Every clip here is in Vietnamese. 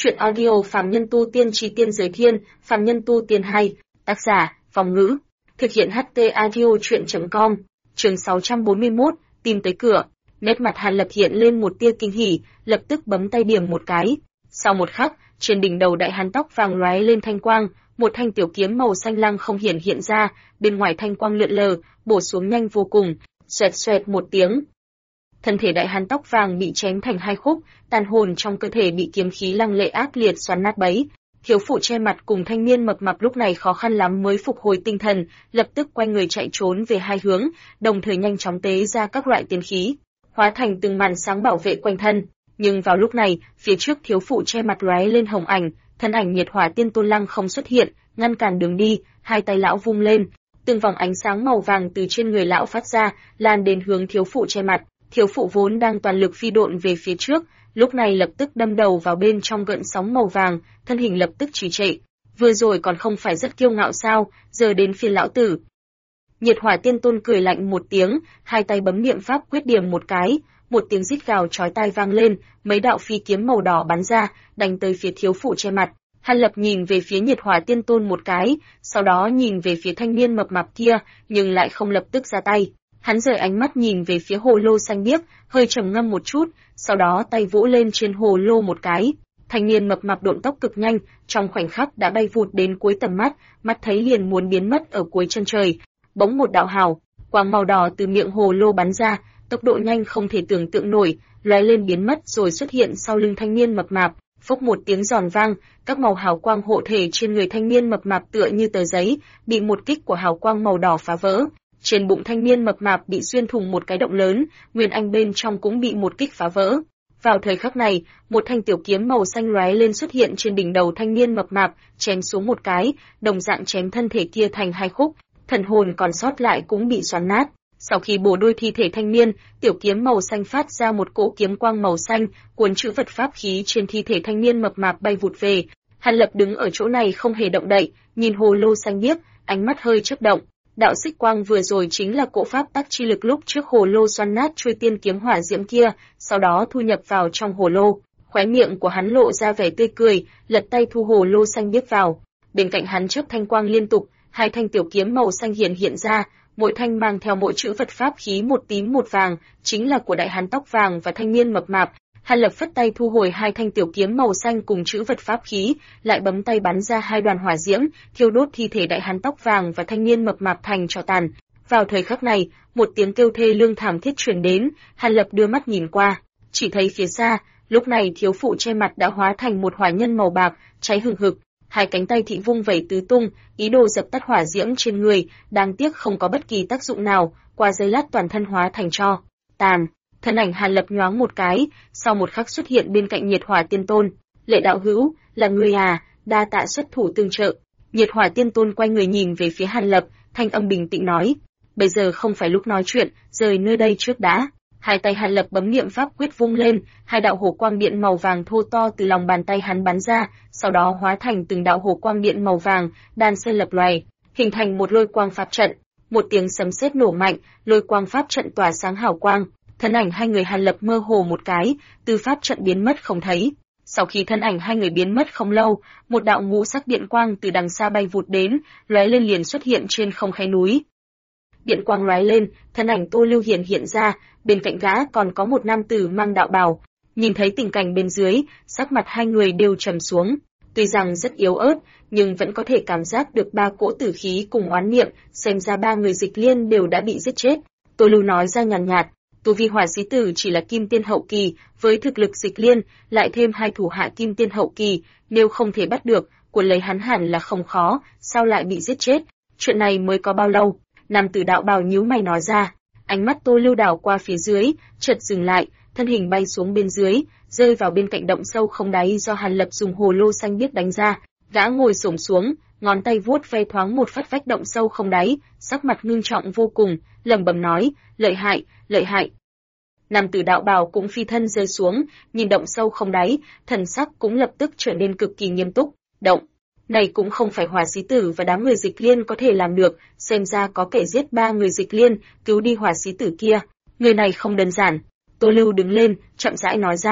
Chuyện audio Phàm Nhân Tu Tiên Chí Tiên Giới Thiên, Phàm Nhân Tu Tiên hay, tác giả, Phong Ngữ. Thực hiện HT Audio Chuyện.com, chương 641, tìm tới cửa. Nét mặt Hàn Lập hiện lên một tia kinh hỉ, lập tức bấm tay điểm một cái. Sau một khắc, trên đỉnh đầu đại hán tóc vàng lóe lên thanh quang, một thanh tiểu kiếm màu xanh lăng không hiện ra, bên ngoài thanh quang lượn lờ, bổ xuống nhanh vô cùng, xoẹt xoẹt một tiếng. Thân thể đại hán tóc vàng bị chém thành hai khúc, tàn hồn trong cơ thể bị kiếm khí lăng lệ ác liệt xoắn nát bấy. Thiếu phụ che mặt cùng thanh niên mập mạp lúc này khó khăn lắm mới phục hồi tinh thần, lập tức quay người chạy trốn về hai hướng, đồng thời nhanh chóng tế ra các loại tiên khí, hóa thành từng màn sáng bảo vệ quanh thân. Nhưng vào lúc này, phía trước thiếu phụ che mặt lóe lên hồng ảnh, thân ảnh Nhiệt Hỏa Tiên Tôn lăng không xuất hiện, ngăn cản đường đi, hai tay lão vung lên, từng vòng ánh sáng màu vàng từ trên người lão phát ra, lan đến hướng thiếu phụ che mặt. Thiếu phụ vốn đang toàn lực phi độn về phía trước, lúc này lập tức đâm đầu vào bên trong gợn sóng màu vàng, thân hình lập tức trì trệ. Vừa rồi còn không phải rất kiêu ngạo sao, giờ đến phiên lão tử. Nhiệt Hỏa Tiên Tôn cười lạnh một tiếng, hai tay bấm niệm pháp quyết điểm một cái, một tiếng rít gào chói tai vang lên, mấy đạo phi kiếm màu đỏ bắn ra, đánh tới phía thiếu phụ che mặt. Hàn Lập nhìn về phía Nhiệt Hỏa Tiên Tôn một cái, sau đó nhìn về phía thanh niên mập mạp kia, nhưng lại không lập tức ra tay. Hắn rời ánh mắt nhìn về phía hồ lô xanh biếc, hơi trầm ngâm một chút, sau đó tay vỗ lên trên hồ lô một cái. Thanh niên mập mạp độn tốc cực nhanh, trong khoảnh khắc đã bay vụt đến cuối tầm mắt, mắt thấy liền muốn biến mất ở cuối chân trời. Bỗng một đạo hào quang màu đỏ từ miệng hồ lô bắn ra, tốc độ nhanh không thể tưởng tượng nổi, lóe lên biến mất rồi xuất hiện sau lưng thanh niên mập mạp. Phốc một tiếng giòn vang, các màu hào quang hộ thể trên người thanh niên mập mạp tựa như tờ giấy, bị một kích của hào quang màu đỏ phá vỡ. Trên bụng thanh niên mập mạp bị xuyên thủng một cái động lớn, nguyên anh bên trong cũng bị một kích phá vỡ. Vào thời khắc này, một thanh tiểu kiếm màu xanh lóe lên xuất hiện trên đỉnh đầu thanh niên mập mạp, chém xuống một cái, đồng dạng chém thân thể kia thành hai khúc, thần hồn còn sót lại cũng bị xoắn nát. Sau khi bổ đôi thi thể thanh niên, tiểu kiếm màu xanh phát ra một cỗ kiếm quang màu xanh, cuốn chữ vật pháp khí trên thi thể thanh niên mập mạp bay vụt về. Hàn Lập đứng ở chỗ này không hề động đậy, nhìn hồ lô xanh biếc, ánh mắt hơi chớp động. Đạo xích quang vừa rồi chính là cỗ pháp tắc chi lực lúc trước hồ lô xoắn nát chuôi tiên kiếm hỏa diễm kia, sau đó thu nhập vào trong hồ lô. Khóe miệng của hắn lộ ra vẻ tươi cười, lật tay thu hồ lô xanh biếc vào. Bên cạnh hắn chớp thanh quang liên tục, hai thanh tiểu kiếm màu xanh hiện ra, mỗi thanh mang theo mỗi chữ vật pháp khí một tím một vàng, chính là của đại hán tóc vàng và thanh niên mập mạp. Hàn Lập phất tay thu hồi hai thanh tiểu kiếm màu xanh cùng chữ vật pháp khí, lại bấm tay bắn ra hai đoàn hỏa diễm, thiêu đốt thi thể đại hán tóc vàng và thanh niên mập mạp thành tro tàn. Vào thời khắc này, một tiếng kêu thê lương thảm thiết truyền đến, Hàn Lập đưa mắt nhìn qua, chỉ thấy phía xa, lúc này thiếu phụ che mặt đã hóa thành một hỏa nhân màu bạc, cháy hừng hực. Hai cánh tay thị vung vẩy tứ tung, ý đồ dập tắt hỏa diễm trên người, đáng tiếc không có bất kỳ tác dụng nào, qua giây lát toàn thân hóa thành tro tàn. Thân ảnh Hàn Lập nhoáng một cái, sau một khắc xuất hiện bên cạnh Nhiệt Hỏa Tiên Tôn. Lệ đạo hữu, là người à, đa tạ xuất thủ tương trợ. Nhiệt Hỏa Tiên Tôn quay người nhìn về phía Hàn Lập, thanh âm bình tĩnh nói, bây giờ không phải lúc nói chuyện, rời nơi đây trước đã. Hai tay Hàn Lập bấm niệm pháp quyết vung lên, hai đạo hổ quang điện màu vàng thô to từ lòng bàn tay hắn bắn ra, sau đó hóa thành từng đạo hổ quang điện màu vàng, đan xen lập loài, hình thành một lôi quang pháp trận. Một tiếng sấm sét nổ mạnh, lôi quang pháp trận tỏa sáng hào quang. Thân ảnh hai người Hàn Lập mơ hồ một cái, từ pháp trận biến mất không thấy. Sau khi thân ảnh hai người biến mất không lâu, một đạo ngũ sắc điện quang từ đằng xa bay vụt đến, lóe lên liền xuất hiện trên không khe núi. Điện quang lóe lên, thân ảnh Tô Lưu hiện ra, bên cạnh gã còn có một nam tử mang đạo bào. Nhìn thấy tình cảnh bên dưới, sắc mặt hai người đều trầm xuống. Tuy rằng rất yếu ớt, nhưng vẫn có thể cảm giác được ba cỗ tử khí cùng oán niệm, xem ra ba người Dịch Liên đều đã bị giết chết. Tô Lưu nói ra nhàn nhạt, tu vi Hỏa Sĩ Tử chỉ là kim tiên hậu kỳ, với thực lực Dịch Liên, lại thêm hai thủ hạ kim tiên hậu kỳ, nếu không thể bắt được, cuốn lấy hắn hẳn là không khó, sao lại bị giết chết? Chuyện này mới có bao lâu? Nam tử đạo bào nhíu mày nói ra. Ánh mắt Tô Lưu đảo qua phía dưới, chợt dừng lại, thân hình bay xuống bên dưới, rơi vào bên cạnh động sâu không đáy do Hàn Lập dùng hồ lô xanh biếc đánh ra. Gã ngồi xổm xuống, ngón tay vuốt ve thoáng một phát vách động sâu không đáy, sắc mặt ngưng trọng vô cùng, lẩm bẩm nói, lợi hại, lợi hại. Nam tử đạo bào cũng phi thân rơi xuống, nhìn động sâu không đáy, thần sắc cũng lập tức trở nên cực kỳ nghiêm túc. Động này cũng không phải Hỏa Sĩ Tử và đám người Dịch Liên có thể làm được, xem ra có kẻ giết ba người Dịch Liên, cứu đi Hỏa Sĩ Tử kia. Người này không đơn giản. Tô Lưu đứng lên, chậm rãi nói ra,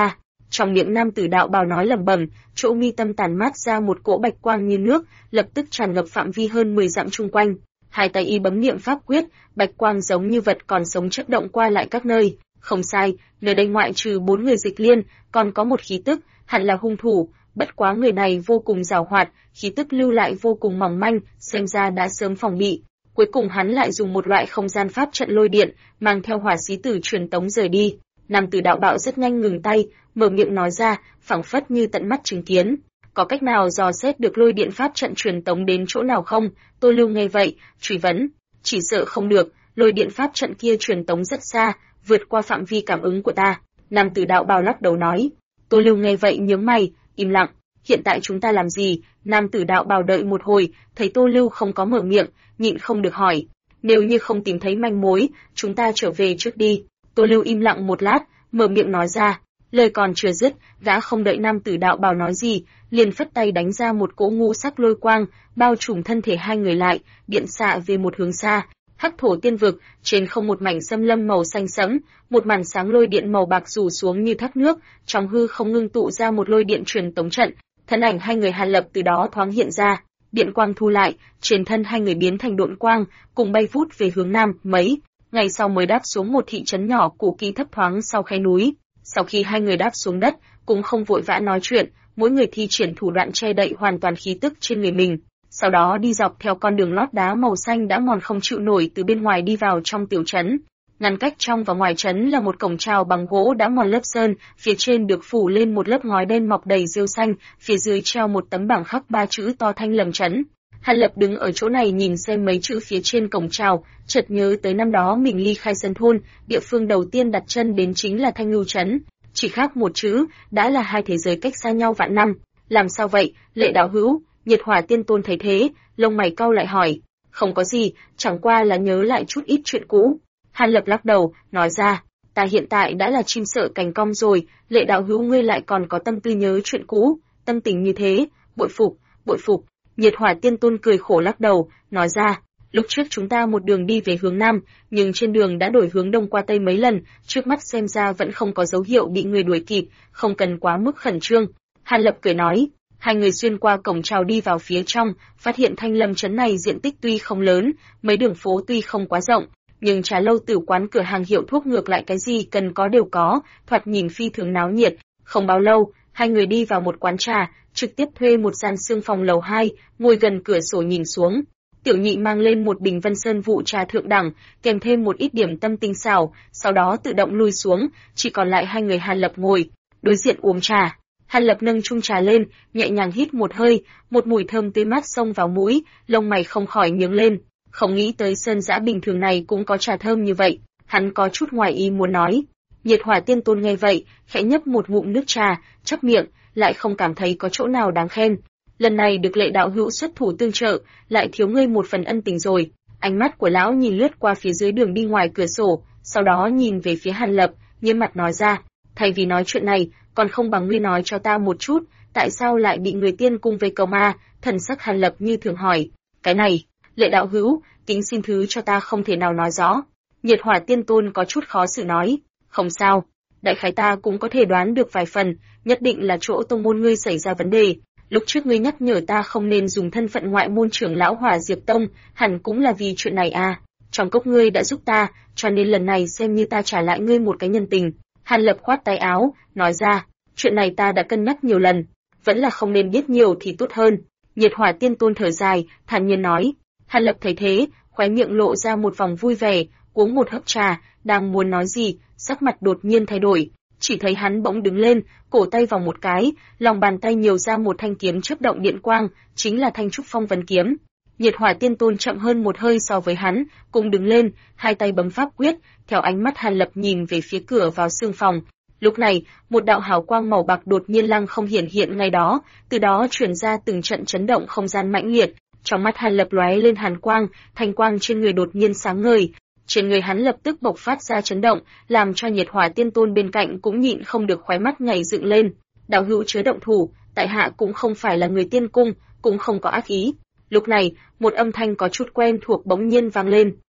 Trong miệng nam tử đạo bào nói lẩm bẩm, chỗ mi tâm tản mát ra một cỗ bạch quang như nước, lập tức tràn ngập phạm vi hơn 10 dặm chung quanh. Hai tay y bấm niệm pháp quyết, bạch quang giống như vật còn sống chớp động qua lại các nơi. Không sai, nơi đây ngoại trừ 4 người Dịch Liên, còn có một khí tức, hẳn là hung thủ, bất quá người này vô cùng giàu hoạt, khí tức lưu lại vô cùng mỏng manh, xem ra đã sớm phòng bị. Cuối cùng hắn lại dùng một loại không gian pháp trận lôi điện, mang theo hỏa xí tử truyền tống rời đi. Nam tử đạo bạo rất nhanh ngừng tay, mở miệng nói ra, phảng phất như tận mắt chứng kiến. Có cách nào dò xét được lôi điện pháp trận truyền tống đến chỗ nào không? Tô Lưu nghe vậy, truy vấn. Chỉ sợ không được, lôi điện pháp trận kia truyền tống rất xa, vượt qua phạm vi cảm ứng của ta. Nam tử đạo bào lắc đầu nói. Tô Lưu nghe vậy nhướng mày, im lặng. Hiện tại chúng ta làm gì? Nam tử đạo bào đợi một hồi, thấy Tô Lưu không có mở miệng, nhịn không được hỏi. Nếu như không tìm thấy manh mối, chúng ta trở về trước đi. Tô Lưu im lặng một lát, mở miệng nói ra. Lời còn chưa dứt, gã không đợi nam tử đạo bào nói gì, liền phất tay đánh ra một cỗ ngũ sắc lôi quang, bao trùm thân thể hai người lại, điện xạ về một hướng xa. Hắc thổ tiên vực, trên không một mảnh xâm lâm màu xanh sẫm, một màn sáng lôi điện màu bạc rủ xuống như thác nước, trong hư không ngưng tụ ra một lôi điện truyền tống trận. Thân ảnh hai người Hàn Lập từ đó thoáng hiện ra, điện quang thu lại, trên thân hai người biến thành độn quang, cùng bay vút về hướng nam. Mấy ngày sau mới đáp xuống một thị trấn nhỏ cũ kỹ thấp thoáng sau khe núi. Sau khi hai người đáp xuống đất, cũng không vội vã nói chuyện, mỗi người thi triển thủ đoạn che đậy hoàn toàn khí tức trên người mình. Sau đó đi dọc theo con đường lót đá màu xanh đã mòn không chịu nổi từ bên ngoài đi vào trong tiểu trấn. Ngăn cách trong và ngoài trấn là một cổng chào bằng gỗ đã mòn lớp sơn, phía trên được phủ lên một lớp ngói đen mọc đầy rêu xanh, phía dưới treo một tấm bảng khắc 3 chữ to Thanh Lâm trấn. Hàn Lập đứng ở chỗ này nhìn xem mấy chữ phía trên cổng chào, chợt nhớ tới năm đó mình ly khai Sơn thôn, địa phương đầu tiên đặt chân đến chính là Thanh Ngưu trấn, chỉ khác một chữ, đã là hai thế giới cách xa nhau vạn năm. Làm sao vậy? Lệ đạo hữu, Nhiệt Hỏa Tiên Tôn thấy thế, lông mày cau lại hỏi. Không có gì, chẳng qua là nhớ lại chút ít chuyện cũ. Hàn Lập lắc đầu, nói ra, ta hiện tại đã là chim sợ cành cong rồi, Lệ đạo hữu ngươi lại còn có tâm tư nhớ chuyện cũ, tâm tình như thế, bội phục, bội phục. Nhiệt Hỏa Tiên Tôn cười khổ lắc đầu, nói ra, lúc trước chúng ta một đường đi về hướng Nam, nhưng trên đường đã đổi hướng Đông qua Tây mấy lần, trước mắt xem ra vẫn không có dấu hiệu bị người đuổi kịp, không cần quá mức khẩn trương. Hàn Lập cười nói, hai người xuyên qua cổng chào đi vào phía trong, phát hiện Thanh Lâm trấn này diện tích tuy không lớn, mấy đường phố tuy không quá rộng, nhưng trà lâu tử quán cửa hàng hiệu thuốc ngược lại cái gì cần có đều có, thoạt nhìn phi thường náo nhiệt. Không bao lâu, hai người đi vào một quán trà, trực tiếp thuê một gian xương phòng lầu 2, ngồi gần cửa sổ nhìn xuống. Tiểu Nhị mang lên một bình Vân Sơn vụ trà thượng đẳng, kèm thêm một ít điểm tâm tinh xảo, sau đó tự động lui xuống, chỉ còn lại hai người Hàn Lập ngồi, đối diện uống trà. Hàn Lập nâng chung trà lên, nhẹ nhàng hít một hơi, một mùi thơm tươi mát xông vào mũi, lông mày không khỏi nhướng lên. Không nghĩ tới sơn dã bình thường này cũng có trà thơm như vậy, hắn có chút ngoài ý muốn nói. Nhiệt Hỏa Tiên Tôn nghe vậy, khẽ nhấp một ngụm nước trà, chắp miệng, lại không cảm thấy có chỗ nào đáng khen. Lần này được Lệ đạo hữu xuất thủ tương trợ, lại thiếu ngươi một phần ân tình rồi. Ánh mắt của lão nhìn lướt qua phía dưới đường đi ngoài cửa sổ, sau đó nhìn về phía Hàn Lập, nghiêm mặt nói ra, thay vì nói chuyện này, còn không bằng ngươi nói cho ta một chút, tại sao lại bị người tiên cung vây cầu ma? Thần sắc Hàn Lập như thường hỏi, cái này, Lệ đạo hữu, kính xin thứ cho ta không thể nào nói rõ. Nhiệt Hỏa Tiên Tôn có chút khó xử nói, không sao, đại khái ta cũng có thể đoán được vài phần, nhất định là chỗ tông môn ngươi xảy ra vấn đề. Lúc trước ngươi nhắc nhở ta không nên dùng thân phận ngoại môn trưởng lão Hỏa Diệp Tông, hẳn cũng là vì chuyện này à. Trong cốc ngươi đã giúp ta, cho nên lần này xem như ta trả lại ngươi một cái nhân tình. Hàn Lập khoát tay áo, nói ra, chuyện này ta đã cân nhắc nhiều lần, vẫn là không nên biết nhiều thì tốt hơn. Nhiệt Hỏa Tiên Tôn thở dài, thản nhiên nói. Hàn Lập thấy thế, khóe miệng lộ ra một vòng vui vẻ, uống một hớp trà, đang muốn nói gì, sắc mặt đột nhiên thay đổi, chỉ thấy hắn bỗng đứng lên, cổ tay vòng một cái, lòng bàn tay nhiều ra một thanh kiếm chớp động điện quang, chính là thanh trúc phong vấn kiếm. Nhiệt Hỏa Tiên Tôn chậm hơn một hơi so với hắn, cũng đứng lên, hai tay bấm pháp quyết, theo ánh mắt Hàn Lập nhìn về phía cửa vào xương phòng. Lúc này, một đạo hào quang màu bạc đột nhiên lăng không hiển hiện ngay đó, từ đó truyền ra từng trận chấn động không gian mãnh liệt. Trong mắt Hàn Lập lóe lên hàn quang, thanh quang trên người đột nhiên sáng ngời. Trên người hắn lập tức bộc phát ra chấn động, làm cho Nhiệt Hỏa Tiên Tôn bên cạnh cũng nhịn không được khóe mắt nhảy dựng lên. Đạo hữu chớ động thủ, tại hạ cũng không phải là người tiên cung, cũng không có ác ý. Lúc này, một âm thanh có chút quen thuộc bỗng nhiên vang lên.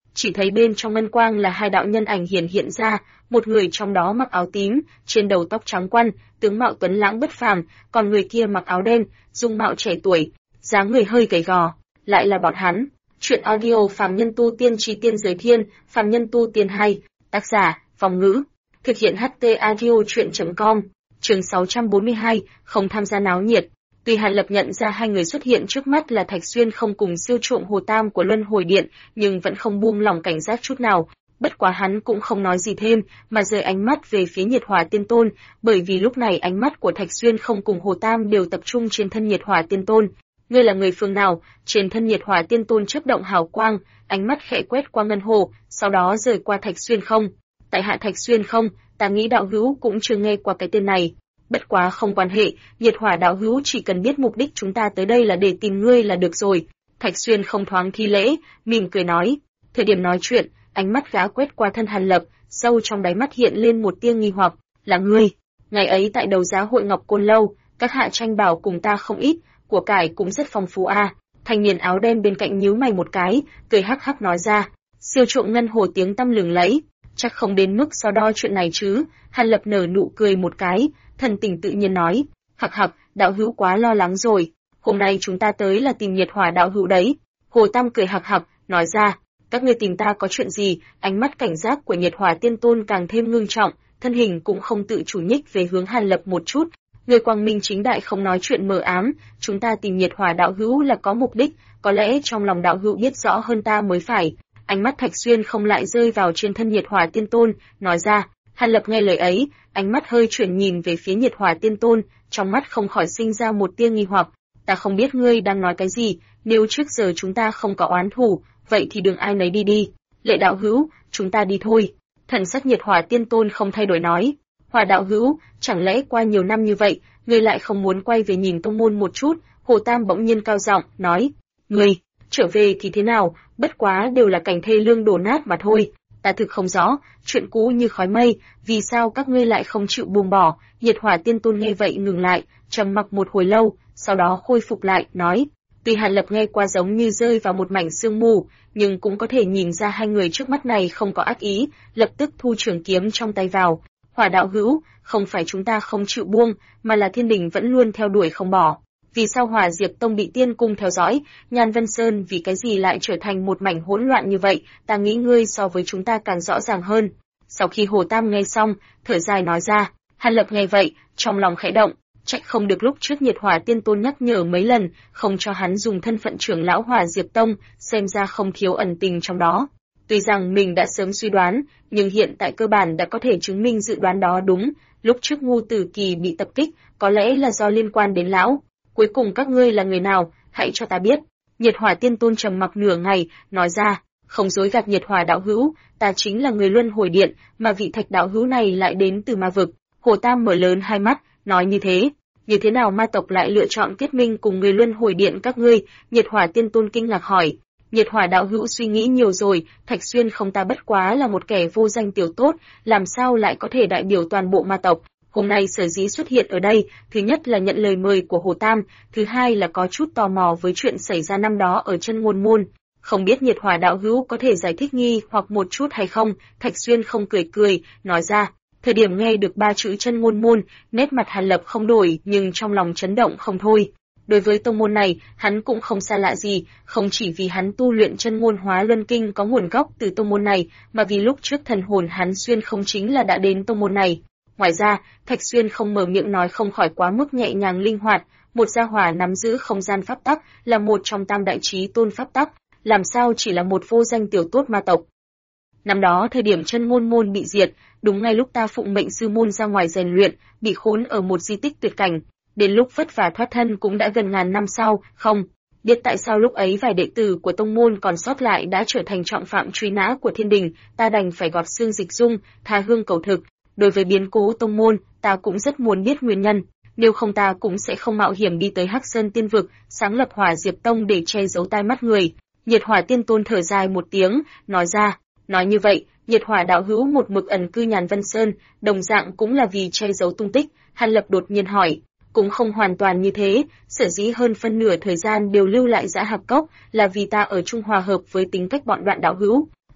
chỉ thấy bên trong ngân quang là hai đạo nhân ảnh hiển hiện ra, một người trong đó mặc áo tím, trên đầu tóc trắng quăn, tướng mạo tuấn lãng bất phàm, còn người kia mặc áo đen, dung mạo trẻ tuổi, dáng người hơi gầy gò, lại là bọn hắn. Chuyện audio Phàm Nhân Tu Tiên Chí Tiên Giới Thiên, Phàm Nhân Tu Tiên 2, tác giả, Phong Ngữ, thực hiện HT Audio Chuyện.com, chương 642, không tham gia náo nhiệt. Tuy Hàn Lập nhận ra hai người xuất hiện trước mắt là Thạch Xuyên không cùng siêu trộm Hồ Tam của Luân Hồi Điện, nhưng vẫn không buông lỏng cảnh giác chút nào. Bất quá hắn cũng không nói gì thêm, mà rời ánh mắt về phía Nhiệt Hỏa Tiên Tôn, bởi vì lúc này ánh mắt của Thạch Xuyên không cùng Hồ Tam đều tập trung trên thân Nhiệt Hỏa Tiên Tôn. Ngươi là người phương nào? Trên thân Nhiệt Hỏa Tiên Tôn chớp động hào quang, ánh mắt khẽ quét qua ngân hồ, sau đó rời qua Thạch Xuyên không. Tại hạ Thạch Xuyên không, ta nghĩ đạo hữu cũng chưa nghe qua cái tên này. Bất quá không quan hệ, Nhiệt Hỏa đạo hữu chỉ cần biết mục đích chúng ta tới đây là để tìm ngươi là được rồi. Thạch Xuyên không thoáng thi lễ, mỉm cười nói. Thời điểm nói chuyện, ánh mắt gã quét qua thân Hàn Lập, sâu trong đáy mắt hiện lên một tia nghi hoặc, là ngươi. Ngày ấy tại đấu giá hội Ngọc Côn Lâu, các hạ tranh bảo cùng ta không ít, của cải cũng rất phong phú a. Thanh niên áo đen bên cạnh nhíu mày một cái, cười hắc hắc nói ra. Siêu trộm ngân hồ tiếng tăm lừng lẫy, chắc không đến mức so đo chuyện này chứ. Hàn Lập nở nụ cười một cái, thần tình tự nhiên nói, hặc hặc, đạo hữu quá lo lắng rồi, hôm nay chúng ta tới là tìm Nhiệt Hỏa đạo hữu đấy. Hồ Tam cười hặc hặc, nói ra, các ngươi tìm ta có chuyện gì? Ánh mắt cảnh giác của Nhiệt Hỏa Tiên Tôn càng thêm ngưng trọng, thân hình cũng không tự chủ nhích về hướng Hàn Lập một chút. Người quang minh chính đại không nói chuyện mờ ám, chúng ta tìm Nhiệt Hỏa đạo hữu là có mục đích, có lẽ trong lòng đạo hữu biết rõ hơn ta mới phải. Ánh mắt Thạch Xuyên không lại rơi vào trên thân Nhiệt Hỏa Tiên Tôn, nói ra. Hàn Lập nghe lời ấy, ánh mắt hơi chuyển nhìn về phía Nhiệt Hỏa Tiên Tôn, trong mắt không khỏi sinh ra một tia nghi hoặc. Ta không biết ngươi đang nói cái gì, nếu trước giờ chúng ta không có oán thù, vậy thì đừng ai nấy đi đi. Lệ đạo hữu, chúng ta đi thôi. Thần sắc Nhiệt Hỏa Tiên Tôn không thay đổi nói. Hỏa đạo hữu, chẳng lẽ qua nhiều năm như vậy, ngươi lại không muốn quay về nhìn tông môn một chút? Hồ Tam bỗng nhiên cao giọng nói. Ngươi, trở về thì thế nào, bất quá đều là cảnh thê lương đổ nát mà thôi. Ta thực không rõ, chuyện cũ như khói mây, vì sao các ngươi lại không chịu buông bỏ? Nhiệt Hỏa Tiên Tôn nghe vậy ngừng lại, trầm mặc một hồi lâu, sau đó khôi phục lại, nói. Tuy Hàn Lập nghe qua giống như rơi vào một mảnh sương mù, nhưng cũng có thể nhìn ra hai người trước mắt này không có ác ý, lập tức thu trường kiếm trong tay vào. Hỏa đạo hữu, không phải chúng ta không chịu buông, mà là thiên đình vẫn luôn theo đuổi không bỏ. Vì sao Hỏa Diệp Tông bị tiên cung theo dõi, Nhan Vân Sơn vì cái gì lại trở thành một mảnh hỗn loạn như vậy, ta nghĩ ngươi so với chúng ta càng rõ ràng hơn. Sau khi Hồ Tam nghe xong, thở dài nói ra, Hàn Lập nghe vậy, trong lòng khẽ động, trách không được lúc trước Nhiệt Hỏa Tiên Tôn nhắc nhở mấy lần, không cho hắn dùng thân phận trưởng lão Hỏa Diệp Tông, xem ra không thiếu ẩn tình trong đó. Tuy rằng mình đã sớm suy đoán, nhưng hiện tại cơ bản đã có thể chứng minh dự đoán đó đúng, lúc trước Ngu Tử Kỳ bị tập kích, có lẽ là do liên quan đến lão. Cuối cùng các ngươi là người nào, hãy cho ta biết. Nhiệt Hỏa Tiên Tôn trầm mặc nửa ngày, nói ra, không dối gạt Nhiệt Hỏa đạo hữu, ta chính là người Luân Hồi Điện, mà vị Thạch đạo hữu này lại đến từ ma vực. Hồ Tam mở lớn hai mắt, nói như thế nào ma tộc lại lựa chọn kết minh cùng người Luân Hồi Điện các ngươi? Nhiệt Hỏa Tiên Tôn kinh ngạc hỏi. Nhiệt Hỏa đạo hữu suy nghĩ nhiều rồi, Thạch Xuyên không ta bất quá là một kẻ vô danh tiểu tốt, làm sao lại có thể đại biểu toàn bộ ma tộc? Hôm nay sở dĩ xuất hiện ở đây, thứ nhất là nhận lời mời của Hồ Tam, thứ hai là có chút tò mò với chuyện xảy ra năm đó ở chân ngôn môn. Không biết Nhiệt Hỏa đạo hữu có thể giải thích nghi hoặc một chút hay không? Thạch Xuyên không cười, nói ra. Thời điểm nghe được ba chữ chân ngôn môn, nét mặt Hàn Lập không đổi nhưng trong lòng chấn động không thôi. Đối với tông môn này, hắn cũng không xa lạ gì, không chỉ vì hắn tu luyện chân ngôn hóa luân kinh có nguồn gốc từ tông môn này, mà vì lúc trước thần hồn hắn xuyên không chính là đã đến tông môn này. Ngoài ra, Thạch Xuyên không mở miệng nói không khỏi quá mức nhẹ nhàng linh hoạt, một gia hỏa nắm giữ không gian pháp tắc, là một trong tam đại chí tôn pháp tắc, làm sao chỉ là một vô danh tiểu tốt ma tộc. Năm đó thời điểm chân ngôn môn bị diệt, đúng ngay lúc ta phụng mệnh sư môn ra ngoài rèn luyện, bị khốn ở một di tích tuyệt cảnh, đến lúc vất vả thoát thân cũng đã gần ngàn năm sau, không biết tại sao lúc ấy vài đệ tử của tông môn còn sót lại đã trở thành trọng phạm truy nã của thiên đình, ta đành phải gọt xương dịch dung, tha hương cầu thực. Đối với biến cố tông môn, ta cũng rất muốn biết nguyên nhân, nếu không ta cũng sẽ không mạo hiểm đi tới Hắc Sơn Tiên Vực, sáng lập Hỏa Diệp Tông để che giấu tai mắt người. Nhiệt Hỏa Tiên Tôn thở dài một tiếng, nói ra, nói như vậy, Nhiệt Hỏa đạo hữu một mực ẩn cư Nhàn Vân Sơn, đồng dạng cũng là vì che giấu tung tích. Hàn Lập đột nhiên hỏi, cũng không hoàn toàn như thế, sở dĩ hơn phân nửa thời gian đều lưu lại Dã Hạp Cốc là vì ta ở chung hòa hợp với tính cách bọn Đoạn đạo hữu.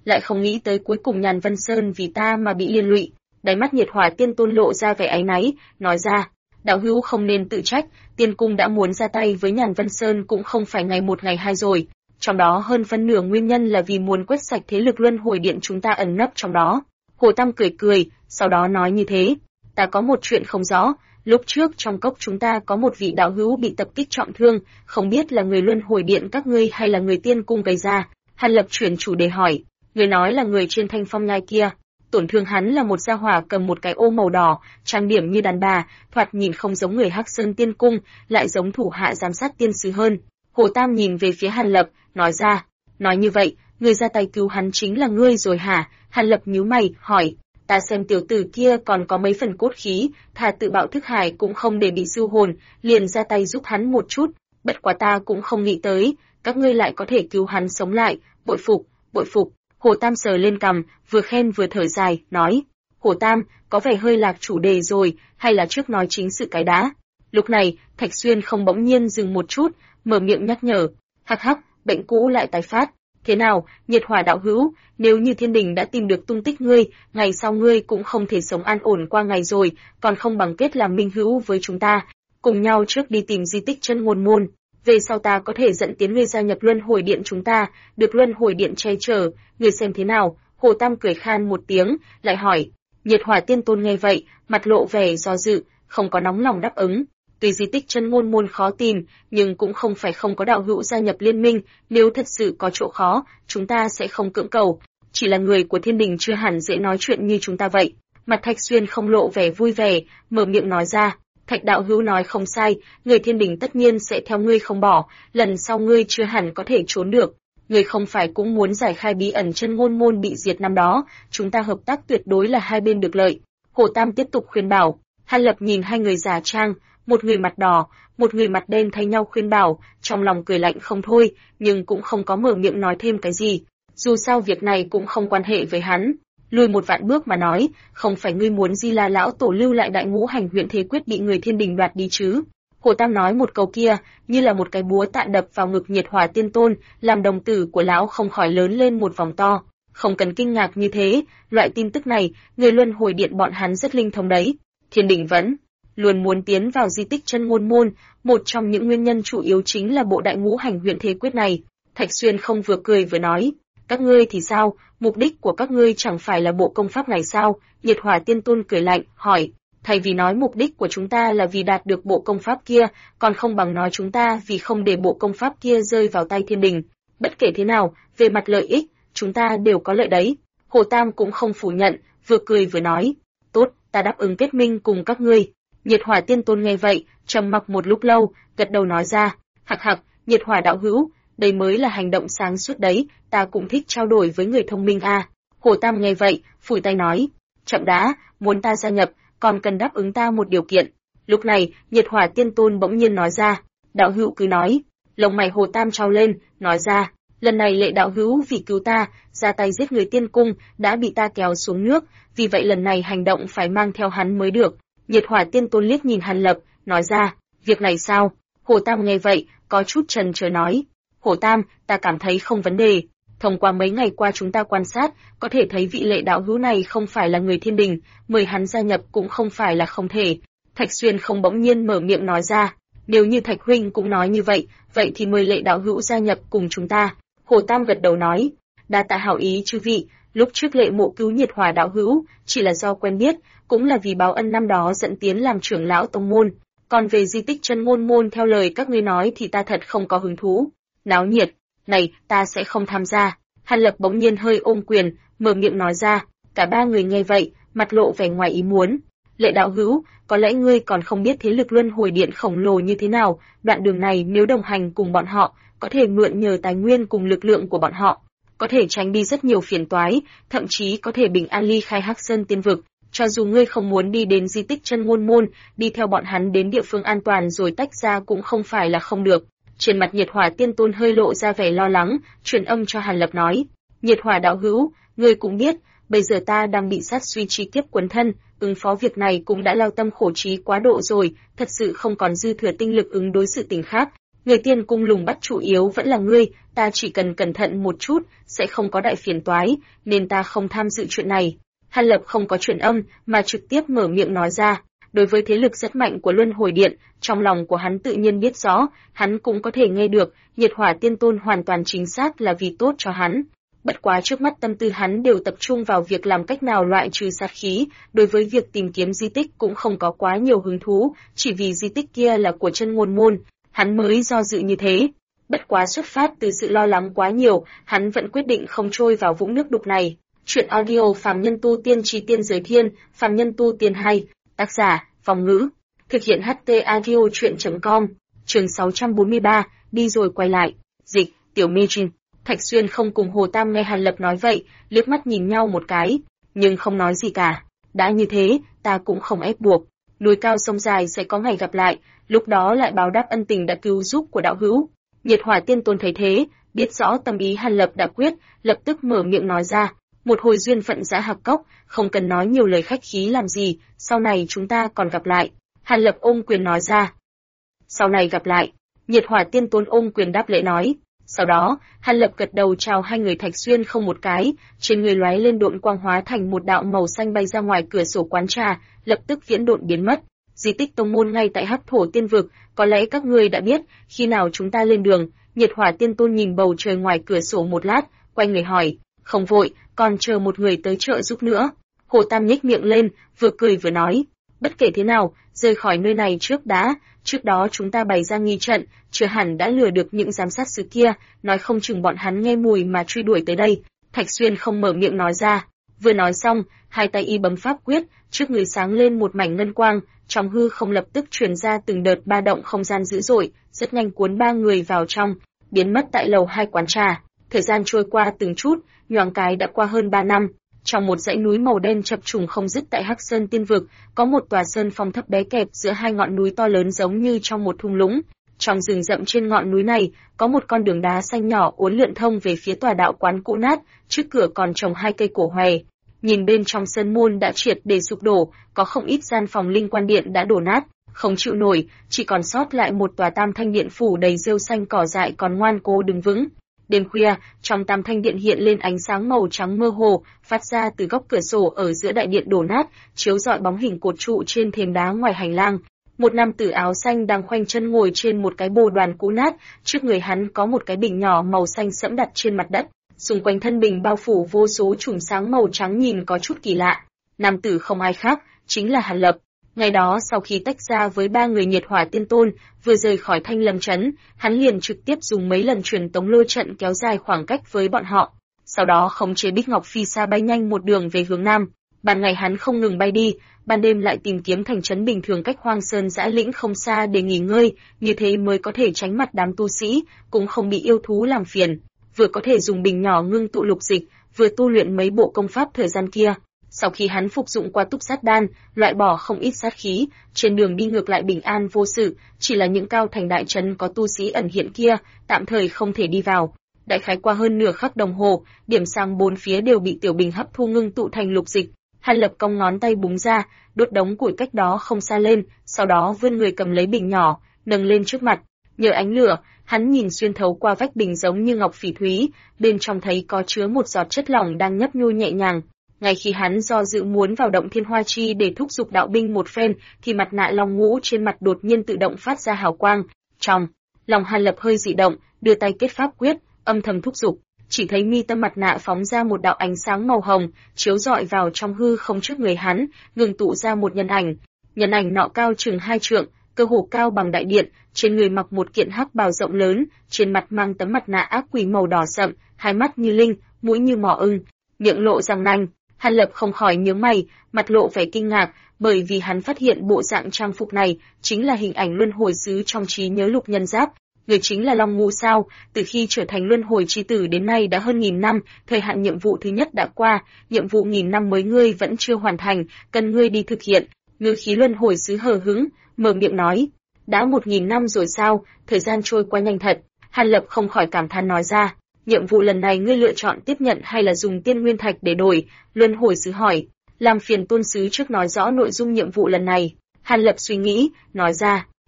lại không nghĩ tới cuối cùng Nhàn Vân Sơn vì ta mà bị liên lụy. Đáy mắt Nhiệt Hỏa Tiên Tôn lộ ra vẻ áy náy, nói ra, đạo hữu không nên tự trách, Tiên cung đã muốn ra tay với Nhàn Vân Sơn cũng không phải ngày một ngày hai rồi, trong đó hơn phân nửa nguyên nhân là vì muốn quét sạch thế lực Luân Hồi Điện chúng ta ẩn nấp trong đó. Hồ Tam cười cười, sau đó nói như thế, ta có một chuyện không rõ, lúc trước trong cốc chúng ta có một vị đạo hữu bị tập kích trọng thương, không biết là người Luân Hồi Điện các ngươi hay là người Tiên cung gây ra. Hàn Lập chuyển chủ đề hỏi, người nói là người trên Thanh Phong nhai kia. Tổn thương hắn là một gia hỏa cầm một cái ô màu đỏ, trang điểm như đàn bà, thoạt nhìn không giống người Hắc Sơn Tiên cung, lại giống thủ hạ giám sát tiên sứ hơn. Hồ Tam nhìn về phía Hàn Lập, nói ra, nói như vậy, người ra tay cứu hắn chính là ngươi rồi hả? Hàn Lập nhíu mày, hỏi, ta xem tiểu tử kia còn có mấy phần cốt khí, thà tự bạo thức hải cũng không để bị siêu hồn, liền ra tay giúp hắn một chút, bất quá ta cũng không nghĩ tới, các ngươi lại có thể cứu hắn sống lại, bội phục, bội phục. Hồ Tam sờ lên cằm, vừa khen vừa thở dài, nói, Hồ Tam, có vẻ hơi lạc chủ đề rồi, hay là trước nói chính sự cái đã. Lúc này, Thạch Xuyên không bỗng nhiên dừng một chút, mở miệng nhắc nhở, hắc hắc, bệnh cũ lại tái phát. Thế nào, Nhiệt Hỏa đạo hữu, nếu như Thiên Đình đã tìm được tung tích ngươi, ngày sau ngươi cũng không thể sống an ổn qua ngày rồi, còn không bằng kết làm minh hữu với chúng ta, cùng nhau trước đi tìm di tích chân ngôn môn. Về sau ta có thể dẫn tiến ngươi gia nhập Luân Hồi Điện chúng ta, được Luân Hồi Điện che chở, ngươi xem thế nào? Hồ Tam cười khan một tiếng, lại hỏi. Nhiệt Hỏa Tiên Tôn nghe vậy, mặt lộ vẻ do dự, không có nóng lòng đáp ứng. Tuy di tích chân ngôn môn khó tìm, nhưng cũng không phải không có đạo hữu gia nhập liên minh, nếu thật sự có chỗ khó, chúng ta sẽ không cưỡng cầu. Chỉ là người của Thiên Đình chưa hẳn dễ nói chuyện như chúng ta vậy. Mặt Thạch Xuyên không lộ vẻ vui vẻ, mở miệng nói ra. Thạch đạo hữu nói không sai, người Thiên Đình tất nhiên sẽ theo ngươi không bỏ, lần sau ngươi chưa hẳn có thể trốn được. Ngươi không phải cũng muốn giải khai bí ẩn chân ngôn môn bị diệt năm đó, chúng ta hợp tác tuyệt đối là hai bên được lợi. Hồ Tam tiếp tục khuyên bảo. Hàn Lập nhìn hai người già trang, một người mặt đỏ, một người mặt đen thay nhau khuyên bảo, trong lòng cười lạnh không thôi, nhưng cũng không có mở miệng nói thêm cái gì. Dù sao việc này cũng không quan hệ với hắn. Lùi một vạn bước mà nói, không phải ngươi muốn Di La lão tổ lưu lại đại ngũ hành huyện thế quyết bị người Thiên Đình đoạt đi chứ? Hồ Tam nói một câu kia, như là một cái búa tạ đập vào ngực Nhiệt Hỏa Tiên Tôn, làm đồng tử của lão không khỏi lớn lên một vòng to. Không cần kinh ngạc như thế, loại tin tức này, người Luân Hồi Điện bọn hắn rất linh thông đấy. Thiên Đình vẫn luôn muốn tiến vào di tích chân ngôn môn, một trong những nguyên nhân chủ yếu chính là bộ đại ngũ hành huyện thế quyết này. Thạch Xuyên không vừa cười vừa nói, các ngươi thì sao, mục đích của các ngươi chẳng phải là bộ công pháp này sao? Nhiệt Hỏa Tiên Tôn cười lạnh, hỏi, thay vì nói mục đích của chúng ta là vì đạt được bộ công pháp kia, còn không bằng nói chúng ta vì không để bộ công pháp kia rơi vào tay Thiên Đình. Bất kể thế nào, về mặt lợi ích, chúng ta đều có lợi đấy. Hồ Tam cũng không phủ nhận, vừa cười vừa nói, tốt, ta đáp ứng kết minh cùng các ngươi. Nhiệt Hỏa Tiên Tôn nghe vậy, trầm mặc một lúc lâu, gật đầu nói ra, hặc hặc, Nhiệt Hỏa đạo hữu, đây mới là hành động sáng suốt đấy, ta cũng thích trao đổi với người thông minh a. Hồ Tam nghe vậy, phủi tay nói, chậm đã, muốn ta gia nhập, còn cần đáp ứng ta một điều kiện. Lúc này, Nhiệt Hỏa Tiên Tôn bỗng nhiên nói ra, đạo hữu cứ nói. Lông mày Hồ Tam trao lên, nói ra, lần này Lệ đạo hữu vì cứu ta, ra tay giết người Tiên cung, đã bị ta kéo xuống nước, vì vậy lần này hành động phải mang theo hắn mới được. Nhiệt Hỏa Tiên Tôn liếc nhìn Hàn Lập, nói ra, việc này sao? Hồ Tam nghe vậy, có chút chần chờ nói, Hồ Tam, ta cảm thấy không vấn đề. Thông qua mấy ngày qua chúng ta quan sát, có thể thấy vị Lệ đạo hữu này không phải là người Thiên Đình, mời hắn gia nhập cũng không phải là không thể. Thạch Xuyên không bỗng nhiên mở miệng nói ra, nếu như Thạch huynh cũng nói như vậy, vậy thì mời Lệ đạo hữu gia nhập cùng chúng ta. Hồ Tam gật đầu nói, đa tạ hảo ý chư vị, lúc trước Lệ mộ cứu Nhiệt Hỏa đạo hữu, chỉ là do quen biết, cũng là vì báo ân năm đó dẫn tiến làm trưởng lão tông môn. Còn về di tích chân ngôn môn theo lời các ngươi nói thì ta thật không có hứng thú. Náo nhiệt, này, ta sẽ không tham gia. Hàn Lập bỗng nhiên hơi ôm quyền, mở miệng nói ra. Cả ba người nghe vậy, mặt lộ vẻ ngoài ý muốn. Lệ đạo hữu, có lẽ ngươi còn không biết thế lực Luân Hồi Điện khổng lồ như thế nào, đoạn đường này nếu đồng hành cùng bọn họ, có thể mượn nhờ tài nguyên cùng lực lượng của bọn họ, có thể tránh đi rất nhiều phiền toái, thậm chí có thể bình an ly khai Hắc Sơn Tiên vực. Cho dù ngươi không muốn đi đến di tích chân ngôn môn, đi theo bọn hắn đến địa phương an toàn rồi tách ra cũng không phải là không được. Trên mặt Nhiệt Hỏa Tiên Tôn hơi lộ ra vẻ lo lắng, truyền âm cho Hàn Lập nói, Nhiệt Hỏa đạo hữu, ngươi cũng biết, bây giờ ta đang bị sát suy chi kiếp quấn thân, ứng phó việc này cũng đã lao tâm khổ trí quá độ rồi, thật sự không còn dư thừa tinh lực ứng đối sự tình khác, Người tiên cung lùng bắt chủ yếu vẫn là ngươi, ta chỉ cần cẩn thận một chút, sẽ không có đại phiền toái, nên ta không tham dự chuyện này. Hàn Lập không có truyền âm, mà trực tiếp mở miệng nói ra. Đối với thế lực rất mạnh của Luân Hồi Điện, trong lòng của hắn tự nhiên biết rõ, hắn cũng có thể nghe được, Nhiệt Hỏa Tiên Tôn hoàn toàn chính xác là vì tốt cho hắn. Bất quá trước mắt tâm tư hắn đều tập trung vào việc làm cách nào loại trừ sát khí, đối với việc tìm kiếm di tích cũng không có quá nhiều hứng thú, chỉ vì di tích kia là của Chân Ngôn môn, hắn mới do dự như thế. Bất quá xuất phát từ sự lo lắng quá nhiều, hắn vẫn quyết định không trôi vào vũng nước đục này. Chuyện audio Phàm Nhân Tu Tiên Chi Tiên Giới Thiên, Phàm Nhân Tu Tiên 2, tác giả, Phong Ngữ, thực hiện HT audio chuyện.com, chương 643, đi rồi quay lại, dịch, Tiểu Mi Trinh. Thạch Xuyên không cùng Hồ Tam nghe Hàn Lập nói vậy, liếc mắt nhìn nhau một cái, nhưng không nói gì cả. Đã như thế, ta cũng không ép buộc. Núi cao sông dài sẽ có ngày gặp lại, lúc đó lại báo đáp ân tình đã cứu giúp của đạo hữu. Nhiệt Hỏa Tiên Tôn thấy thế, biết rõ tâm ý Hàn Lập đã quyết, lập tức mở miệng nói ra. Một hồi duyên phận giã hạc cốc, không cần nói nhiều lời khách khí làm gì, sau này chúng ta còn gặp lại. Hàn Lập ôm quyền nói ra. Sau này gặp lại. Nhiệt Hỏa Tiên Tôn ôm quyền đáp lễ nói. Sau đó, Hàn Lập gật đầu chào hai người Thạch Xuyên không một cái, trên người lóe lên độn quang hóa thành một đạo màu xanh bay ra ngoài cửa sổ quán trà, lập tức viễn độn biến mất. Di tích tông môn ngay tại Hắc Thổ Tiên vực, có lẽ các ngươi đã biết, khi nào chúng ta lên đường? Nhiệt Hỏa Tiên Tôn nhìn bầu trời ngoài cửa sổ một lát, quay người hỏi, không vội, còn chờ một người tới trợ giúp nữa. Hồ Tam nhếch miệng lên, vừa cười vừa nói, bất kể thế nào, rời khỏi nơi này trước đã, trước đó chúng ta bày ra nghi trận, chưa hẳn đã lừa được những giám sát sứ kia, nói không chừng bọn hắn nghe mùi mà truy đuổi tới đây. Thạch Xuyên không mở miệng nói ra, vừa nói xong, hai tay y bấm pháp quyết, trước người sáng lên một mảnh ngân quang, trong hư không lập tức truyền ra từng đợt ba động không gian dữ dội, rất nhanh cuốn ba người vào trong, biến mất tại lầu 2 quán trà. Thời gian trôi qua từng chút, nhoáng cái đã qua hơn 3 năm. Trong một dãy núi màu đen chập trùng không dứt tại Hắc Sơn Tiên vực, có một tòa sơn phong thấp bé kẹp giữa hai ngọn núi to lớn giống như trong một thung lũng. Trong rừng rậm trên ngọn núi này, có một con đường đá xanh nhỏ uốn lượn thông về phía tòa đạo quán cũ nát, trước cửa còn trồng hai cây cổ hòe. Nhìn bên trong sơn môn đã triệt để sụp đổ, có không ít gian phòng linh quan điện đã đổ nát, không chịu nổi, chỉ còn sót lại một tòa tam thanh điện phủ đầy rêu xanh cỏ dại còn ngoan cố đứng vững. Đêm khuya, trong tam thanh điện hiện lên ánh sáng màu trắng mơ hồ, phát ra từ góc cửa sổ ở giữa đại điện đổ nát, chiếu rọi bóng hình cột trụ trên thềm đá ngoài hành lang. Một nam tử áo xanh đang khoanh chân ngồi trên một cái bồ đoàn cũ nát, trước người hắn có một cái bình nhỏ màu xanh sẫm đặt trên mặt đất, xung quanh thân bình bao phủ vô số chùm sáng màu trắng nhìn có chút kỳ lạ. Nam tử không ai khác, chính là Hàn Lập. Ngày đó sau khi tách ra với ba người Nhiệt Hỏa Tiên Tôn, vừa rời khỏi Thanh Lâm trấn, hắn liền trực tiếp dùng mấy lần truyền tống lôi trận kéo dài khoảng cách với bọn họ. Sau đó khống chế Bích Ngọc Phi Sa bay nhanh một đường về hướng nam. Ban ngày hắn không ngừng bay đi, ban đêm lại tìm kiếm thành trấn bình thường cách Hoang Sơn Dã Lĩnh không xa để nghỉ ngơi, như thế mới có thể tránh mặt đám tu sĩ, cũng không bị yêu thú làm phiền. Vừa có thể dùng bình nhỏ ngưng tụ lục dịch, vừa tu luyện mấy bộ công pháp thời gian kia. Sau khi hắn phục dụng qua túc sát đan, loại bỏ không ít sát khí, trên đường đi ngược lại bình an vô sự, chỉ là những cao thành đại trấn có tu sĩ ẩn hiện kia, tạm thời không thể đi vào. Đại khái qua hơn nửa khắc đồng hồ, điểm sáng bốn phía đều bị tiểu bình hấp thu ngưng tụ thành lục dịch. Hàn Lập cong ngón tay búng ra, đốt đống củi cách đó không xa lên, sau đó vươn người cầm lấy bình nhỏ, nâng lên trước mặt. Nhờ ánh lửa, hắn nhìn xuyên thấu qua vách bình giống như ngọc phỉ thúy, bên trong thấy có chứa một giọt chất lỏng đang nhấp nhu nhẹ nhàng. Ngay khi hắn do dự muốn vào động Thiên Hoa Chi để thúc giục đạo binh một phen, thì mặt nạ long ngũ trên mặt đột nhiên tự động phát ra hào quang. Trong lòng Hàn Lập hơi dị động, đưa tay kết pháp quyết, âm thầm thúc giục, chỉ thấy mi tâm mặt nạ phóng ra một đạo ánh sáng màu hồng, chiếu rọi vào trong hư không trước người hắn, ngừng tụ ra một nhân ảnh. Nhân ảnh nọ cao chừng 2 trượng, cơ hồ cao bằng đại điện, trên người mặc một kiện hắc bào rộng lớn, trên mặt mang tấm mặt nạ ác quỷ màu đỏ sậm, hai mắt như linh, mũi như mỏ ưng, miệng lộ răng nanh. Hàn Lập không khỏi nhướng mày, mặt lộ vẻ kinh ngạc, bởi vì hắn phát hiện bộ dạng trang phục này chính là hình ảnh luân hồi sứ trong trí nhớ Lục Nhân Giáp. Người chính là Long Ngũ sao? Từ khi trở thành luân hồi chi tử đến nay đã hơn 1000 năm, thời hạn nhiệm vụ thứ nhất đã qua, nhiệm vụ 1000 năm mới ngươi vẫn chưa hoàn thành, cần ngươi đi thực hiện. Ngữ khí luân hồi sứ hờ hững, mở miệng nói, đã 1000 năm rồi sao? Thời gian trôi qua nhanh thật. Hàn Lập không khỏi cảm thán nói ra. Nhiệm vụ lần này ngươi lựa chọn tiếp nhận hay là dùng tiên nguyên thạch để đổi? Luân hồi sứ hỏi. Làm phiền tôn sứ trước nói rõ nội dung nhiệm vụ lần này. Hàn Lập suy nghĩ, nói ra.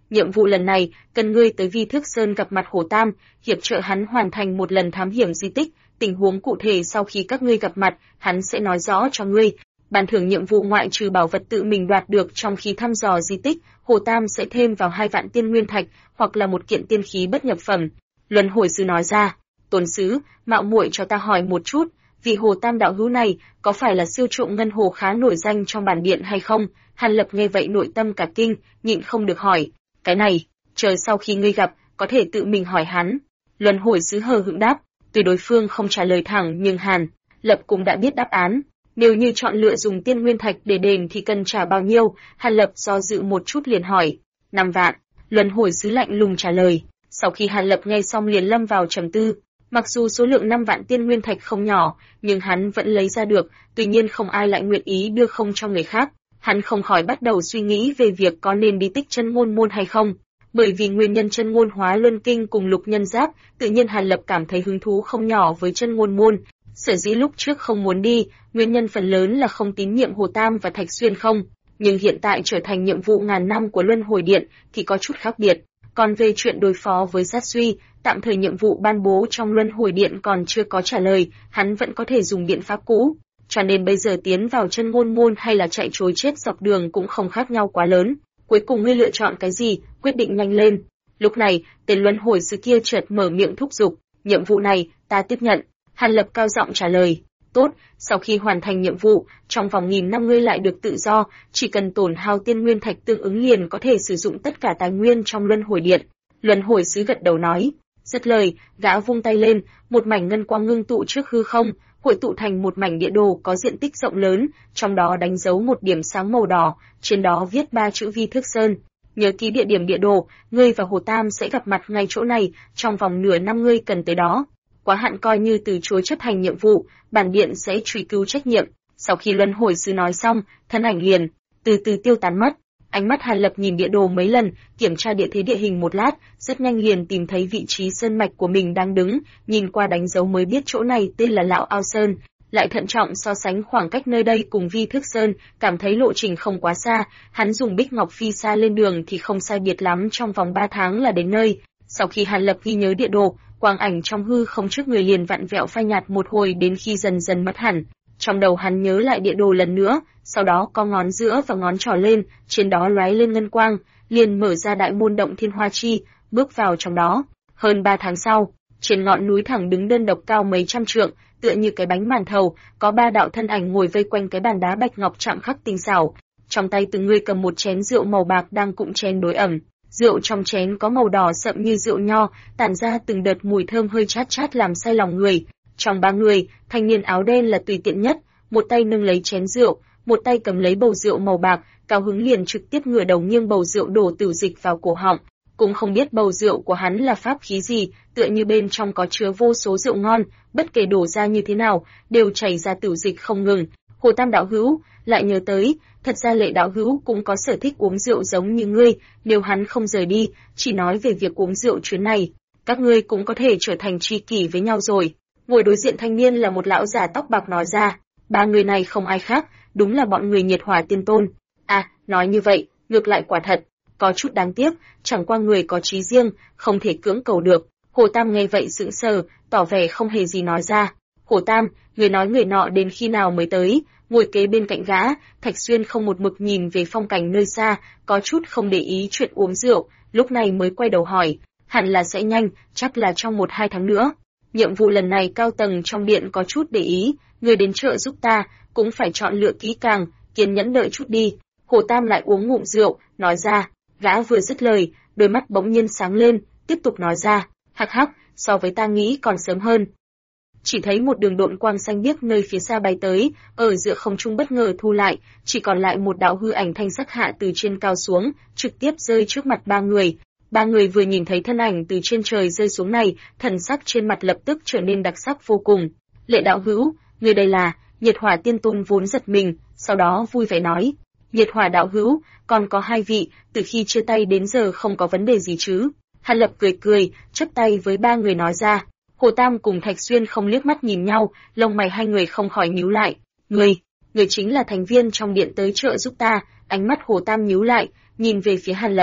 nhiệm vụ lần này cần ngươi tới Vi Thước Sơn gặp mặt Hồ Tam, hiệp trợ hắn hoàn thành một lần thám hiểm di tích, tình huống cụ thể sau khi các ngươi gặp mặt, hắn sẽ nói rõ cho ngươi. Ban thưởng nhiệm vụ ngoại trừ bảo vật tự mình đoạt được trong khi thăm dò di tích, Hồ Tam sẽ thêm vào 2 vạn tiên nguyên thạch hoặc là một kiện tiên khí bất nhập phẩm. Luân hồi sứ nói ra, Tôn sứ, mạo muội cho ta hỏi một chút, vị Hồ Tam đạo hữu này có phải là siêu trộm ngân hồ khá nổi danh trong bản điện hay không? Hàn Lập nghe vậy nội tâm cả kinh, nhịn không được hỏi, cái này, chờ sau khi ngươi gặp, có thể tự mình hỏi hắn. Luân hồi sứ hờ hững đáp, tuy đối phương không trả lời thẳng nhưng Hàn Lập cũng đã biết đáp án. Nếu như chọn lựa dùng tiên nguyên thạch để đền thì cần trả bao nhiêu? Hàn Lập do dự một chút liền hỏi. 5 vạn. Luân hồi sứ lạnh lùng trả lời. Sau khi Hàn Lập nghe xong liền lâm vào trầm tư. Mặc dù số lượng 5 vạn tiên nguyên thạch không nhỏ, nhưng hắn vẫn lấy ra được, tuy nhiên không ai lại nguyện ý đưa không cho người khác. Hắn không khỏi bắt đầu suy nghĩ về việc có nên đi tích chân ngôn môn hay không. Bởi vì nguyên nhân chân ngôn hóa luân kinh cùng lục nhân giáp, tự nhiên Hàn Lập cảm thấy hứng thú không nhỏ với chân ngôn môn. Sở dĩ lúc trước không muốn đi, nguyên nhân phần lớn là không tín nhiệm Hồ Tam và Thạch Xuyên không, nhưng hiện tại trở thành nhiệm vụ ngàn năm của Luân Hồi Điện thì có chút khác biệt. Còn về chuyện đối phó với Sát Suy, tạm thời nhiệm vụ ban bố trong Luân Hồi Điện còn chưa có trả lời, hắn vẫn có thể dùng biện pháp cũ, cho nên bây giờ tiến vào chân ngôn môn hay là chạy trối chết dọc đường cũng không khác nhau quá lớn. Cuối cùng ngươi lựa chọn cái gì, quyết định nhanh lên. Lúc này, tên Luân Hồi sứ kia chợt mở miệng thúc giục, nhiệm vụ này, ta tiếp nhận. Hàn Lập cao giọng trả lời, tốt, sau khi hoàn thành nhiệm vụ, trong vòng 1000 năm ngươi lại được tự do, chỉ cần tổn hao tiên nguyên thạch tương ứng liền có thể sử dụng tất cả tài nguyên trong Luân Hồi Điện. Luân Hồi sứ gật đầu nói, dứt lời, gã vung tay lên, một mảnh ngân quang ngưng tụ trước hư không, hội tụ thành một mảnh địa đồ có diện tích rộng lớn, trong đó đánh dấu một điểm sáng màu đỏ, trên đó viết 3 chữ Vi Thước Sơn. Nhớ ký địa điểm địa đồ, ngươi và Hồ Tam sẽ gặp mặt ngay chỗ này, trong vòng nửa năm ngươi cần tới đó. Quá hạn coi như từ chối chấp hành nhiệm vụ, bản điện sẽ truy cứu trách nhiệm. Sau khi Luân Hồi sứ nói xong, thân ảnh liền từ từ tiêu tán mất. Ánh mắt Hàn Lập nhìn địa đồ mấy lần, kiểm tra địa thế địa hình một lát, rất nhanh liền tìm thấy vị trí sơn mạch của mình đang đứng, nhìn qua đánh dấu mới biết chỗ này tên là Lão Ao Sơn. Lại thận trọng so sánh khoảng cách nơi đây cùng Vi Thước Sơn, cảm thấy lộ trình không quá xa, hắn dùng Bích Ngọc Phi xa lên đường thì không sai biệt lắm, trong vòng 3 tháng là đến nơi. Sau khi Hàn Lập ghi nhớ địa đồ, quang ảnh trong hư không trước người liền vặn vẹo phai nhạt một hồi đến khi dần dần mất hẳn. Trong đầu hắn nhớ lại địa đồ lần nữa, sau đó có ngón giữa và ngón trỏ lên, trên đó lóe lên ngân quang, liền mở ra đại môn động Thiên Hoa Chi, bước vào trong đó. Hơn 3 tháng sau, trên ngọn núi thẳng đứng đơn độc cao mấy trăm trượng, tựa như cái bánh màn thầu, có 3 đạo thân ảnh ngồi vây quanh cái bàn đá bạch ngọc chạm khắc tinh xảo. Trong tay từng người cầm một chén rượu màu bạc đang cụng chén đối ẩm. Rượu trong chén có màu đỏ sậm như rượu nho, tản ra từng đợt mùi thơm hơi chát chát làm say lòng người. Trong 3 người, thanh niên áo đen là tùy tiện nhất, một tay nâng lấy chén rượu, một tay cầm lấy bầu rượu màu bạc, cao hứng liền trực tiếp ngửa đầu nghiêng bầu rượu đổ tử dịch vào cổ họng. Cũng không biết bầu rượu của hắn là pháp khí gì, tựa như bên trong có chứa vô số rượu ngon, bất kể đổ ra như thế nào, đều chảy ra tử dịch không ngừng. Hồ Tam đạo hữu, lại nhớ tới, thật ra Lệ đạo hữu cũng có sở thích uống rượu giống như ngươi, nếu hắn không rời đi, chỉ nói về việc uống rượu chuyến này, các ngươi cũng có thể trở thành tri kỷ với nhau rồi. Ngồi đối diện thanh niên là một lão già tóc bạc nói ra, 3 người này không ai khác, đúng là bọn người Nhiệt Hỏa Tiên Tôn. À, nói như vậy, ngược lại quả thật, có chút đáng tiếc, chẳng qua người có chí riêng, không thể cưỡng cầu được. Hồ Tam nghe vậy sững sờ, tỏ vẻ không hề gì nói ra. Hồ Tam, người nói người nọ đến khi nào mới tới? Ngồi kế bên cạnh gã, Thạch Xuyên không một mực nhìn về phong cảnh nơi xa, có chút không để ý chuyện uống rượu, lúc này mới quay đầu hỏi, hẳn là sẽ nhanh, chắc là trong 1-2 tháng nữa. Nhiệm vụ lần này cao tầng trong điện có chút để ý, người đến trợ giúp ta, cũng phải chọn lựa kỹ càng, kiên nhẫn đợi chút đi. Hồ Tam lại uống ngụm rượu, nói ra, gã vừa dứt lời, đôi mắt bỗng nhiên sáng lên, tiếp tục nói ra, hắc hắc, so với ta nghĩ còn sớm hơn. Chỉ thấy một đường độn quang xanh biếc nơi phía xa bay tới, ở giữa không trung bất ngờ thu lại, chỉ còn lại một đạo hư ảnh thanh sắc hạ từ trên cao xuống, trực tiếp rơi trước mặt 3 người. 3 người vừa nhìn thấy thân ảnh từ trên trời rơi xuống này, thần sắc trên mặt lập tức trở nên đặc sắc vô cùng. Lệ đạo hữu, người đây là? Nhiệt Hỏa Tiên Tôn vốn giật mình, sau đó vui vẻ nói, Nhiệt Hỏa đạo hữu, còn có 2 vị, từ khi chia tay đến giờ không có vấn đề gì chứ? Hàn Lập cười cười, chắp tay với 3 người nói ra. Hồ Tam cùng Thạch Xuyên không liếc mắt nhìn nhau, lông mày hai người không khỏi nhíu lại. Người chính là thành viên trong điện tới trợ giúp ta. Ánh mắt Hồ Tam nhíu lại, nhìn về phía Hàn Lập.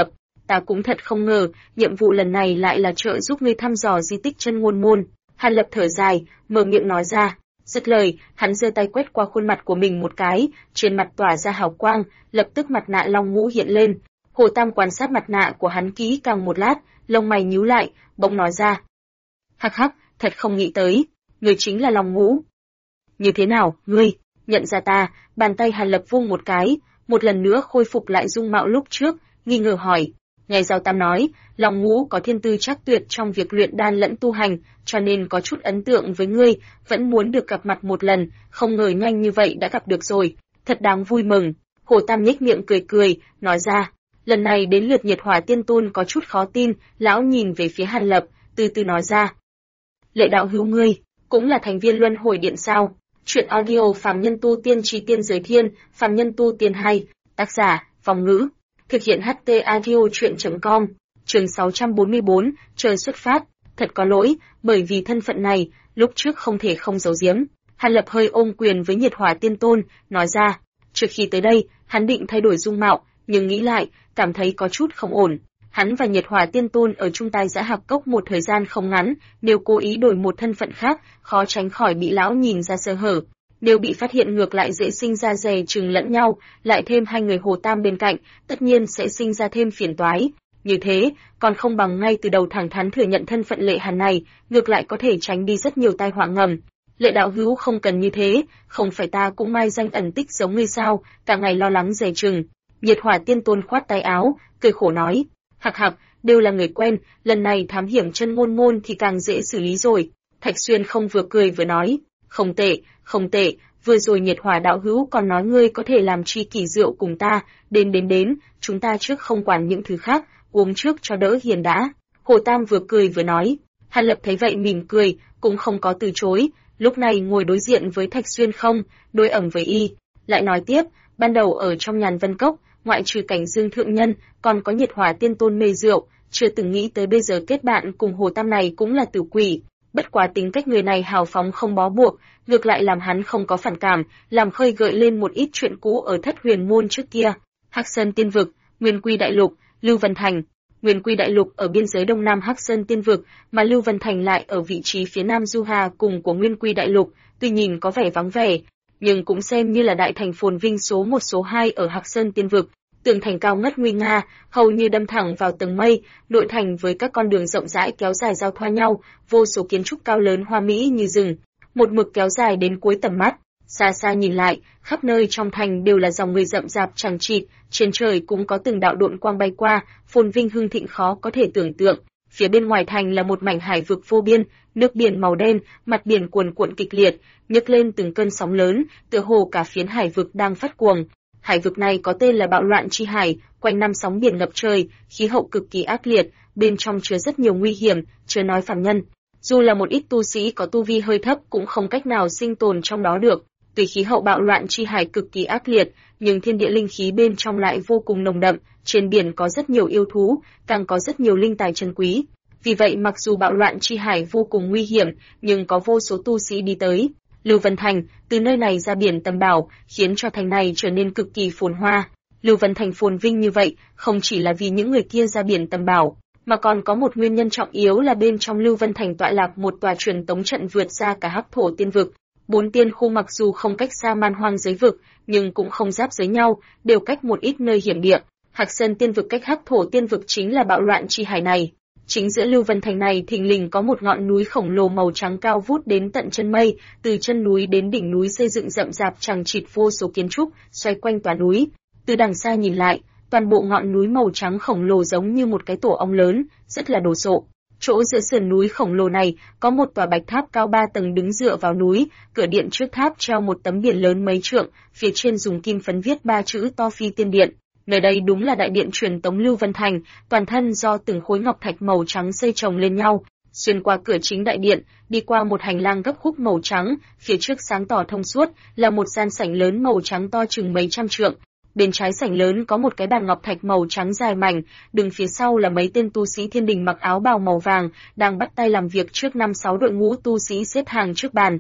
ta cũng thật không ngờ, nhiệm vụ lần này lại là trợ giúp ngươi thăm dò di tích Chân Ngôn Môn. Hàn Lập thở dài, mở miệng nói ra. Dứt lời, hắn giơ tay quét qua khuôn mặt của mình một cái, trên mặt tỏa ra hào quang, lập tức mặt nạ long ngũ hiện lên. Hồ Tam quan sát mặt nạ của hắn kỹ càng một lát, lông mày nhíu lại, bỗng nói ra. Hắc hắc, thật không nghĩ tới, ngươi chính là Long Ngũ. Như thế nào, ngươi, nhận ra ta? Bàn tay Hàn Lập vung một cái, một lần nữa khôi phục lại dung mạo lúc trước, nghi ngờ hỏi. Nghe Giao Tam nói, Long Ngũ có thiên tư chắc tuyệt trong việc luyện đan lẫn tu hành, cho nên có chút ấn tượng với ngươi, vẫn muốn được gặp mặt một lần, không ngờ nhanh như vậy đã gặp được rồi, thật đáng vui mừng. Hồ Tam nhếch miệng cười cười, nói ra. Lần này đến lượt Nhiệt Hỏa Tiên Tôn có chút khó tin, lão nhìn về phía Hàn Lập, từ từ nói ra. Lệ đạo hữu ngươi, cũng là thành viên Luân Hồi Điện sao? Chuyện audio Phàm Nhân Tu Tiên Chí Tiên Giới Thiên, Phàm Nhân Tu Tiên 2, tác giả, Vòng Ngữ, thực hiện HT Audio Chuyện.com, chương 644, trời xuất phát, thật có lỗi, bởi vì thân phận này, lúc trước không thể không giấu giếm. Hàn Lập hơi ôm quyền với Nhiệt Hỏa Tiên Tôn, nói ra, trước khi tới đây, hắn định thay đổi dung mạo, nhưng nghĩ lại, cảm thấy có chút không ổn. Hắn và Nhiệt Hỏa Tiên Tôn ở chung Tài Giã Hạc Cốc một thời gian không ngắn, nếu cố ý đổi một thân phận khác, khó tránh khỏi bị lão nhìn ra sơ hở. Nếu bị phát hiện ngược lại dễ sinh ra dè chừng lẫn nhau, lại thêm hai người Hồ Tam bên cạnh, tất nhiên sẽ sinh ra thêm phiền toái. Như thế, còn không bằng ngay từ đầu thẳng thắn thừa nhận thân phận Lệ Hàn này, ngược lại có thể tránh đi rất nhiều tai họa ngầm. Lệ đạo hữu không cần như thế, không phải ta cũng mai danh ẩn tích giống ngươi sao, cả ngày lo lắng dè chừng. Nhiệt Hỏa Tiên Tôn khoát tay áo, cười khổ nói. Hạc hạc, đều là người quen, lần này thám hiểm Chân Ngôn Môn thì càng dễ xử lý rồi. Thạch Xuyên không vừa cười vừa nói, không tệ, không tệ, vừa rồi Nhiệt Hỏa đạo hữu còn nói ngươi có thể làm tri kỷ rượu cùng ta, đến, chúng ta trước không quản những thứ khác, uống trước cho đỡ hiền đã. Hồ Tam vừa cười vừa nói, Hàn Lập thấy vậy mỉm cười, cũng không có từ chối, lúc này ngồi đối diện với Thạch Xuyên không, đối ẩm với y, lại nói tiếp, ban đầu ở trong Nhàn Vân Cốc, ngoại trừ Cảnh Dương thượng nhân, còn có Nhiệt Hỏa Tiên Tôn mê rượu, chưa từng nghĩ tới bây giờ kết bạn cùng Hồ Tam này cũng là tử quỷ. Bất quá tính cách người này hào phóng không bó buộc, ngược lại làm hắn không có phản cảm, làm khơi gợi lên một ít chuyện cũ ở Thất Huyền môn trước kia. Hắc Sơn Tiên vực, Nguyên Quy Đại Lục, Lưu Vân Thành. Nguyên Quy Đại Lục ở biên giới đông nam Hắc Sơn Tiên vực, mà Lưu Vân Thành lại ở vị trí phía nam Du Hà cùng của Nguyên Quy Đại Lục, tuy nhìn có vẻ vắng vẻ, nhưng cũng xem như là đại thành phồn vinh số 1 số 2 ở Hắc Sơn Tiên vực. Tường thành cao ngất nguy nga, hầu như đâm thẳng vào tầng mây, nội thành với các con đường rộng rãi kéo dài giao thoa nhau, vô số kiến trúc cao lớn hoa mỹ như rừng, một mực kéo dài đến cuối tầm mắt. Xa xa nhìn lại, khắp nơi trong thành đều là dòng người rậm rạp chằng chịt, trên trời cũng có từng đạo độn quang bay qua, phồn vinh hưng thịnh khó có thể tưởng tượng. Phía bên ngoài thành là một mảnh hải vực vô biên, nước biển màu đen, mặt biển cuồn cuộn kịch liệt, nhấc lên từng cơn sóng lớn, tựa hồ cả phiến hải vực đang phát cuồng. Hải vực này có tên là Bạo Loạn Chi Hải, quanh năm sóng biển ngập trời, khí hậu cực kỳ ác liệt, bên trong chứa rất nhiều nguy hiểm, chớ nói phàm nhân. Dù là một ít tu sĩ có tu vi hơi thấp cũng không cách nào sinh tồn trong đó được. Tuy khí hậu Bạo Loạn Chi Hải cực kỳ ác liệt, nhưng thiên địa linh khí bên trong lại vô cùng nồng đậm, trên biển có rất nhiều yêu thú, càng có rất nhiều linh tài chân quý. Vì vậy mặc dù Bạo Loạn Chi Hải vô cùng nguy hiểm, nhưng có vô số tu sĩ đi tới. Lưu Vân Thành, từ nơi này ra biển tầm bảo, khiến cho thành này trở nên cực kỳ phồn hoa. Lưu Vân Thành phồn vinh như vậy, không chỉ là vì những người kia ra biển tầm bảo, mà còn có một nguyên nhân trọng yếu là bên trong Lưu Vân Thành tọa lạc một tòa truyền tống trận vượt ra cả Hắc Thổ Tiên vực. 4 tiên khu mặc dù không cách xa Man Hoang giới vực, nhưng cũng không giáp giới nhau, đều cách một ít nơi hiểm địa. Hạc Sơn Tiên vực cách Hắc Thổ Tiên vực chính là Bạo Loạn Chi Hải này. Chính giữa Lưu Vân Thành này thình lình có một ngọn núi khổng lồ màu trắng cao vút đến tận chân mây, từ chân núi đến đỉnh núi xây dựng rậm rạp chằng chịt vô số kiến trúc, xoay quanh tòa núi. Từ đằng xa nhìn lại, toàn bộ ngọn núi màu trắng khổng lồ giống như một cái tổ ong lớn, rất là đồ sộ. Chỗ giữa sườn núi khổng lồ này, có một tòa bạch tháp cao 3 tầng đứng dựa vào núi, cửa điện trước tháp treo một tấm biển lớn mấy trượng, phía trên dùng kim phấn viết 3 chữ to Phi Tiên Điện. Nơi đây đúng là đại điện truyền tống Lưu Vân Thành, toàn thân do từng khối ngọc thạch màu trắng xây chồng lên nhau. Xuyên qua cửa chính đại điện, đi qua một hành lang gấp khúc màu trắng, phía trước sáng tỏ thông suốt là một gian sảnh lớn màu trắng to chừng mấy trăm trượng. Bên trái sảnh lớn có một cái bàn ngọc thạch màu trắng dài mảnh, đứng phía sau là mấy tên tu sĩ thiên đình mặc áo bào màu vàng, đang bắt tay làm việc trước 5-6 đội ngũ tu sĩ xếp hàng trước bàn.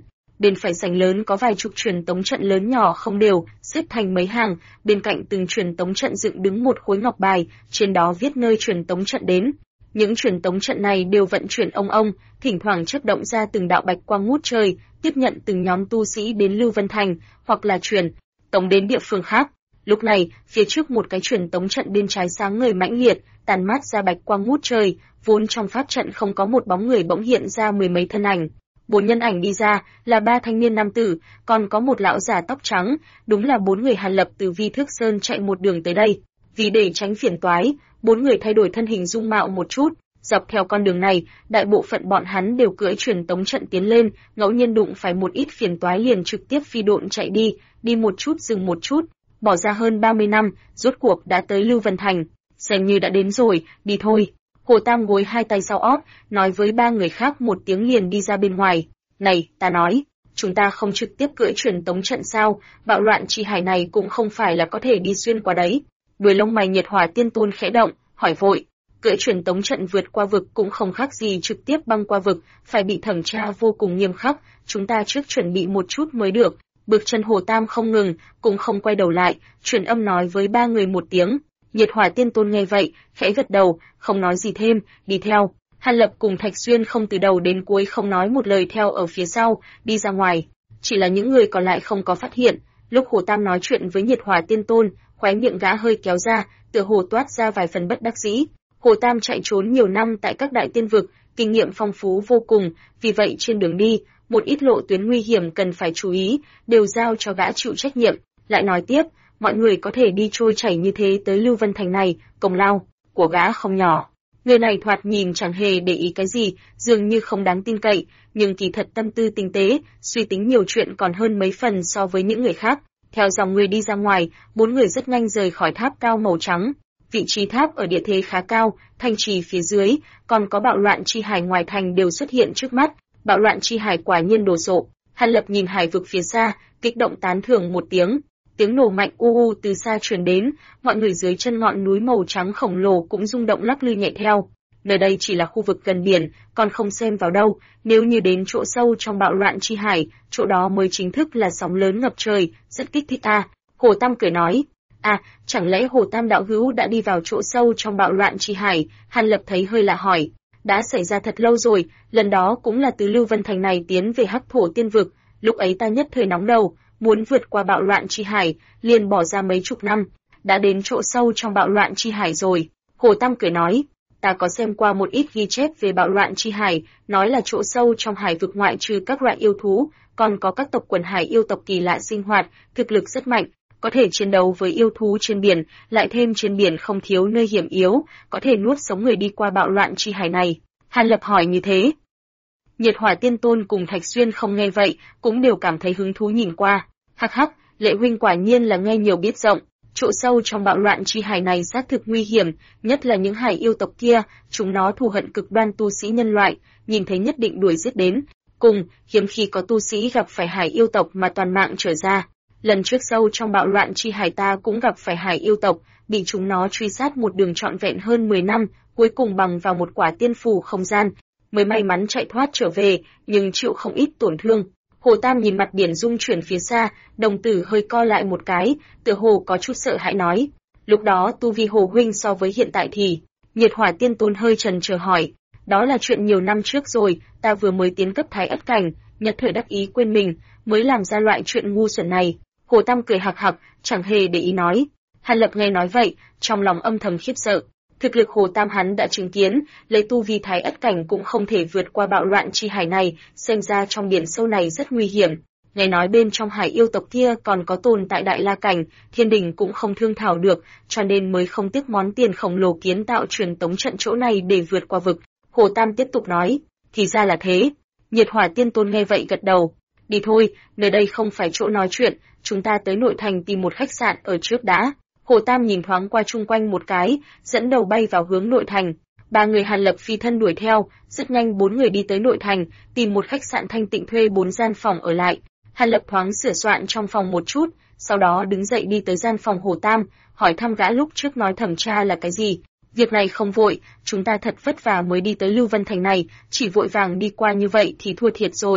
bên phải sảnh lớn có vài chục truyền tống trận lớn nhỏ không đều, xếp thành mấy hàng, bên cạnh từng truyền tống trận dựng đứng một khối ngọc bài, trên đó viết nơi truyền tống trận đến. Những truyền tống trận này đều vận chuyển ông, thỉnh thoảng chớp động ra từng đạo bạch quang ngút trời, tiếp nhận từng nhóm tu sĩ đến Lưu Vân Thành, hoặc là truyền tống đến địa phương khác. Lúc này, phía trước một cái truyền tống trận bên trái sáng ngời mãnh liệt, tàn mát ra bạch quang ngút trời, vốn trong pháp trận không có một bóng người bỗng hiện ra mười mấy thân ảnh. 4 nhân ảnh đi ra, là 3 thanh niên nam tử, còn có một lão già tóc trắng, đúng là 4 người Hàn Lập từ Vi Thước Sơn chạy một đường tới đây. Vì để tránh phiền toái, 4 người thay đổi thân hình dung mạo một chút. Dọc theo con đường này, đại bộ phận bọn hắn đều cưỡi truyền tống trận tiến lên, ngẫu nhiên đụng phải một ít phiền toái liền trực tiếp phi độn chạy đi, đi một chút dừng một chút, bỏ ra hơn 30 năm, rốt cuộc đã tới Lưu Vân Thành. Xem như đã đến rồi, đi thôi. Hồ Tam gối hai tay sau ót, nói với 3 người khác một tiếng liền đi ra bên ngoài. Này, ta nói, chúng ta không trực tiếp cưỡi truyền tống trận sao, bạo loạn chi hải này cũng không phải là có thể đi xuyên qua đấy. Đuôi lông mày Nhiệt Hỏa Tiên Tôn khẽ động, hỏi vội. Cưỡi truyền tống trận vượt qua vực cũng không khác gì trực tiếp băng qua vực, phải bị thẩm tra vô cùng nghiêm khắc, chúng ta trước chuẩn bị một chút mới được. Bước chân Hồ Tam không ngừng, cũng không quay đầu lại, truyền âm nói với 3 người một tiếng. Nhiệt Hỏa Tiên Tôn nghe vậy, khẽ gật đầu, không nói gì thêm, đi theo. Hàn Lập cùng Thạch Xuyên không từ đầu đến cuối không nói một lời theo ở phía sau, đi ra ngoài. Chỉ là những người còn lại không có phát hiện. Lúc Hồ Tam nói chuyện với Nhiệt Hỏa Tiên Tôn, khóe miệng gã hơi kéo ra, tựa hồ toát ra vài phần bất đắc dĩ. Hồ Tam chạy trốn nhiều năm tại các đại tiên vực, kinh nghiệm phong phú vô cùng, vì vậy trên đường đi, một ít lộ tuyến nguy hiểm cần phải chú ý, đều giao cho gã chịu trách nhiệm. Lại nói tiếp, mọi người có thể đi trôi chảy như thế tới Lưu Vân Thành này, công lao của gã không nhỏ. Người này thoạt nhìn chẳng hề để ý cái gì, dường như không đáng tin cậy, nhưng kỳ thật tâm tư tinh tế, suy tính nhiều chuyện còn hơn mấy phần so với những người khác. Theo dòng người đi ra ngoài, 4 người rất nhanh rời khỏi tháp cao màu trắng. Vị trí tháp ở địa thế khá cao, thành trì phía dưới, còn có bạo loạn chi hải ngoài thành đều xuất hiện trước mắt. Bạo loạn chi hải quả nhiên đồ sộ. Hàn Lập nhìn hải vực phía xa, kích động tán thưởng một tiếng. Tiếng nổ mạnh từ xa truyền đến, mọi người dưới chân ngọn núi màu trắng khổng lồ cũng rung động lắc lư nhẹ theo. Nơi đây chỉ là khu vực gần biển, còn không xem vào đâu, nếu như đến chỗ sâu trong bạo loạn chi hải, chỗ đó mới chính thức là sóng lớn ngập trời, rất kích thích a. Hồ Tam cười nói. À, chẳng lẽ Hồ Tam đạo hữu đã đi vào chỗ sâu trong bạo loạn chi hải? Hàn Lập thấy hơi lạ hỏi. Đã xảy ra thật lâu rồi, lần đó cũng là từ Lưu Vân Thành này tiến về Hắc Thổ Tiên Vực, lúc ấy ta nhất thời nóng đầu, muốn vượt qua bạo loạn chi hải, liền bỏ ra mấy chục năm, đã đến chỗ sâu trong bạo loạn chi hải rồi. Hồ Tam cười nói, ta có xem qua một ít ghi chép về bạo loạn chi hải, nói là chỗ sâu trong hải vực ngoại trừ các loại yêu thú, còn có các tộc quần hải yêu tộc kỳ lạ sinh hoạt, thực lực rất mạnh, có thể chiến đấu với yêu thú trên biển, lại thêm trên biển không thiếu nơi hiểm yếu, có thể nuốt sống người đi qua bạo loạn chi hải này. Hàn Lập hỏi như thế. Nhiệt Hỏa Tiên Tôn cùng Thạch Xuyên không nghe vậy, cũng đều cảm thấy hứng thú nhìn qua. Hắc hắc, Lệ huynh quả nhiên là nghe nhiều biết rộng, chỗ sâu trong bạo loạn chi hải này xác thực nguy hiểm, nhất là những hải yêu tộc kia, chúng nó thù hận cực đoan tu sĩ nhân loại, nhìn thấy nhất định đuổi giết đến. Cùng, hiếm khi có tu sĩ gặp phải hải yêu tộc mà toàn mạng trở ra. Lần trước sâu trong bạo loạn chi hải ta cũng gặp phải hải yêu tộc, bị chúng nó truy sát một đường trọn vẹn hơn 10 năm, cuối cùng bằng vào một quả tiên phù không gian, mới may mắn chạy thoát trở về, nhưng chịu không ít tổn thương. Hồ Tam nhìn mặt biển rung chuyển phía xa, đồng tử hơi co lại một cái, tựa hồ có chút sợ hãi nói. Lúc đó tu vi Hồ huynh so với hiện tại thì, Nhiệt Hỏa Tiên Tôn hơi chần chờ hỏi. Đó là chuyện nhiều năm trước rồi, ta vừa mới tiến cấp Thái Ất Cảnh, nhất thời đắc ý quên mình, mới làm ra loại chuyện ngu xuẩn này. Hồ Tam cười hạc hạc, chẳng hề để ý nói. Hàn Lập nghe nói vậy, trong lòng âm thầm khiếp sợ. Thực lực Hồ Tam hắn đã chứng kiến, lấy tu vi Thái Ất Cảnh cũng không thể vượt qua bạo loạn chi hải này, xem ra trong biển sâu này rất nguy hiểm. Nghe nói bên trong hải yêu tộc kia còn có tồn tại Đại La Cảnh, Thiên Đình cũng không thương thảo được, cho nên mới không tiếc món tiền khổng lồ kiến tạo truyền tống trận chỗ này để vượt qua vực. Hồ Tam tiếp tục nói, thì ra là thế. Nhiệt Hỏa Tiên Tôn nghe vậy gật đầu. Đi thôi, nơi đây không phải chỗ nói chuyện, chúng ta tới nội thành tìm một khách sạn ở trước đã. Hồ Tam nhìn thoáng qua chung quanh một cái, dẫn đầu bay vào hướng nội thành. 3 người Hàn Lập phi thân đuổi theo, rất nhanh 4 người đi tới nội thành, tìm một khách sạn thanh tịnh thuê 4 gian phòng ở lại. Hàn Lập thoáng sửa soạn trong phòng một chút, sau đó đứng dậy đi tới gian phòng Hồ Tam, hỏi thăm gã lúc trước nói thẩm tra là cái gì. Việc này không vội, chúng ta thật vất vả mới đi tới Lưu Vân Thành này, chỉ vội vàng đi qua như vậy thì thua thiệt rồi.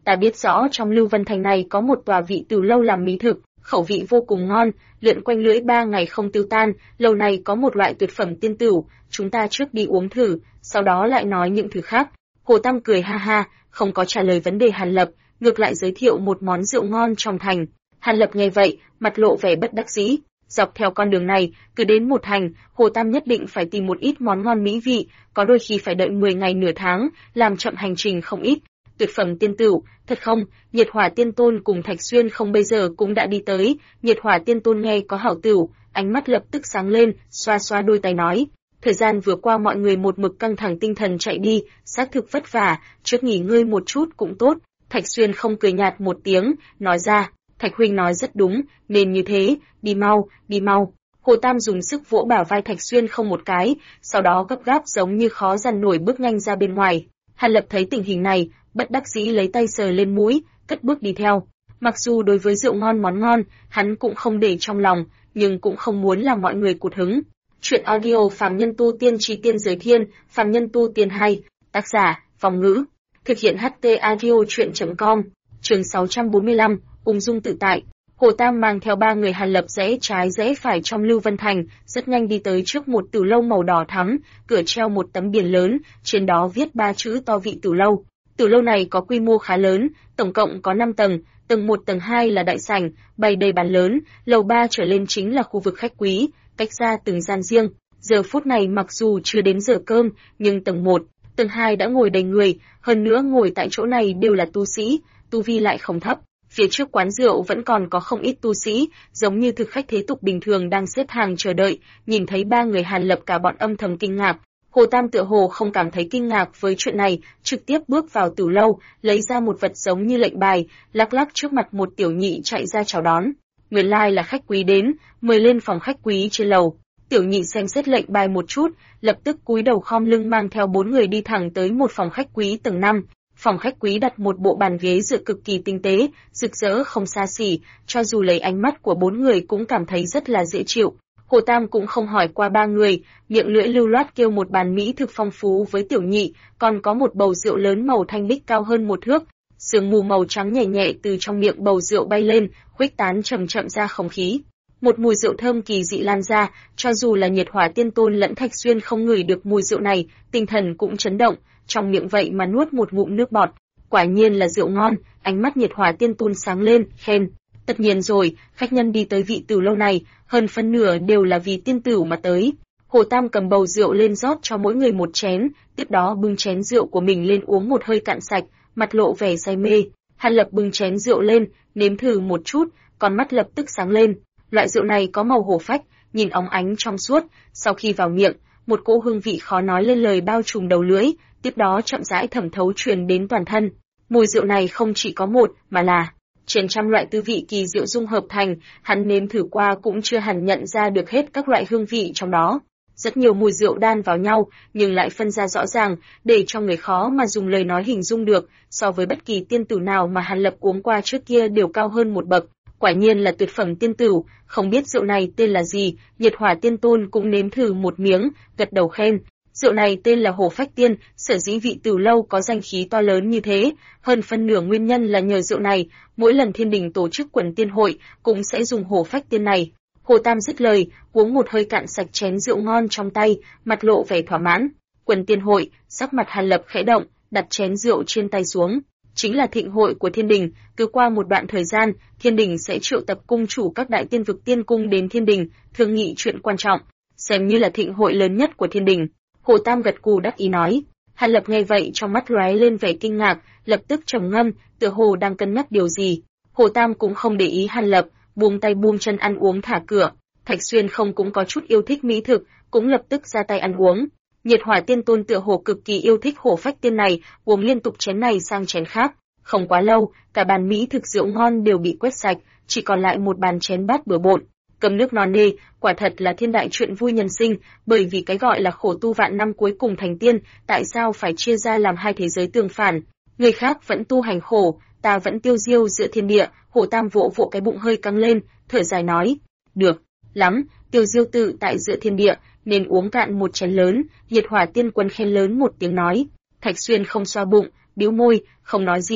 Ta biết rõ trong Lưu Vân Thành này có một tòa vị từ lâu làm mỹ thực, khẩu vị vô cùng ngon, lượn quanh lưỡi 3 ngày không tiêu tan, lâu này có một loại tuyệt phẩm tiên tửu, chúng ta trước đi uống thử, sau đó lại nói những thứ khác. Hồ Tam cười ha ha, không có trả lời vấn đề Hàn Lập, ngược lại giới thiệu một món rượu ngon trong thành. Hàn Lập nghe vậy, mặt lộ vẻ bất đắc dĩ. Dọc theo con đường này, cứ đến một thành, Hồ Tam nhất định phải tìm một ít món ngon mỹ vị, có đôi khi phải đợi 10 ngày nửa tháng, làm chậm hành trình không ít. Tuyệt phẩm tiên tửu, thật không? Nhiệt Hỏa Tiên Tôn cùng Thạch Xuyên không bây giờ cũng đã đi tới. Nhiệt Hỏa Tiên Tôn nghe có hảo tửu, ánh mắt lập tức sáng lên, xoa xoa đôi tay nói: thời gian vừa qua mọi người một mực căng thẳng tinh thần chạy đi, xác thực vất vả, trước nghỉ ngơi một chút cũng tốt. Thạch Xuyên không cười nhạt một tiếng, nói ra: Thạch huynh nói rất đúng, nên như thế, đi mau, đi mau. Hồ Tam dùng sức vỗ bả vai Thạch Xuyên không một cái, sau đó gấp gáp giống như khó dằn nổi bước nhanh ra bên ngoài. Hàn Lập thấy tình hình này, bất đắc dĩ lấy tay sờ lên mũi, cất bước đi theo. Mặc dù đối với rượu ngon món ngon, hắn cũng không để trong lòng, nhưng cũng không muốn làm mọi người cụt hứng. Chuyện audio Phàm Nhân Tu Tiên Chí Tiên Giới Thiên, Phàm Nhân Tu Tiên 2, tác giả, Vong Ngữ, thực hiện HT Audio Chuyện.com, chương 645, ung dung tự tại. Hồ Tam mang theo 3 người Hàn Lập rẽ trái rẽ phải trong Lưu Vân Thành, rất nhanh đi tới trước một tử lâu màu đỏ thắm, cửa treo một tấm biển lớn, trên đó viết 3 chữ to vị tử lâu. Tử lâu này có quy mô khá lớn, tổng cộng có 5 tầng, tầng 1 tầng 2 là đại sảnh, bày đầy bàn lớn, lầu 3 trở lên chính là khu vực khách quý, cách ra từng gian riêng. Giờ phút này mặc dù chưa đến giờ cơm, nhưng tầng 1, tầng 2 đã ngồi đầy người, hơn nữa ngồi tại chỗ này đều là tu sĩ, tu vi lại không thấp. Phía trước quán rượu vẫn còn có không ít tu sĩ, giống như thực khách thế tục bình thường đang xếp hàng chờ đợi, nhìn thấy 3 người Hàn Lập cả bọn âm thầm kinh ngạc. Hồ Tam tựa hồ không cảm thấy kinh ngạc với chuyện này, trực tiếp bước vào tử lâu, lấy ra một vật giống như lệnh bài, lắc lắc trước mặt một tiểu nhị chạy ra chào đón. Nguyên lai là khách quý đến, mời lên phòng khách quý trên lầu. Tiểu nhị xem xét lệnh bài một chút, lập tức cúi đầu khom lưng mang theo 4 người đi thẳng tới một phòng khách quý tầng 5. Phòng khách quý đặt một bộ bàn ghế dựa cực kỳ tinh tế, rực rỡ không xa xỉ, cho dù lấy ánh mắt của 4 người cũng cảm thấy rất là dễ chịu. Hồ Tam cũng không hỏi qua 3 người, miệng lưỡi lưu loát kêu một bàn mỹ thực phong phú với tiểu nhị, còn có một bầu rượu lớn màu thanh bích cao hơn 1 thước. Sương mù màu trắng nhẹ nhẹ từ trong miệng bầu rượu bay lên, khuếch tán chậm chậm ra không khí. Một mùi rượu thơm kỳ dị lan ra, cho dù là Nhiệt Hỏa Tiên Tôn lẫn Thạch Xuyên không ngửi được mùi rượu này, tinh thần cũng chấn động, trong miệng vậy mà nuốt một ngụm nước bọt. Quả nhiên là rượu ngon, ánh mắt Nhiệt Hỏa Tiên Tôn sáng lên, khen. Tất nhiên rồi, khách nhân đi tới vị tử lâu này, hơn phân nửa đều là vì tiên tửu mà tới. Hồ Tam cầm bầu rượu lên rót cho mỗi người một chén, tiếp đó bưng chén rượu của mình lên uống một hơi cạn sạch, mặt lộ vẻ say mê. Hàn Lập bưng chén rượu lên, nếm thử một chút, con mắt lập tức sáng lên. Loại rượu này có màu hổ phách, nhìn óng ánh trong suốt, sau khi vào miệng, một cỗ hương vị khó nói lên lời bao trùm đầu lưỡi, tiếp đó chậm rãi thẩm thấu truyền đến toàn thân. Mùi rượu này không chỉ có một, mà là trên trăm loại tư vị kỳ diệu dung hợp thành, hắn nếm thử qua cũng chưa hẳn nhận ra được hết các loại hương vị trong đó. Rất nhiều mùi rượu đan vào nhau, nhưng lại phân ra rõ ràng, để cho người khó mà dùng lời nói hình dung được, so với bất kỳ tiên tử nào mà Hàn Lập uống qua trước kia đều cao hơn một bậc. Quả nhiên là tuyệt phẩm tiên tửu, không biết rượu này tên là gì, Nhiệt Hỏa Tiên Tôn cũng nếm thử một miếng, gật đầu khen. Rượu này tên là Hổ Phách Tiên, sở dĩ vị tử lâu có danh khí to lớn như thế, hơn phân nửa nguyên nhân là nhờ rượu này, mỗi lần thiên đình tổ chức quần tiên hội, cũng sẽ dùng Hổ Phách Tiên này. Hồ Tam dứt lời, uống một hơi cạn sạch chén rượu ngon trong tay, mặt lộ vẻ thỏa mãn. Quần tiên hội, sắc mặt Hàn Lập khẽ động, đặt chén rượu trên tay xuống. Chính là thịnh hội của thiên đình, cứ qua một đoạn thời gian, thiên đình sẽ triệu tập cung chủ các đại tiên vực tiên cung đến thiên đình, thương nghị chuyện quan trọng, xem như là thịnh hội lớn nhất của thiên đình. Hồ Tam gật gù đắc ý nói. Hàn Lập nghe vậy trong mắt lóe lên vẻ kinh ngạc, lập tức trầm ngâm, tựa hồ đang cân nhắc điều gì. Hồ Tam cũng không để ý Hàn Lập, buông tay buông chân ăn uống thả cửa. Thạch Xuyên không cũng có chút yêu thích mỹ thực, cũng lập tức ra tay ăn uống. Nhiệt Hỏa Tiên Tôn tựa hồ cực kỳ yêu thích Hổ Phách Tiên này, uống liên tục chén này sang chén khác. Không quá lâu, cả bàn mỹ thực rượu ngon đều bị quét sạch, chỉ còn lại một bàn chén bát bừa bộn. Cầm nước non nê, quả thật là thiên đại chuyện vui nhân sinh, bởi vì cái gọi là khổ tu vạn năm cuối cùng thành tiên, tại sao phải chia ra làm hai thế giới tương phản? Người khác vẫn tu hành khổ, ta vẫn tiêu diêu giữa thiên địa. Hồ Tam vỗ vỗ cái bụng hơi căng lên, thở dài nói, được lắm, tiêu diêu tự tại giữa thiên địa, nên uống cạn một chén lớn. Nhiệt Hỏa Tiên Quân khen lớn một tiếng nói. Thạch Xuyên không xoa bụng, bĩu môi, không nói gì.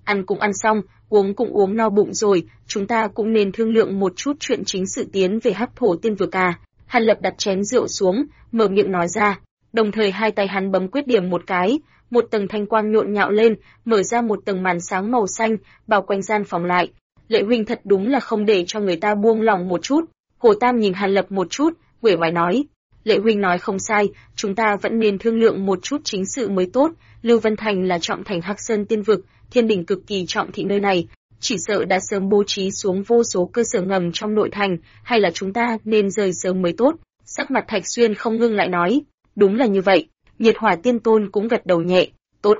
ăn cũng ăn xong, uống cũng uống no bụng rồi, chúng ta cũng nên thương lượng một chút chuyện chính sự tiến về Hắc Thổ Tiên Vực à. Hàn Lập đặt chén rượu xuống, mở miệng nói ra, đồng thời hai tay hắn bấm quyết điểm một cái, một tầng thanh quang nhộn nhạo lên, mở ra một tầng màn sáng màu xanh, bao quanh gian phòng lại. Lệ huynh thật đúng là không để cho người ta buông lòng một chút. Hồ Tam nhìn Hàn Lập một chút, uể oải nói, Lệ huynh nói không sai, chúng ta vẫn nên thương lượng một chút chính sự mới tốt. Lưu Vân Thành là trọng thành Hắc Sơn Tiên Vực, thiên đình cực kỳ trọng thị nơi này, chỉ sợ đã sớm bố trí xuống vô số cơ sở ngầm trong nội thành, hay là chúng ta nên rời sớm mới tốt. Sắc mặt Thạch Xuyên không ngưng lại nói, đúng là như vậy. Nhiệt Hỏa Tiên Tôn cũng gật đầu nhẹ, tốt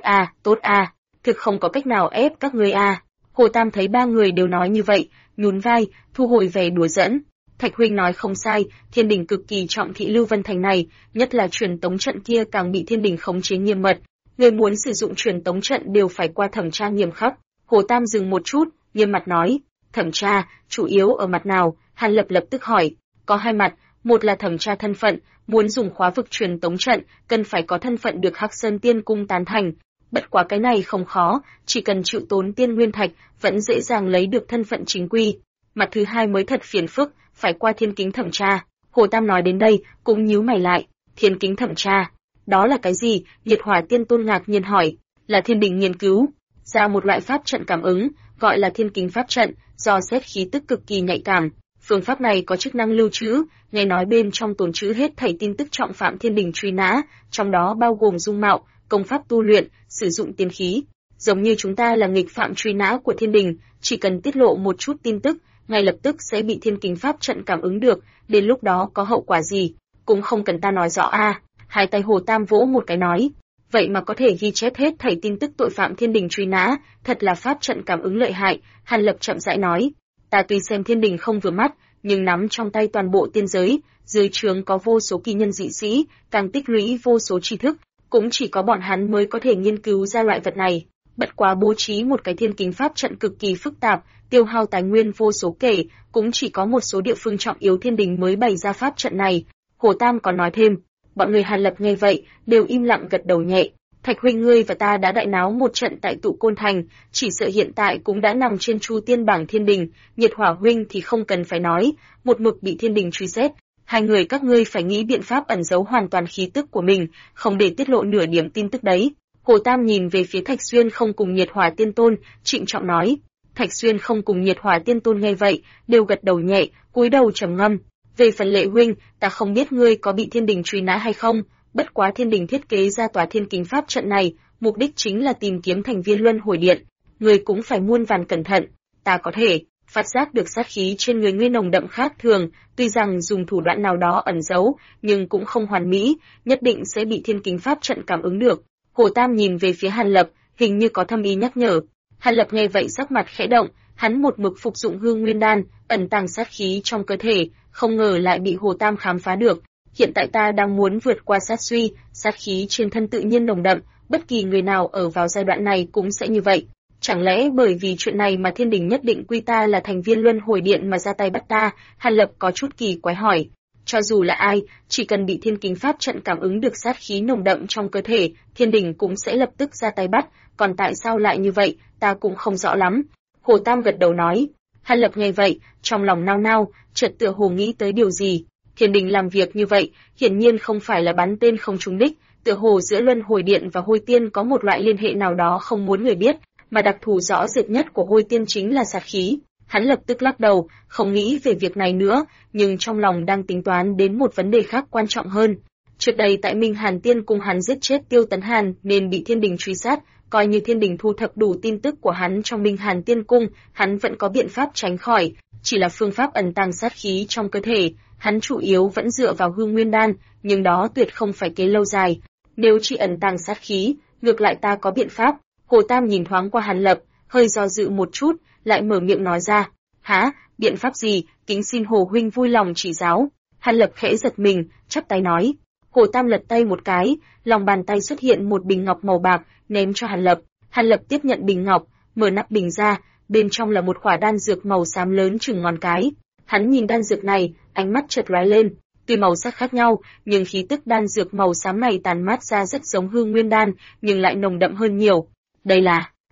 à, thực không có cách nào ép các ngươi à. Hồ Tam thấy ba người đều nói như vậy, nhún vai, thu hồi vẻ đùa giỡn. Thạch huynh nói không sai, thiên đình cực kỳ trọng thị Lưu Vân Thành này, nhất là truyền tống trận kia càng bị thiên đình khống chế nghiêm mật. Người muốn sử dụng truyền tống trận đều phải qua thẩm tra nghiêm khắc. Hồ Tam dừng một chút, nghiêm mặt nói, thẩm tra, chủ yếu ở mặt nào? Hàn Lập lập tức hỏi, có hai mặt, một là thẩm tra thân phận, muốn dùng khóa vực truyền tống trận, cần phải có thân phận được Hắc Sơn Tiên Cung tán thành. Bất quá cái này không khó, chỉ cần chịu tốn tiên nguyên thạch, vẫn dễ dàng lấy được thân phận chính quy. Mặt thứ hai mới thật phiền phức, phải qua thiên kính thẩm tra. Hồ Tam nói đến đây, cũng nhíu mày lại, thiên kính thẩm tra, đó là cái gì? Nhiệt Hỏa Tiên Tôn ngạc nhiên hỏi, là thiên đình nghiên cứu ra một loại pháp trận cảm ứng, gọi là thiên kính pháp trận, do xét khí tức cực kỳ nhạy cảm. Phương pháp này có chức năng lưu trữ, nghe nói bên trong tồn trữ hết thảy tin tức trọng phạm thiên đình truy nã, trong đó bao gồm dung mạo, công pháp tu luyện, sử dụng tiên khí. Giống như chúng ta là nghịch phạm truy nã của thiên đình, chỉ cần tiết lộ một chút tin tức, ngay lập tức sẽ bị thiên kính pháp trận cảm ứng được, đến lúc đó có hậu quả gì, cũng không cần ta nói rõ a. Hai tay Hồ Tam vỗ một cái nói, vậy mà có thể ghi chép hết thảy tin tức tội phạm thiên đình truy nã, thật là pháp trận cảm ứng lợi hại. Hàn Lập chậm rãi nói, ta tuy xem thiên đình không vừa mắt, nhưng nắm trong tay toàn bộ tiên giới, dưới trướng có vô số kỳ nhân dị sĩ, càng tích lũy vô số tri thức, cũng chỉ có bọn hắn mới có thể nghiên cứu ra loại vật này. Bất quá bố trí một cái thiên kính pháp trận cực kỳ phức tạp, tiêu hao tài nguyên vô số kể, cũng chỉ có một số địa phương trọng yếu thiên đình mới bày ra pháp trận này. Hồ Tam còn nói thêm, bọn người Hàn Lập nghe vậy, đều im lặng gật đầu nhẹ. Thạch huynh ngươi và ta đã đại náo một trận tại Tụ Côn Thành, chỉ sợ hiện tại cũng đã nằm trên Chu Tiên bảng thiên đình. Nhiệt Hỏa huynh thì không cần phải nói, một mực bị thiên đình truy xét. Hai người các ngươi phải nghĩ biện pháp ẩn giấu hoàn toàn khí tức của mình, không để tiết lộ nửa điểm tin tức đấy. Hồ Tam nhìn về phía Thạch Xuyên không cùng Nhiệt Hỏa Tiên Tôn, trịnh trọng nói. Thạch Xuyên không cùng Nhiệt Hỏa Tiên Tôn nghe vậy, đều gật đầu nhẹ, cúi đầu trầm ngâm. Về phần Lệ huynh, ta không biết ngươi có bị thiên đình truy nã hay không, bất quá thiên đình thiết kế ra tòa thiên kính pháp trận này, mục đích chính là tìm kiếm thành viên luân hồi điện. Ngươi cũng phải muôn vàn cẩn thận, ta có thể phát giác được sát khí trên người ngươi nồng đậm khác thường, tuy rằng dùng thủ đoạn nào đó ẩn giấu, nhưng cũng không hoàn mỹ, nhất định sẽ bị thiên kính pháp trận cảm ứng được. Hồ Tam nhìn về phía Hàn Lập, hình như có thâm ý nhắc nhở. Hàn Lập nghe vậy sắc mặt khẽ động, hắn một mực phục dụng hương nguyên đan, ẩn tàng sát khí trong cơ thể, không ngờ lại bị Hồ Tam khám phá được. Hiện tại ta đang muốn vượt qua sát suy, sát khí trên thân tự nhiên nồng đậm, bất kỳ người nào ở vào giai đoạn này cũng sẽ như vậy. Chẳng lẽ bởi vì chuyện này mà thiên đình nhất định quy ta là thành viên luân hồi điện mà ra tay bắt ta? Hàn Lập có chút kỳ quái hỏi. Cho dù là ai, chỉ cần bị thiên kính pháp trận cảm ứng được sát khí nồng đậm trong cơ thể, thiên đình cũng sẽ lập tức ra tay bắt, còn tại sao lại như vậy, ta cũng không rõ lắm. Hồ Tam gật đầu nói. Hàn Lập nghe vậy, trong lòng nao nao, chợt tựa hồ nghĩ tới điều gì. Thiên đình làm việc như vậy, hiển nhiên không phải là bắn tên không trúng đích, tựa hồ giữa luân hồi điện và hôi tiên có một loại liên hệ nào đó không muốn người biết, mà đặc thù rõ rệt nhất của hôi tiên chính là sát khí. Hắn lập tức lắc đầu, không nghĩ về việc này nữa, nhưng trong lòng đang tính toán đến một vấn đề khác quan trọng hơn. Trước đây tại Minh Hàn Tiên Cung hắn giết chết Tiêu Tấn Hàn nên bị thiên đình truy sát, coi như thiên đình thu thập đủ tin tức của hắn trong Minh Hàn Tiên Cung, hắn vẫn có biện pháp tránh khỏi, chỉ là phương pháp ẩn tàng sát khí trong cơ thể, hắn chủ yếu vẫn dựa vào hương nguyên đan, nhưng đó tuyệt không phải kế lâu dài. Nếu chỉ ẩn tàng sát khí, ngược lại ta có biện pháp. Hồ Tam nhìn thoáng qua Hàn Lập, hơi do dự một chút, lại mở miệng nói ra. Hả, biện pháp gì, kính xin Hồ huynh vui lòng chỉ giáo. Hàn Lập khẽ giật mình, chắp tay nói. Hồ Tam lật tay một cái, lòng bàn tay xuất hiện một bình ngọc màu bạc, ném cho Hàn Lập. Hàn Lập tiếp nhận bình ngọc, mở nắp bình ra, bên trong là một khỏa đan dược màu xám lớn chừng ngón cái. Hắn nhìn đan dược này, ánh mắt chợt lóe lên, tuy màu sắc khác nhau, nhưng khí tức đan dược màu xám này tàn mát ra rất giống hương nguyên đan, nhưng lại nồng đậm hơn nhiều. Đây là...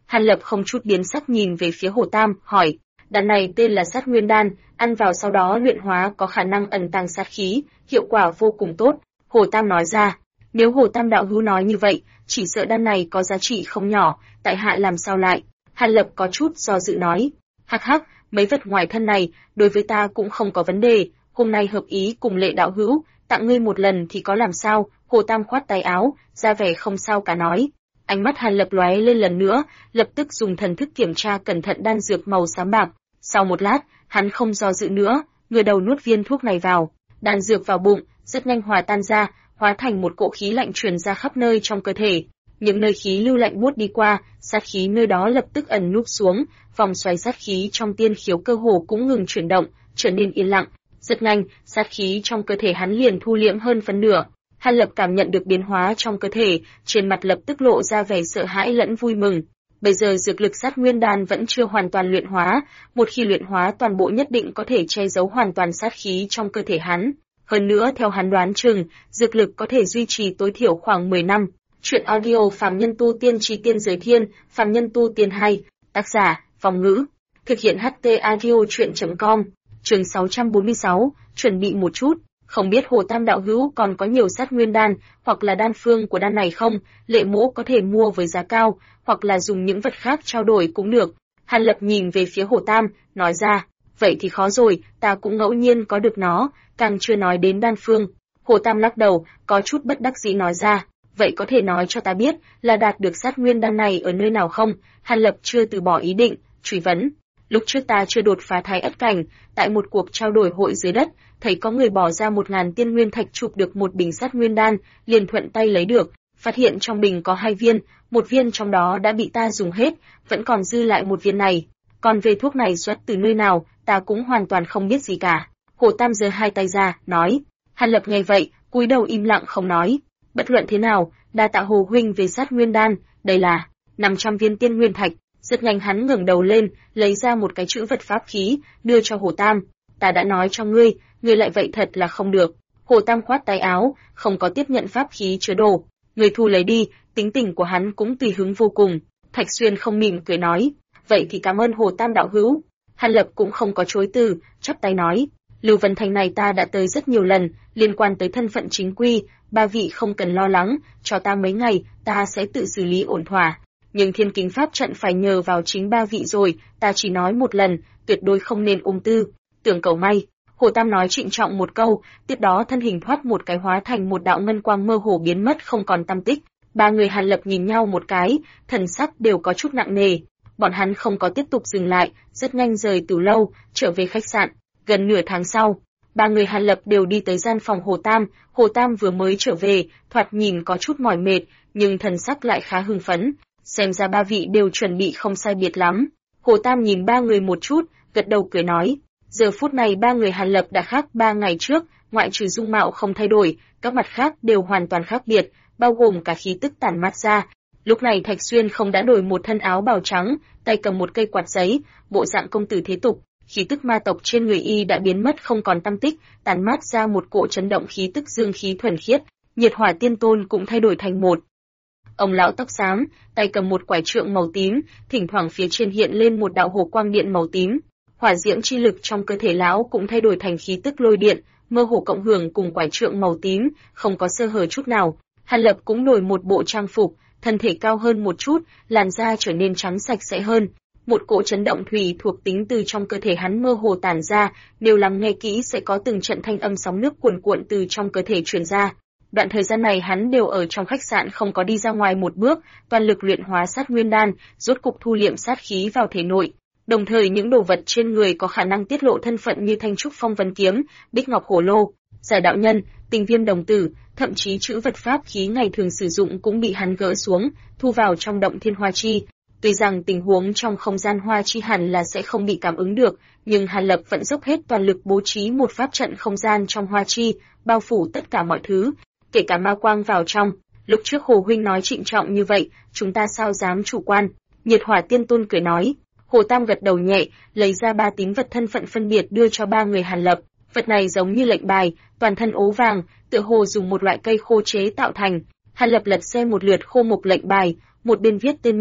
Hàn Lập không chút biến sắc nhìn về phía Hồ Tam, hỏi, đan này tên là Sát Nguyên đan, ăn vào sau đó luyện hóa có khả năng ẩn tàng sát khí, hiệu quả vô cùng tốt. Hồ Tam nói ra, nếu Hồ Tam đạo hữu nói như vậy, chỉ sợ đan này có giá trị không nhỏ, tại hạ làm sao lại? Hàn Lập có chút do dự nói, hắc hắc, mấy vật ngoài thân này, đối với ta cũng không có vấn đề, hôm nay hợp ý cùng Lệ đạo hữu, tặng ngươi một lần thì có làm sao? Hồ Tam khoát tay áo, ra vẻ không sao cả nói. Ánh mắt Hàn Lập lóe lên lần nữa, lập tức dùng thần thức kiểm tra cẩn thận đan dược màu xám bạc. Sau một lát, hắn không do dự nữa, ngửa đầu nuốt viên thuốc này vào. Đan dược vào bụng, rất nhanh hòa tan ra, hóa thành một cỗ khí lạnh truyền ra khắp nơi trong cơ thể. Những nơi khí lưu lạnh buốt đi qua, sát khí nơi đó lập tức ẩn núp xuống, vòng xoáy sát khí trong tiên khiếu cơ hồ cũng ngừng chuyển động, trở nên yên lặng. Rất nhanh, sát khí trong cơ thể hắn liền thu liễm hơn phân nửa. Hàn Lập cảm nhận được biến hóa trong cơ thể, trên mặt lập tức lộ ra vẻ sợ hãi lẫn vui mừng. Bây giờ dược lực Sát Nguyên đan vẫn chưa hoàn toàn luyện hóa, một khi luyện hóa toàn bộ nhất định có thể che giấu hoàn toàn sát khí trong cơ thể hắn. Hơn nữa theo hắn đoán chừng, dược lực có thể duy trì tối thiểu khoảng 10 năm. Truyện audio Phàm Nhân Tu Tiên Chí Tiên Giới Thiên, Phàm Nhân Tu Tiên 2, tác giả, Vong Ngữ, thực hiện HT audio truyện.com, chương 646, chuẩn bị một chút. Không biết Hồ Tam đạo hữu còn có nhiều sát nguyên đan, hoặc là đan phương của đan này không, Lệ mỗ có thể mua với giá cao, hoặc là dùng những vật khác trao đổi cũng được. Hàn Lập nhìn về phía Hồ Tam, nói ra, vậy thì khó rồi, ta cũng ngẫu nhiên có được nó, càng chưa nói đến đan phương. Hồ Tam lắc đầu, có chút bất đắc dĩ nói ra, vậy có thể nói cho ta biết là đạt được sát nguyên đan này ở nơi nào không? Hàn Lập chưa từ bỏ ý định, truy vấn. Lúc trước ta chưa đột phá thái ất cảnh, tại một cuộc trao đổi hội dưới đất, thấy có người bỏ ra 1000 tiên nguyên thạch chụp được một bình sát nguyên đan, liền thuận tay lấy được, phát hiện trong bình có 2 viên, một viên trong đó đã bị ta dùng hết, vẫn còn dư lại một viên này. Còn về thuốc này xuất từ nơi nào, ta cũng hoàn toàn không biết gì cả. Hồ Tam giơ hai tay ra, nói. Hàn Lập nghe vậy, cúi đầu im lặng không nói. Bất luận thế nào, đa tạ Hồ huynh về sát nguyên đan, đây là 500 viên tiên nguyên thạch. Rất nhanh hắn ngẩng đầu lên, lấy ra một cái chữ vật pháp khí, đưa cho Hồ Tam. Ta đã nói cho ngươi, ngươi lại vậy thật là không được. Hồ Tam khoát tay áo, không có tiếp nhận pháp khí chứa đồ. Ngươi thu lấy đi, tính tình của hắn cũng tùy hứng vô cùng. Thạch Xuyên không mỉm cười nói, vậy thì cảm ơn Hồ Tam đạo hữu. Hàn Lập cũng không có chối từ, chắp tay nói, Lưu Vân Thành này ta đã tới rất nhiều lần, liên quan tới thân phận chính quy, ba vị không cần lo lắng, cho ta mấy ngày, ta sẽ tự xử lý ổn thỏa. Nhưng Thiên Kính pháp trận phải nhờ vào chính ba vị rồi, ta chỉ nói một lần, tuyệt đối không nên ôm tư. Tưởng cầu may. Hồ Tam nói trịnh trọng một câu, tiếp đó thân hình thoát một cái hóa thành một đạo ngân quang mơ hồ biến mất không còn tăm tích. Ba người Hàn Lập nhìn nhau một cái, thần sắc đều có chút nặng nề. Bọn hắn không có tiếp tục dừng lại, rất nhanh rời từ lâu, trở về khách sạn. Gần nửa tháng sau, ba người Hàn Lập đều đi tới gian phòng Hồ Tam. Hồ Tam vừa mới trở về, thoạt nhìn có chút mỏi mệt, nhưng thần sắc lại khá hưng phấn. Xem ra ba vị đều chuẩn bị không sai biệt lắm. Hồ Tam nhìn ba người một chút, gật đầu cười nói. Giờ phút này ba người Hàn Lập đã khác 3 ngày trước, ngoại trừ dung mạo không thay đổi, các mặt khác đều hoàn toàn khác biệt, bao gồm cả khí tức tản mát ra. Lúc này Thạch Xuyên không đã đổi một thân áo bào trắng, tay cầm một cây quạt giấy, bộ dạng công tử thế tục, khí tức ma tộc trên người y đã biến mất không còn tăm tích, tản mát ra một cỗ chấn động khí tức dương khí thuần khiết, Nhiệt Hỏa Tiên Tôn cũng thay đổi thành một ông lão tóc xám, tay cầm một quải trượng màu tím, thỉnh thoảng phía trên hiện lên một đạo hồ quang điện màu tím. Hỏa diễm chi lực trong cơ thể lão cũng thay đổi thành khí tức lôi điện, mơ hồ cộng hưởng cùng quải trượng màu tím, không có sơ hở chút nào. Hàn Lập cũng đổi một bộ trang phục, thân thể cao hơn một chút, làn da trở nên trắng sạch sẽ hơn. Một cỗ chấn động thủy thuộc tính từ trong cơ thể hắn mơ hồ tản ra, nếu lắng nghe kỹ sẽ có từng trận thanh âm sóng nước cuồn cuộn từ trong cơ thể truyền ra. Đoạn thời gian này hắn đều ở trong khách sạn không có đi ra ngoài một bước, toàn lực luyện hóa sát nguyên đan, rốt cục thu liệm sát khí vào thể nội. Đồng thời những đồ vật trên người có khả năng tiết lộ thân phận như Thanh Trúc Phong Vân Kiếm, Bích Ngọc Hổ Lô, Giải Đạo Nhân, Tình Viêm Đồng Tử, thậm chí chữ vật pháp khí ngày thường sử dụng cũng bị hắn gỡ xuống, thu vào trong động Thiên Hoa Chi. Tuy rằng tình huống trong không gian Hoa Chi hẳn là sẽ không bị cảm ứng được, nhưng Hàn Lập vẫn dốc hết toàn lực bố trí một pháp trận không gian trong Hoa Chi, bao phủ tất cả mọi thứ, kể cả ma quang vào trong. Lúc trước Hồ huynh nói trịnh trọng như vậy, chúng ta sao dám chủ quan? Nhiệt Hỏa Tiên Tôn cười nói. Hồ Tam gật đầu nhẹ, lấy ra 3 tín vật thân phận phân biệt đưa cho ba người Hàn Lập. Vật này giống như lệnh bài, toàn thân ố vàng, tựa hồ dùng một loại cây khô chế tạo thành. Hàn Lập lật xem một lượt khô mục lệnh bài, một bên viết tên mình,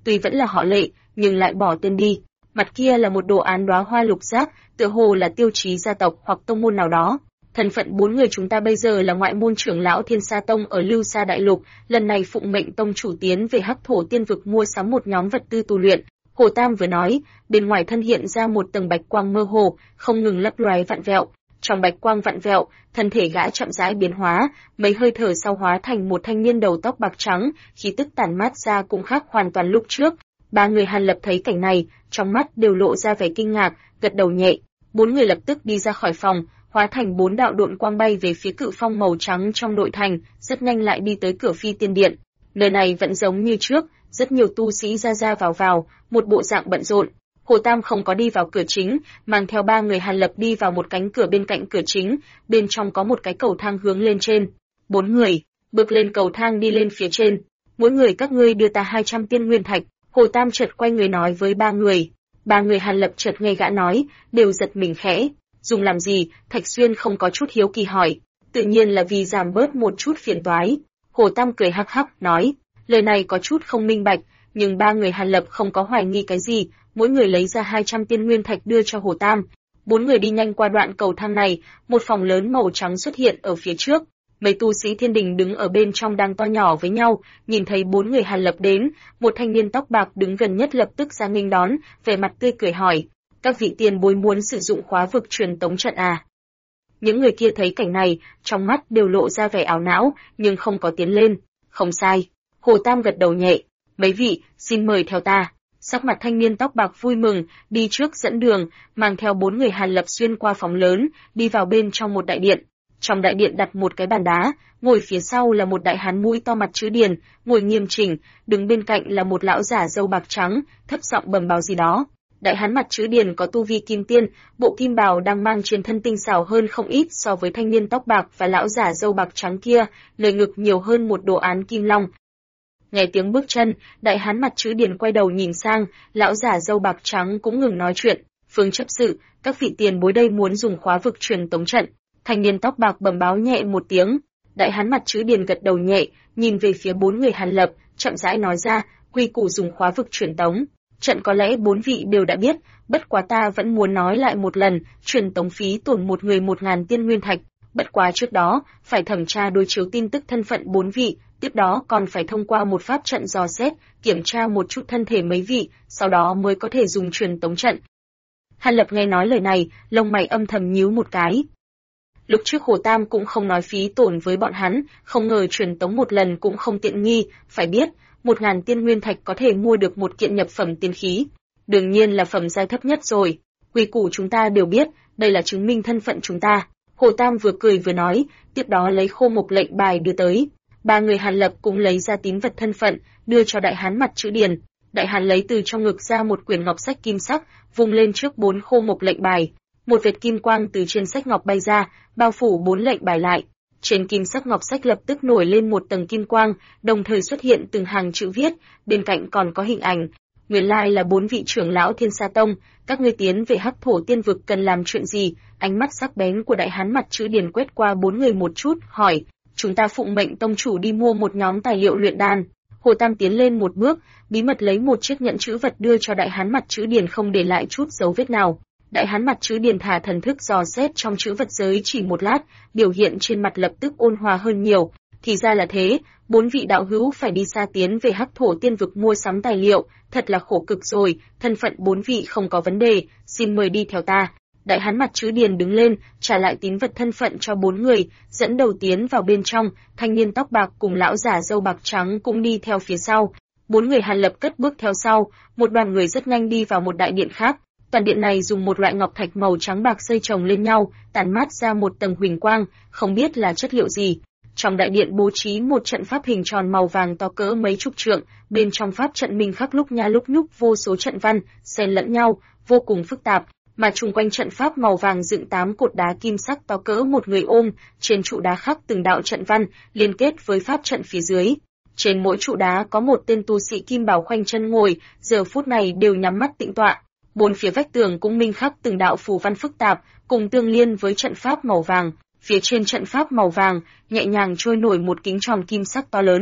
tuy vẫn là họ Lệ, nhưng lại bỏ tên đi. Mặt kia là một đồ án đóa hoa lục giác, tựa hồ là tiêu chí gia tộc hoặc tông môn nào đó. Thân phận 4 người chúng ta bây giờ là ngoại môn trưởng lão Thiên Sa Tông ở Lưu Sa Đại Lục, lần này phụng mệnh tông chủ tiến về Hắc Thổ Tiên Vực mua sắm một nhóm vật tư tu luyện. Hồ Tam vừa nói, bên ngoài thân hiện ra một tầng bạch quang mơ hồ, không ngừng lấp lóe vặn vẹo. Trong bạch quang vặn vẹo, thân thể gã chậm rãi biến hóa, mấy hơi thở sau hóa thành một thanh niên đầu tóc bạc trắng, khí tức tản mát ra cũng khác hoàn toàn lúc trước. 3 người Hàn Lập thấy cảnh này, trong mắt đều lộ ra vẻ kinh ngạc, gật đầu nhẹ. 4 người lập tức đi ra khỏi phòng, hóa thành 4 đạo độn quang bay về phía cự phong màu trắng trong nội thành, rất nhanh lại đi tới cửa Phi Tiên Điện. Nơi này vẫn giống như trước, rất nhiều tu sĩ ra ra vào vào, một bộ dạng bận rộn. Hồ Tam không có đi vào cửa chính, mang theo 3 người Hàn Lập đi vào một cánh cửa bên cạnh cửa chính, bên trong có một cái cầu thang hướng lên trên. 4 người bước lên cầu thang đi lên phía trên. Mỗi người các ngươi đưa ta 200 tiên nguyên thạch. Hồ Tam chợt quay người nói với 3 người. 3 người Hàn Lập chợt nghe gã nói, đều giật mình khẽ. Dùng làm gì? Thạch Xuyên không có chút hiếu kỳ hỏi. Tự nhiên là vì giảm bớt một chút phiền toái. Hồ Tam cười hắc hắc nói, lời này có chút không minh bạch, nhưng 3 người Hàn Lập không có hoài nghi cái gì, mỗi người lấy ra 200 tiên nguyên thạch đưa cho Hồ Tam. 4 người đi nhanh qua đoạn cầu thang này, một phòng lớn màu trắng xuất hiện ở phía trước. Mấy tu sĩ thiên đình đứng ở bên trong đang to nhỏ với nhau, nhìn thấy 4 người Hàn Lập đến, một thanh niên tóc bạc đứng gần nhất lập tức ra nghênh đón, vẻ mặt tươi cười hỏi, các vị tiền bối muốn sử dụng khóa vực truyền tống trận à? Những người kia thấy cảnh này, trong mắt đều lộ ra vẻ ảo não, nhưng không có tiến lên. Không sai. Hồ Tam gật đầu nhẹ, mấy vị, xin mời theo ta. Sắc mặt thanh niên tóc bạc vui mừng, đi trước dẫn đường, mang theo 4 người Hàn Lập xuyên qua phòng lớn, đi vào bên trong một đại điện. Trong đại điện đặt một cái bàn đá, ngồi phía sau là một đại hán mũi to mặt chữ điền, ngồi nghiêm chỉnh, đứng bên cạnh là một lão giả râu bạc trắng, thấp giọng bẩm báo gì đó. Đại hán mặt chữ điền có tu vi kim tiên, bộ kim bào đang mang trên thân tinh xảo hơn không ít so với thanh niên tóc bạc và lão giả râu bạc trắng kia, nơi ngực nhiều hơn một đồ án kim long. Nghe tiếng bước chân, đại hán mặt chữ điền quay đầu nhìn sang, lão giả râu bạc trắng cũng ngừng nói chuyện. Phương chấp sự, các vị tiền bối đây muốn dùng khóa vực truyền tống trận. Thanh niên tóc bạc bẩm báo nhẹ một tiếng. Đại hán mặt chữ điền gật đầu nhẹ, nhìn về phía 4 người Hàn Lập, chậm rãi nói ra, quy củ dùng khóa vực truyền tống trận có lẽ 4 vị đều đã biết, bất quá ta vẫn muốn nói lại một lần, truyền tống phí tổn một người 1000 tiên nguyên thạch. Bất quá trước đó, phải thẩm tra đối chiếu tin tức thân phận 4 vị, tiếp đó còn phải thông qua một pháp trận dò xét, kiểm tra một chút thân thể mấy vị, sau đó mới có thể dùng truyền tống trận. Hàn Lập nghe nói lời này, lông mày âm thầm nhíu một cái. Lúc trước Hồ Tam cũng không nói phí tổn với bọn hắn, không ngờ truyền tống một lần cũng không tiện nghi, phải biết, 1000 tiên nguyên thạch có thể mua được một kiện nhập phẩm tiên khí. Đương nhiên là phẩm giai thấp nhất rồi. Quy củ chúng ta đều biết, đây là chứng minh thân phận chúng ta. Hồ Tam vừa cười vừa nói, tiếp đó lấy khô mộc lệnh bài đưa tới. 3 người Hàn Lập cũng lấy ra tín vật thân phận, đưa cho đại hán mặt chữ điền. Đại hán lấy từ trong ngực ra một quyển ngọc sách kim sắc, vung lên trước 4 khô mộc lệnh bài. Một vệt kim quang từ trên sách ngọc bay ra, bao phủ 4 lệnh bài lại. Trên kim sắc ngọc sách lập tức nổi lên một tầng kim quang, đồng thời xuất hiện từng hàng chữ viết, bên cạnh còn có hình ảnh. Nguyên lai là 4 vị trưởng lão Thiên Sa Tông, các ngươi tiến về Hắc Thổ Tiên Vực cần làm chuyện gì? Ánh mắt sắc bén của đại hán mặt chữ điền quét qua 4 người một chút, hỏi, chúng ta phụng mệnh tông chủ đi mua một nhóm tài liệu luyện đan. Hồ Tam tiến lên một bước, bí mật lấy một chiếc nhẫn chữ vật đưa cho đại hán mặt chữ điền không để lại chút dấu vết nào. Đại hán mặt chữ điền thả thần thức dò xét trong chữ vật giới chỉ một lát, biểu hiện trên mặt lập tức ôn hòa hơn nhiều. Thì ra là thế, 4 vị đạo hữu phải đi xa tiến về Hắc Thổ Tiên Vực mua sắm tài liệu, thật là khổ cực rồi, thân phận 4 vị không có vấn đề, xin mời đi theo ta. Đại hán mặt chữ điền đứng lên, trả lại tín vật thân phận cho 4 người, dẫn đầu tiến vào bên trong, thanh niên tóc bạc cùng lão giả râu bạc trắng cũng đi theo phía sau. 4 người Hàn Lập cất bước theo sau, một đoàn người rất nhanh đi vào một đại điện khác. Toàn điện này dùng một loại ngọc thạch màu trắng bạc xây chồng lên nhau, tản mát ra một tầng huỳnh quang, không biết là chất liệu gì. Trong đại điện bố trí một trận pháp hình tròn màu vàng to cỡ mấy chục trượng, bên trong pháp trận minh khắc lúc nha lúc nhúc vô số trận văn, xen lẫn nhau, vô cùng phức tạp, mà chung quanh trận pháp màu vàng dựng 8 cột đá kim sắc to cỡ một người ôm, trên trụ đá khắc từng đạo trận văn, liên kết với pháp trận phía dưới. Trên mỗi trụ đá có một tên tu sĩ kim bào khoanh chân ngồi, giờ phút này đều nhắm mắt tĩnh tọa. 4 phía vách tường cũng minh khắc từng đạo phù văn phức tạp, cùng tương liên với trận pháp màu vàng. Phía trên trận pháp màu vàng, nhẹ nhàng trôi nổi một kính tròn kim sắc to lớn.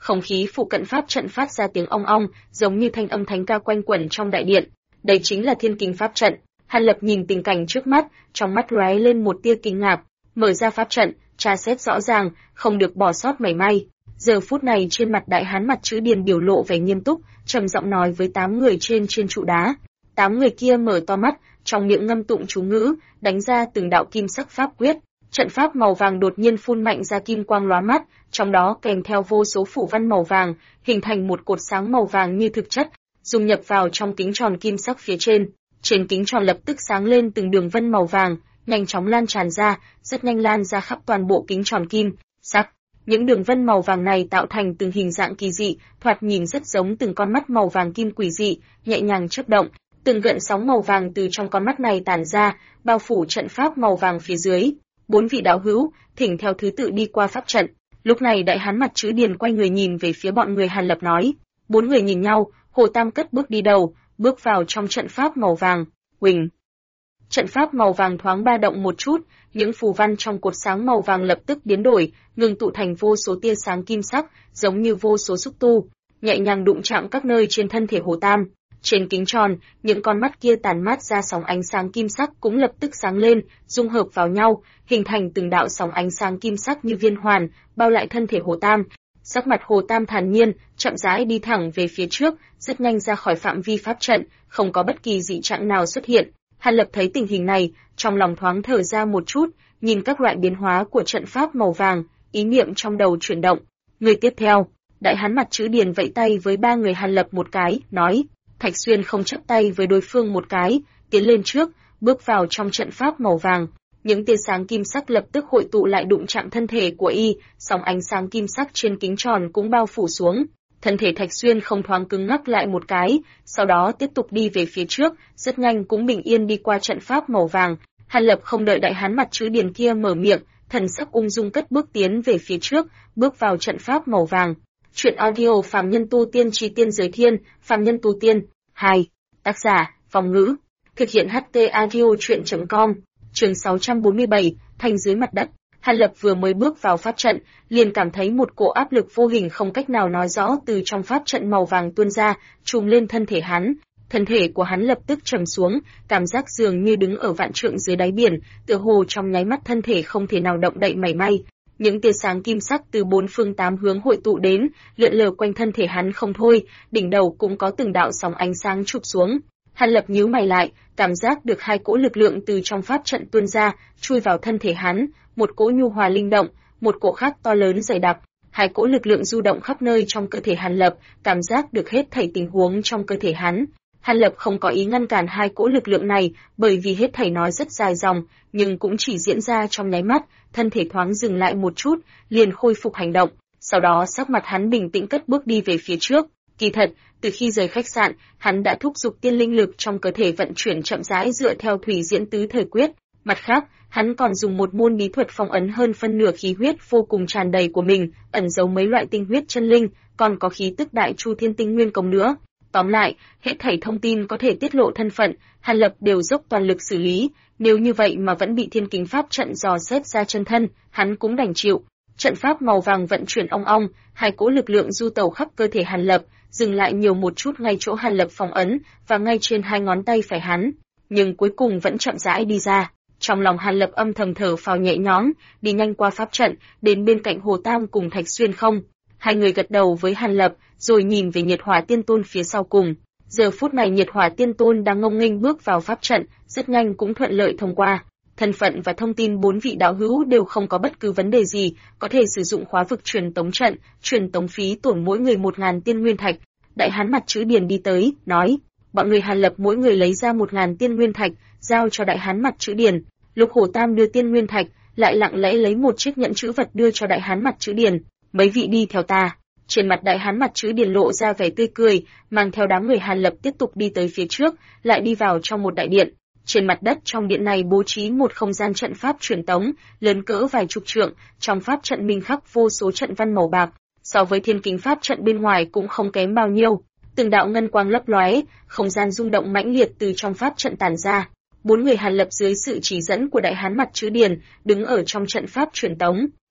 không khí phụ cận pháp trận phát ra tiếng ong ong, giống như thanh âm thánh ca quanh quẩn trong đại điện. Đây chính là Thiên Kính pháp trận. Hàn Lập nhìn tình cảnh trước mắt, trong mắt lóe lên một tia kinh ngạc, mở ra pháp trận, tra xét rõ ràng, không được bỏ sót mảy may. Giờ phút này trên mặt đại hán mặt chữ Điền biểu lộ vẻ nghiêm túc, trầm giọng nói với 8 người trên trụ đá. 8 người kia mở to mắt, trong miệng ngâm tụng chú ngữ, đánh ra từng đạo kim sắc pháp quyết. Trận pháp màu vàng đột nhiên phun mạnh ra kim quang lóa mắt, trong đó kèm theo vô số phủ văn màu vàng, hình thành một cột sáng màu vàng như thực chất, dung nhập vào trong kính tròn kim sắc phía trên. Trên kính tròn lập tức sáng lên từng đường vân màu vàng, nhanh chóng lan tràn ra, rất nhanh lan ra khắp toàn bộ kính tròn kim sắc. Những đường vân màu vàng này tạo thành từng hình dạng kỳ dị, thoạt nhìn rất giống từng con mắt màu vàng kim quỷ dị, nhẹ nhàng chớp động. Từng gợn sóng màu vàng từ trong con mắt này tản ra, bao phủ trận pháp màu vàng phía dưới. 4 vị đạo hữu, thỉnh theo thứ tự đi qua pháp trận. Lúc này đại hán mặt chữ Điền quay người nhìn về phía bọn người Hàn Lập nói. 4 người nhìn nhau, Hồ Tam cất bước đi đầu, bước vào trong trận pháp màu vàng. Huỳnh. Trận pháp màu vàng thoáng ba động một chút, những phù văn trong cột sáng màu vàng lập tức biến đổi, ngưng tụ thành vô số tia sáng kim sắc, giống như vô số xúc tu, nhẹ nhàng đụng chạm các nơi trên thân thể Hồ Tam. Trên kính tròn, những con mắt kia tản mát ra sóng ánh sáng kim sắc cũng lập tức sáng lên, dung hợp vào nhau, hình thành từng đạo sóng ánh sáng kim sắc như viên hoàn, bao lại thân thể Hồ Tam. Sắc mặt Hồ Tam thản nhiên, chậm rãi đi thẳng về phía trước, rất nhanh ra khỏi phạm vi pháp trận, không có bất kỳ dị trạng nào xuất hiện. Hàn Lập thấy tình hình này, trong lòng thoáng thở ra một chút, nhìn các loại biến hóa của trận pháp màu vàng, ý niệm trong đầu chuyển động. Người tiếp theo, đại hán mặt chữ Điền vẫy tay với 3 người Hàn Lập một cái, nói. Thạch Xuyên không chắp tay với đối phương một cái, tiến lên trước, bước vào trong trận pháp màu vàng. Những tia sáng kim sắc lập tức hội tụ lại đụng chạm thân thể của y, sóng ánh sáng kim sắc trên kính tròn cũng bao phủ xuống. Thân thể Thạch Xuyên không thoáng cứng ngắc lại một cái, sau đó tiếp tục đi về phía trước, rất nhanh cũng bình yên đi qua trận pháp màu vàng. Hàn Lập không đợi đại hán mặt chữ Điền kia mở miệng, thần sắc ung dung cất bước tiến về phía trước, bước vào trận pháp màu vàng. Chuyện audio Phàm Nhân Tu Tiên Chi Tiên Giới Thiên, Phàm Nhân Tu Tiên 2. Tác giả, Phong Ngữ. Thực hiện HT audio chuyện.com. Chương 647, thành dưới mặt đất. Hàn Lập vừa mới bước vào pháp trận, liền cảm thấy một cỗ áp lực vô hình không cách nào nói rõ từ trong pháp trận màu vàng tuôn ra, trùm lên thân thể hắn. Thân thể của hắn lập tức trầm xuống, cảm giác dường như đứng ở vạn trượng dưới đáy biển, tựa hồ trong nháy mắt thân thể không thể nào động đậy mảy may. Những tia sáng kim sắc từ 4 phương 8 hướng hội tụ đến, lượn lờ quanh thân thể hắn không thôi, đỉnh đầu cũng có từng đạo sóng ánh sáng chụp xuống. Hàn Lập nhíu mày lại, cảm giác được 2 cỗ lực lượng từ trong pháp trận tuôn ra, chui vào thân thể hắn, một cỗ nhu hòa linh động, một cỗ khác to lớn dày đặc. 2 cỗ lực lượng du động khắp nơi trong cơ thể Hàn Lập, cảm giác được hết thảy tình huống trong cơ thể hắn. Hàn Lập không có ý ngăn cản 2 cỗ lực lượng này, bởi vì hết thảy nói rất dài dòng, nhưng cũng chỉ diễn ra trong nháy mắt, thân thể thoáng dừng lại một chút, liền khôi phục hành động. Sau đó sắc mặt hắn bình tĩnh cất bước đi về phía trước. Kỳ thật, từ khi rời khách sạn, hắn đã thúc giục tiên linh lực trong cơ thể vận chuyển chậm rãi dựa theo thủy diễn tứ thời quyết. Mặt khác, hắn còn dùng một môn bí thuật phong ấn hơn phân nửa khí huyết vô cùng tràn đầy của mình, ẩn giấu mấy loại tinh huyết chân linh, còn có khí tức đại chu thiên tinh nguyên công nữa. Tóm lại, hết thảy thông tin có thể tiết lộ thân phận, Hàn Lập đều dốc toàn lực xử lý, nếu như vậy mà vẫn bị Thiên Kính pháp trận dò xét ra chân thân, hắn cũng đành chịu. Trận pháp màu vàng vận chuyển ong ong, 2 cỗ lực lượng du tẩu khắp cơ thể Hàn Lập, dừng lại nhiều một chút ngay chỗ Hàn Lập phong ấn và ngay trên 2 ngón tay phải hắn, nhưng cuối cùng vẫn chậm rãi đi ra. Trong lòng Hàn Lập âm thầm thở phào nhẹ nhõm, đi nhanh qua pháp trận, đến bên cạnh Hồ Tam cùng Thạch Xuyên không. 2 người gật đầu với Hàn Lập, rồi nhìn về Nhiệt Hỏa Tiên Tôn phía sau cùng. Giờ phút này Nhiệt Hỏa Tiên Tôn đang ngông nghênh bước vào pháp trận, rất nhanh cũng thuận lợi thông qua. Thân phận và thông tin 4 vị đạo hữu đều không có bất cứ vấn đề gì, có thể sử dụng khóa vực truyền tống trận, truyền tống phí tổn mỗi người 1000 tiên nguyên thạch. Đại hán mặt chữ Điền đi tới, nói, bọn người Hàn Lập mỗi người lấy ra 1000 tiên nguyên thạch, giao cho đại hán mặt chữ Điền. Lục Hổ Tam đưa tiên nguyên thạch, lại lặng lẽ lấy một chiếc nhẫn chữ vật đưa cho đại hán mặt chữ Điền. Mấy vị đi theo ta. Trên mặt đại hán mặt chữ Điền lộ ra vẻ tươi cười, mang theo đám người Hàn Lập tiếp tục đi tới phía trước, lại đi vào trong một đại điện. Trên mặt đất trong điện này bố trí một không gian trận pháp truyền tống, lớn cỡ vài chục trượng, trong pháp trận minh khắc vô số trận văn màu bạc, so với Thiên Kính pháp trận bên ngoài cũng không kém bao nhiêu. Từng đạo ngân quang lấp lóe, không gian rung động mãnh liệt từ trong pháp trận tản ra. 4 người Hàn Lập dưới sự chỉ dẫn của đại hán mặt chữ Điền, đứng ở trong trận pháp truyền tống.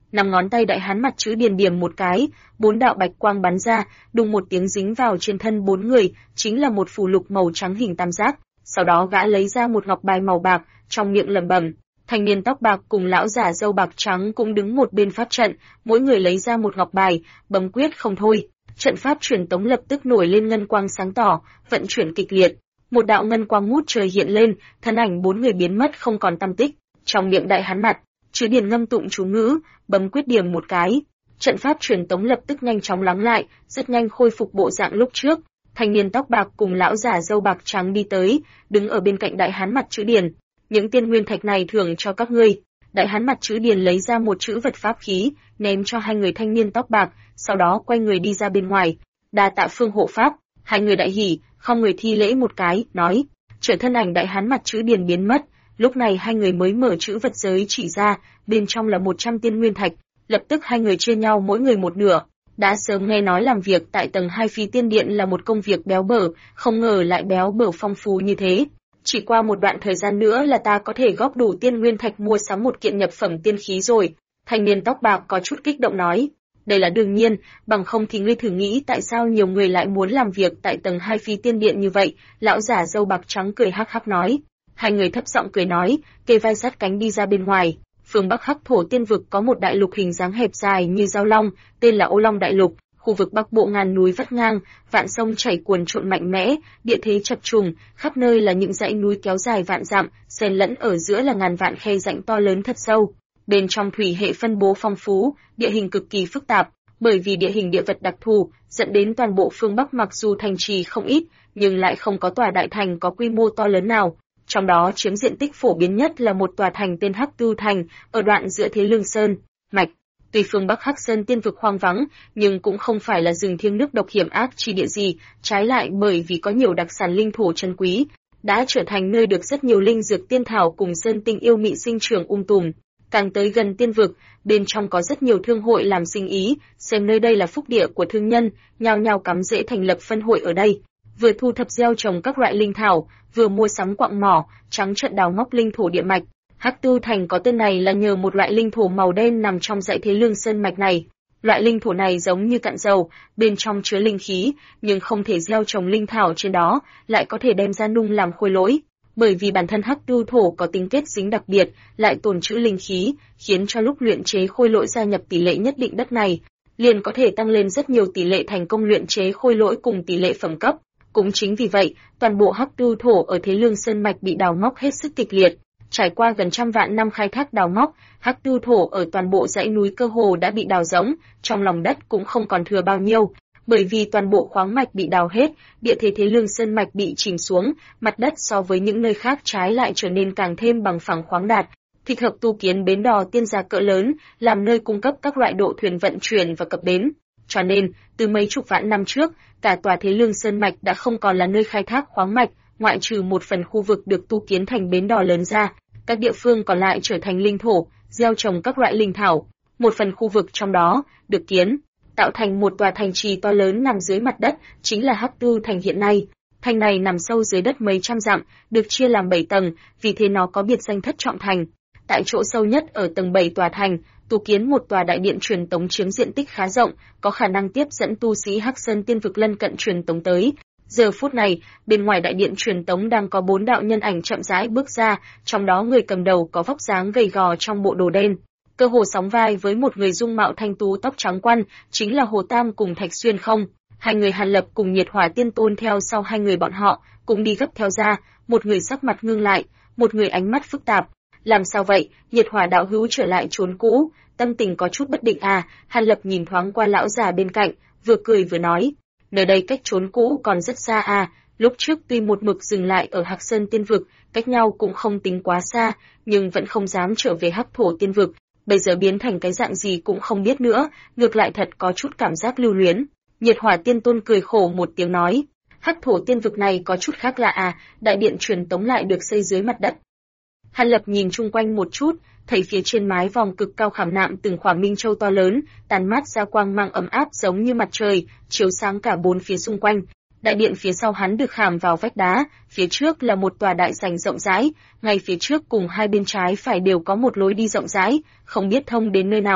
Năm ngón tay đại hán mặt chữ Điền điểm một cái, 4 đạo bạch quang bắn ra, đùng một tiếng dính vào trên thân 4 người, chính là một phù lục màu trắng hình tam giác. Sau đó gã lấy ra một ngọc bài màu bạc, trong miệng lẩm bẩm. Thanh niên tóc bạc cùng lão giả râu bạc trắng cũng đứng một bên pháp trận, mỗi người lấy ra một ngọc bài, bấm quyết không thôi. Trận pháp truyền tống lập tức nổi lên ngân quang sáng tỏ, vận chuyển kịch liệt. Một đạo ngân quang ngút trời hiện lên, thân ảnh 4 người biến mất không còn tăm tích. Trong miệng đại hán mặt chữ Điền ngâm tụng chú ngữ, bấm quyết điểm một cái. Trận pháp truyền tống lập tức nhanh chóng lắng lại, rất nhanh khôi phục bộ dạng lúc trước. Thanh niên tóc bạc cùng lão giả râu bạc trắng đi tới, đứng ở bên cạnh đại hán mặt chữ Điền. Những tiên nguyên thạch này thưởng cho các ngươi. Đại hán mặt chữ Điền lấy ra một chữ vật pháp khí, ném cho hai người thanh niên tóc bạc, sau đó quay người đi ra bên ngoài. Đa tạ Phương hộ pháp. Hai người đại hỉ, không người thi lễ một cái, nói. Trở thân ảnh đại hán mặt chữ Điền biến mất. Lúc này hai người mới mở chữ vật giới chỉ ra, bên trong là 100 tiên nguyên thạch. Lập tức hai người chia nhau mỗi người một nửa. Đã sớm nghe nói làm việc tại tầng 2 Phi Tiên Điện là một công việc béo bở, không ngờ lại béo bở phong phú như thế. Chỉ qua một đoạn thời gian nữa là ta có thể góp đủ tiên nguyên thạch mua sắm một kiện nhập phẩm tiên khí rồi. Thanh niên tóc bạc có chút kích động nói. Đây là đương nhiên, bằng không thì ngươi thử nghĩ tại sao nhiều người lại muốn làm việc tại tầng 2 Phi Tiên Điện như vậy. Lão giả râu bạc trắng cười hắc hắc nói. Hai người thấp giọng cười nói, kề vai sát cánh đi ra bên ngoài. Phương Bắc Hắc Thổ Tiên vực có một đại lục hình dáng hẹp dài như dao long, tên là Ô Long Đại Lục. Khu vực Bắc Bộ ngàn núi vắt ngang, vạn sông chảy cuồn trộn mạnh mẽ, địa thế chập trùng, khắp nơi là những dãy núi kéo dài vạn dặm, xen lẫn ở giữa là ngàn vạn khe rãnh to lớn thật sâu. Bên trong thủy hệ phân bố phong phú, địa hình cực kỳ phức tạp, bởi vì địa hình địa vật đặc thù, dẫn đến toàn bộ phương Bắc mặc dù thành trì không ít, nhưng lại không có tòa đại thành có quy mô to lớn nào. Trong đó chiếm diện tích phổ biến nhất là một tòa thành tên Hắc Tư Thành, ở đoạn giữa Thế Lương Sơn, Mạch. Tuy phương Bắc Hắc Sơn tiên vực hoang vắng, nhưng cũng không phải là rừng thiêng nước độc hiểm ác chi địa gì, trái lại bởi vì có nhiều đặc sản linh thổ chân quý, đã trở thành nơi được rất nhiều linh dược tiên thảo cùng sơn tinh yêu mị sinh trưởng tùm. Càng tới gần tiên vực, bên trong có rất nhiều thương hội làm sinh ý, xem nơi đây là phúc địa của thương nhân, nhao nhao cắm rễ thành lập phân hội ở đây. Vừa thu thập gieo trồng các loại linh thảo, vừa mua sắm quặng mỏ, trắng trợn đào móc linh thổ địa mạch. Hắc Tư Thành có tên này là nhờ một loại linh thổ màu đen nằm trong dãy Thế Lương Sơn mạch này. Loại linh thổ này giống như cặn dầu, bên trong chứa linh khí, nhưng không thể gieo trồng linh thảo trên đó, lại có thể đem ra nung làm khôi lỗi. Bởi vì bản thân Hắc Tư thổ có tính kết dính đặc biệt, lại tồn trữ linh khí, khiến cho lúc luyện chế khôi lỗi gia nhập tỷ lệ nhất định đất này, liền có thể tăng lên rất nhiều tỷ lệ thành công luyện chế khôi lỗi cùng tỷ lệ phẩm cấp. Cũng chính vì vậy, toàn bộ Hắc Tư thổ ở Thế Lương Sơn mạch bị đào móc hết sức kịch liệt. Trải qua gần trăm vạn năm khai thác đào móc, Hắc Tư thổ ở toàn bộ dãy núi cơ hồ đã bị đào rỗng, trong lòng đất cũng không còn thừa bao nhiêu, bởi vì toàn bộ khoáng mạch bị đào hết, địa thế Thế Lương Sơn mạch bị chìm xuống, mặt đất so với những nơi khác trái lại trở nên càng thêm bằng phẳng khoáng đạt, thích hợp tu kiến bến đò tiên gia cỡ lớn, làm nơi cung cấp các loại độ thuyền vận chuyển và cập bến. Cho nên, từ mấy chục vạn năm trước, cả tòa Thế Lương Sơn mạch đã không còn là nơi khai thác khoáng mạch, ngoại trừ một phần khu vực được tu kiến thành bến đò lớn ra, các địa phương còn lại trở thành linh thổ, gieo trồng các loại linh thảo. Một phần khu vực trong đó được kiến tạo thành một tòa thành trì to lớn nằm dưới mặt đất, chính là Hắc Tư Thành hiện nay. Thành này nằm sâu dưới đất mấy trăm dặm, được chia làm 7 tầng, vì thế nó có biệt danh Thất Trọng Thành. Tại chỗ sâu nhất ở tầng 7 tòa thành, tu kiến một tòa đại điện truyền tống chiếm diện tích khá rộng, có khả năng tiếp dẫn tu sĩ Hắc Sơn tiên vực lân cận truyền tống tới. Giờ phút này, bên ngoài đại điện truyền tống đang có 4 đạo nhân ảnh chậm rãi bước ra, trong đó người cầm đầu có vóc dáng gầy gò trong bộ đồ đen, cơ hồ sóng vai với một người dung mạo thanh tú tóc trắng quan, chính là Hồ Tam cùng Thạch Xuyên không. Hai người Hàn Lập cùng Nhiệt Hỏa Tiên Tôn theo sau hai người bọn họ, cũng đi gấp theo ra, một người sắc mặt ngưng lại, một người ánh mắt phức tạp. Làm sao vậy? Nhiệt Hỏa đạo hữu trở lại trốn cũ, tâm tình có chút bất định à? Hàn Lập nhìn thoáng qua lão già bên cạnh, vừa cười vừa nói, nơi đây cách trốn cũ còn rất xa à, lúc trước tuy một mực dừng lại ở Hắc Sơn tiên vực, cách nhau cũng không tính quá xa, nhưng vẫn không dám trở về Hắc Thổ tiên vực, bây giờ biến thành cái dạng gì cũng không biết nữa, ngược lại thật có chút cảm giác lưu luyến. Nhiệt Hỏa Tiên Tôn cười khổ một tiếng nói, Hắc Thổ tiên vực này có chút khác lạ à, đại điện truyền tống lại được xây dưới mặt đất. Hàn Lập nhìn chung quanh một chút, thấy phía trên mái vòng cực cao khảm nạm từng khỏa minh châu to lớn, tàn mát ra quang mang ấm áp giống như mặt trời, chiếu sáng cả bốn phía xung quanh. Đại điện phía sau hắn được khảm vào vách đá, phía trước là một tòa đại sảnh rộng rãi, ngay phía trước cùng hai bên trái phải đều có một lối đi rộng rãi, không biết thông đến nơi nào.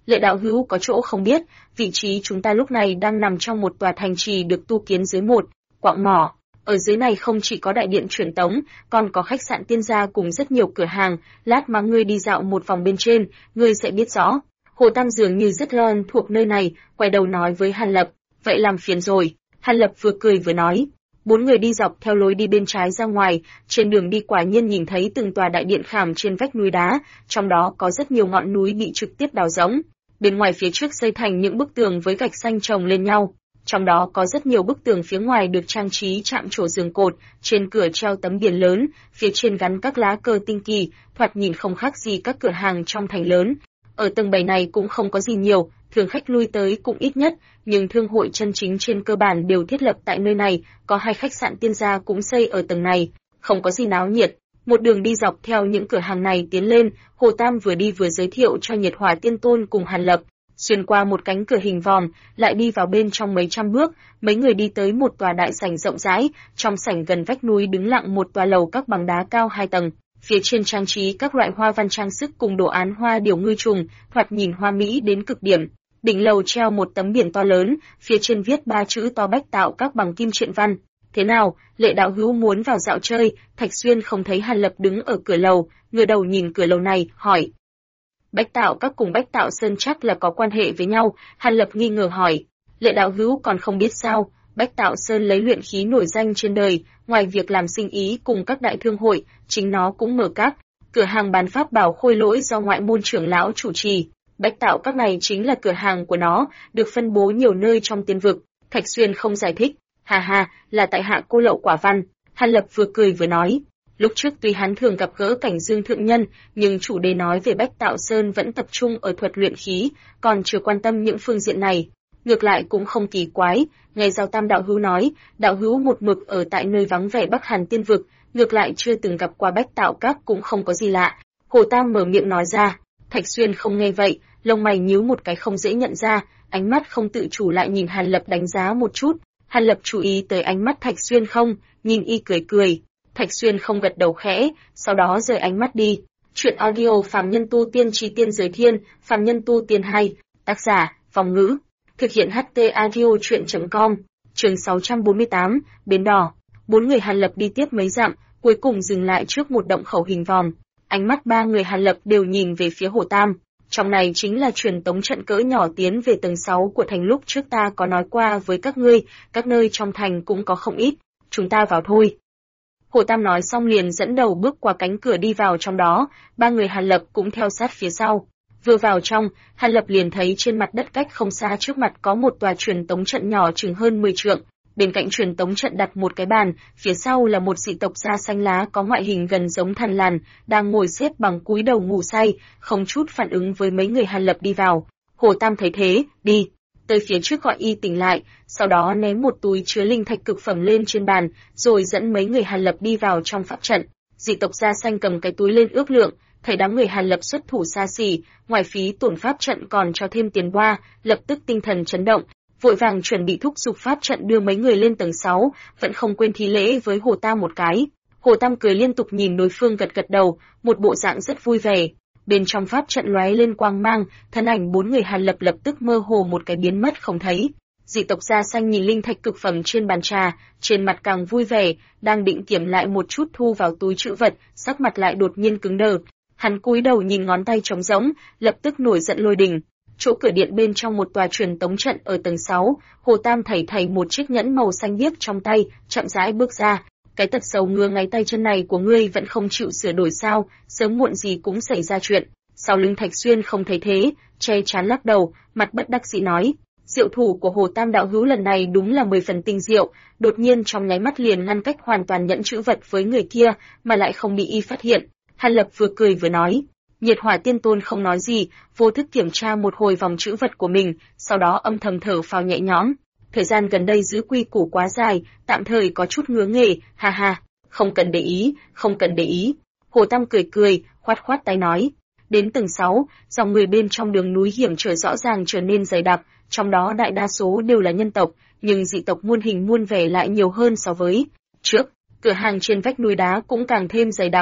Lệ đạo hữu có chỗ không biết, vị trí chúng ta lúc này đang nằm trong một tòa thành trì được tu kiến dưới một quặng mỏ. Ở dưới này không chỉ có đại điện truyền tống, còn có khách sạn tiên gia cùng rất nhiều cửa hàng, lát mà ngươi đi dạo một vòng bên trên, ngươi sẽ biết rõ. Hồ Tam dường như rất lo thuộc nơi này, quay đầu nói với Hàn Lập, vậy làm phiền rồi. Hàn Lập vừa cười vừa nói. Bốn người đi dọc theo lối đi bên trái ra ngoài, trên đường đi quả nhiên nhìn thấy từng tòa đại điện khảm trên vách núi đá, trong đó có rất nhiều ngọn núi bị trực tiếp đào rỗng. Bên ngoài phía trước xây thành những bức tường với gạch xanh chồng lên nhau. Trong đó có rất nhiều bức tường phía ngoài được trang trí chạm trổ giường cột, trên cửa treo tấm biển lớn, phía trên gắn các lá cờ tinh kỳ, thoạt nhìn không khác gì các cửa hàng trong thành lớn. Ở tầng 7 này cũng không có gì nhiều, thường khách lui tới cũng ít nhất, nhưng thương hội chân chính trên cơ bản đều thiết lập tại nơi này, có 2 khách sạn tiên gia cũng xây ở tầng này, không có gì náo nhiệt. Một đường đi dọc theo những cửa hàng này tiến lên, Hồ Tam vừa đi vừa giới thiệu cho Nhiệt Hỏa Tiên Tôn cùng Hàn Lập. Xuyên qua một cánh cửa hình vòm, lại đi vào bên trong mấy trăm bước, mấy người đi tới một tòa đại sảnh rộng rãi, trong sảnh gần vách núi đứng lặng một tòa lầu các bằng đá cao 2 tầng, phía trên trang trí các loại hoa văn trang sức cùng đồ án hoa điểu ngư trùng, thoạt nhìn hoa mỹ đến cực điểm. Đỉnh lầu treo một tấm biển to lớn, phía trên viết 3 chữ to Bách Tạo Các bằng kim truyện văn. Thế nào, Lệ đạo hữu muốn vào dạo chơi? Thạch Xuyên không thấy Hàn Lập đứng ở cửa lầu, ngửa đầu nhìn cửa lầu này, hỏi. Bách Tạo Các cùng Bách Tạo Sơn chắc là có quan hệ với nhau, Hàn Lập nghi ngờ hỏi. Lệ đạo hữu còn không biết sao, Bách Tạo Sơn lấy luyện khí nổi danh trên đời, ngoài việc làm sinh ý cùng các đại thương hội, chính nó cũng mở các cửa hàng bán pháp bảo khôi lỗi do ngoại môn trưởng lão chủ trì. Bách Tạo Các này chính là cửa hàng của nó, được phân bố nhiều nơi trong tiên vực. Thạch Xuyên không giải thích. Hà hà, là tại hạ cô lậu quả văn. Hàn Lập vừa cười vừa nói. Lúc trước tuy hắn thường gặp gỡ Cảnh Dương thượng nhân, nhưng chủ đề nói về Bách Tạo Sơn vẫn tập trung ở thuật luyện khí, còn chưa quan tâm những phương diện này. Ngược lại cũng không kỳ quái, nghe Giao Tam đạo hữu nói, đạo hữu một mực ở tại nơi vắng vẻ Bắc Hàn tiên vực, ngược lại chưa từng gặp qua Bách Tạo Các cũng không có gì lạ. Hồ Tam mở miệng nói ra. Thạch Xuyên không nghe vậy, lông mày nhíu một cái không dễ nhận ra, ánh mắt không tự chủ lại nhìn Hàn Lập đánh giá một chút. Hàn Lập chú ý tới ánh mắt Thạch Xuyên không, nhìn y cười cười. Thạch Xuyên không gật đầu khẽ, sau đó rời ánh mắt đi. Chuyện audio Phàm Nhân Tu Tiên Chí Tiên Giới Thiên, Phàm Nhân Tu Tiên 2, tác giả, Phong Ngữ. Thực hiện HT Audio Chuyện.com, chương 648, Bến Đỏ. Bốn người Hàn Lập đi tiếp mấy dặm, cuối cùng dừng lại trước một động khẩu hình vòm. Ánh mắt ba người Hàn Lập đều nhìn về phía Hồ Tam. Trong này chính là truyền tống trận cỡ nhỏ tiến về tầng 6 của thành lúc trước ta có nói qua với các ngươi, các nơi trong thành cũng có không ít. Chúng ta vào thôi. Hồ Tam nói xong liền dẫn đầu bước qua cánh cửa đi vào trong đó, ba người Hàn Lập cũng theo sát phía sau. Vừa vào trong, Hàn Lập liền thấy trên mặt đất cách không xa trước mặt có một tòa truyền tống trận nhỏ chừng hơn 10 trượng. Bên cạnh truyền tống trận đặt một cái bàn, phía sau là một dị tộc da xanh lá có ngoại hình gần giống thằn lằn, đang ngồi xếp bằng cúi đầu ngủ say, không chút phản ứng với mấy người Hàn Lập đi vào. Hồ Tam thấy thế, đi tới phía trước gọi y tỉnh lại, sau đó ném một túi chứa linh thạch cực phẩm lên trên bàn, rồi dẫn mấy người Hàn Lập đi vào trong pháp trận. Dị tộc da xanh cầm cái túi lên ước lượng, thấy đám người Hàn Lập xuất thủ xa xỉ, ngoài phí tổn pháp trận còn cho thêm tiền boa, lập tức tinh thần chấn động, vội vàng chuẩn bị thúc giục pháp trận đưa mấy người lên tầng 6, vẫn không quên thí lễ với Hồ Tam một cái. Hồ Tam cười liên tục nhìn đối phương gật gật đầu, một bộ dạng rất vui vẻ. Bên trong pháp trận lóe lên quang mang, thân ảnh bốn người Hàn Lập lập tức mơ hồ một cái biến mất không thấy. Dị tộc da xanh nhìn linh thạch cực phẩm trên bàn trà, trên mặt càng vui vẻ, đang định kiểm lại một chút thu vào túi trữ vật, sắc mặt lại đột nhiên cứng đờ. Hắn cúi đầu nhìn ngón tay trống rỗng, lập tức nổi giận lôi đình. Chỗ cửa điện bên trong một tòa truyền tống trận ở tầng 6, Hồ Tam thảy một chiếc nhẫn màu xanh biếc trong tay, chậm rãi bước ra. Cái tật xấu ngứa ngáy tay chân này của ngươi vẫn không chịu sửa đổi sao, sớm muộn gì cũng xảy ra chuyện. Sau lưng Thạch Xuyên không thấy thế, che chắn lắc đầu, mặt bất đắc dĩ nói. Diệu thủ của Hồ Tam đạo hữu lần này đúng là 10 phần tinh diệu, đột nhiên trong nháy mắt liền ngăn cách hoàn toàn nhẫn trữ vật với người kia, mà lại không bị y phát hiện. Hàn Lập vừa cười vừa nói. Nhiệt Hỏa Tiên Tôn không nói gì, vô thức kiểm tra một hồi vòng trữ vật của mình, sau đó âm thầm thở phào nhẹ nhõm. Thời gian gần đây giữ quy củ quá dài, tạm thời có chút ngứa nghề, ha ha, không cần để ý, không cần để ý. Hồ Tam cười cười, khoát khoát tay nói. Đến tầng 6, dòng người bên trong đường núi hiểm trở rõ ràng trở nên dày đặc, trong đó đại đa số đều là nhân tộc, nhưng dị tộc muôn hình muôn vẻ lại nhiều hơn so với trước. Cửa hàng trên vách núi đá cũng càng thêm dày đặc,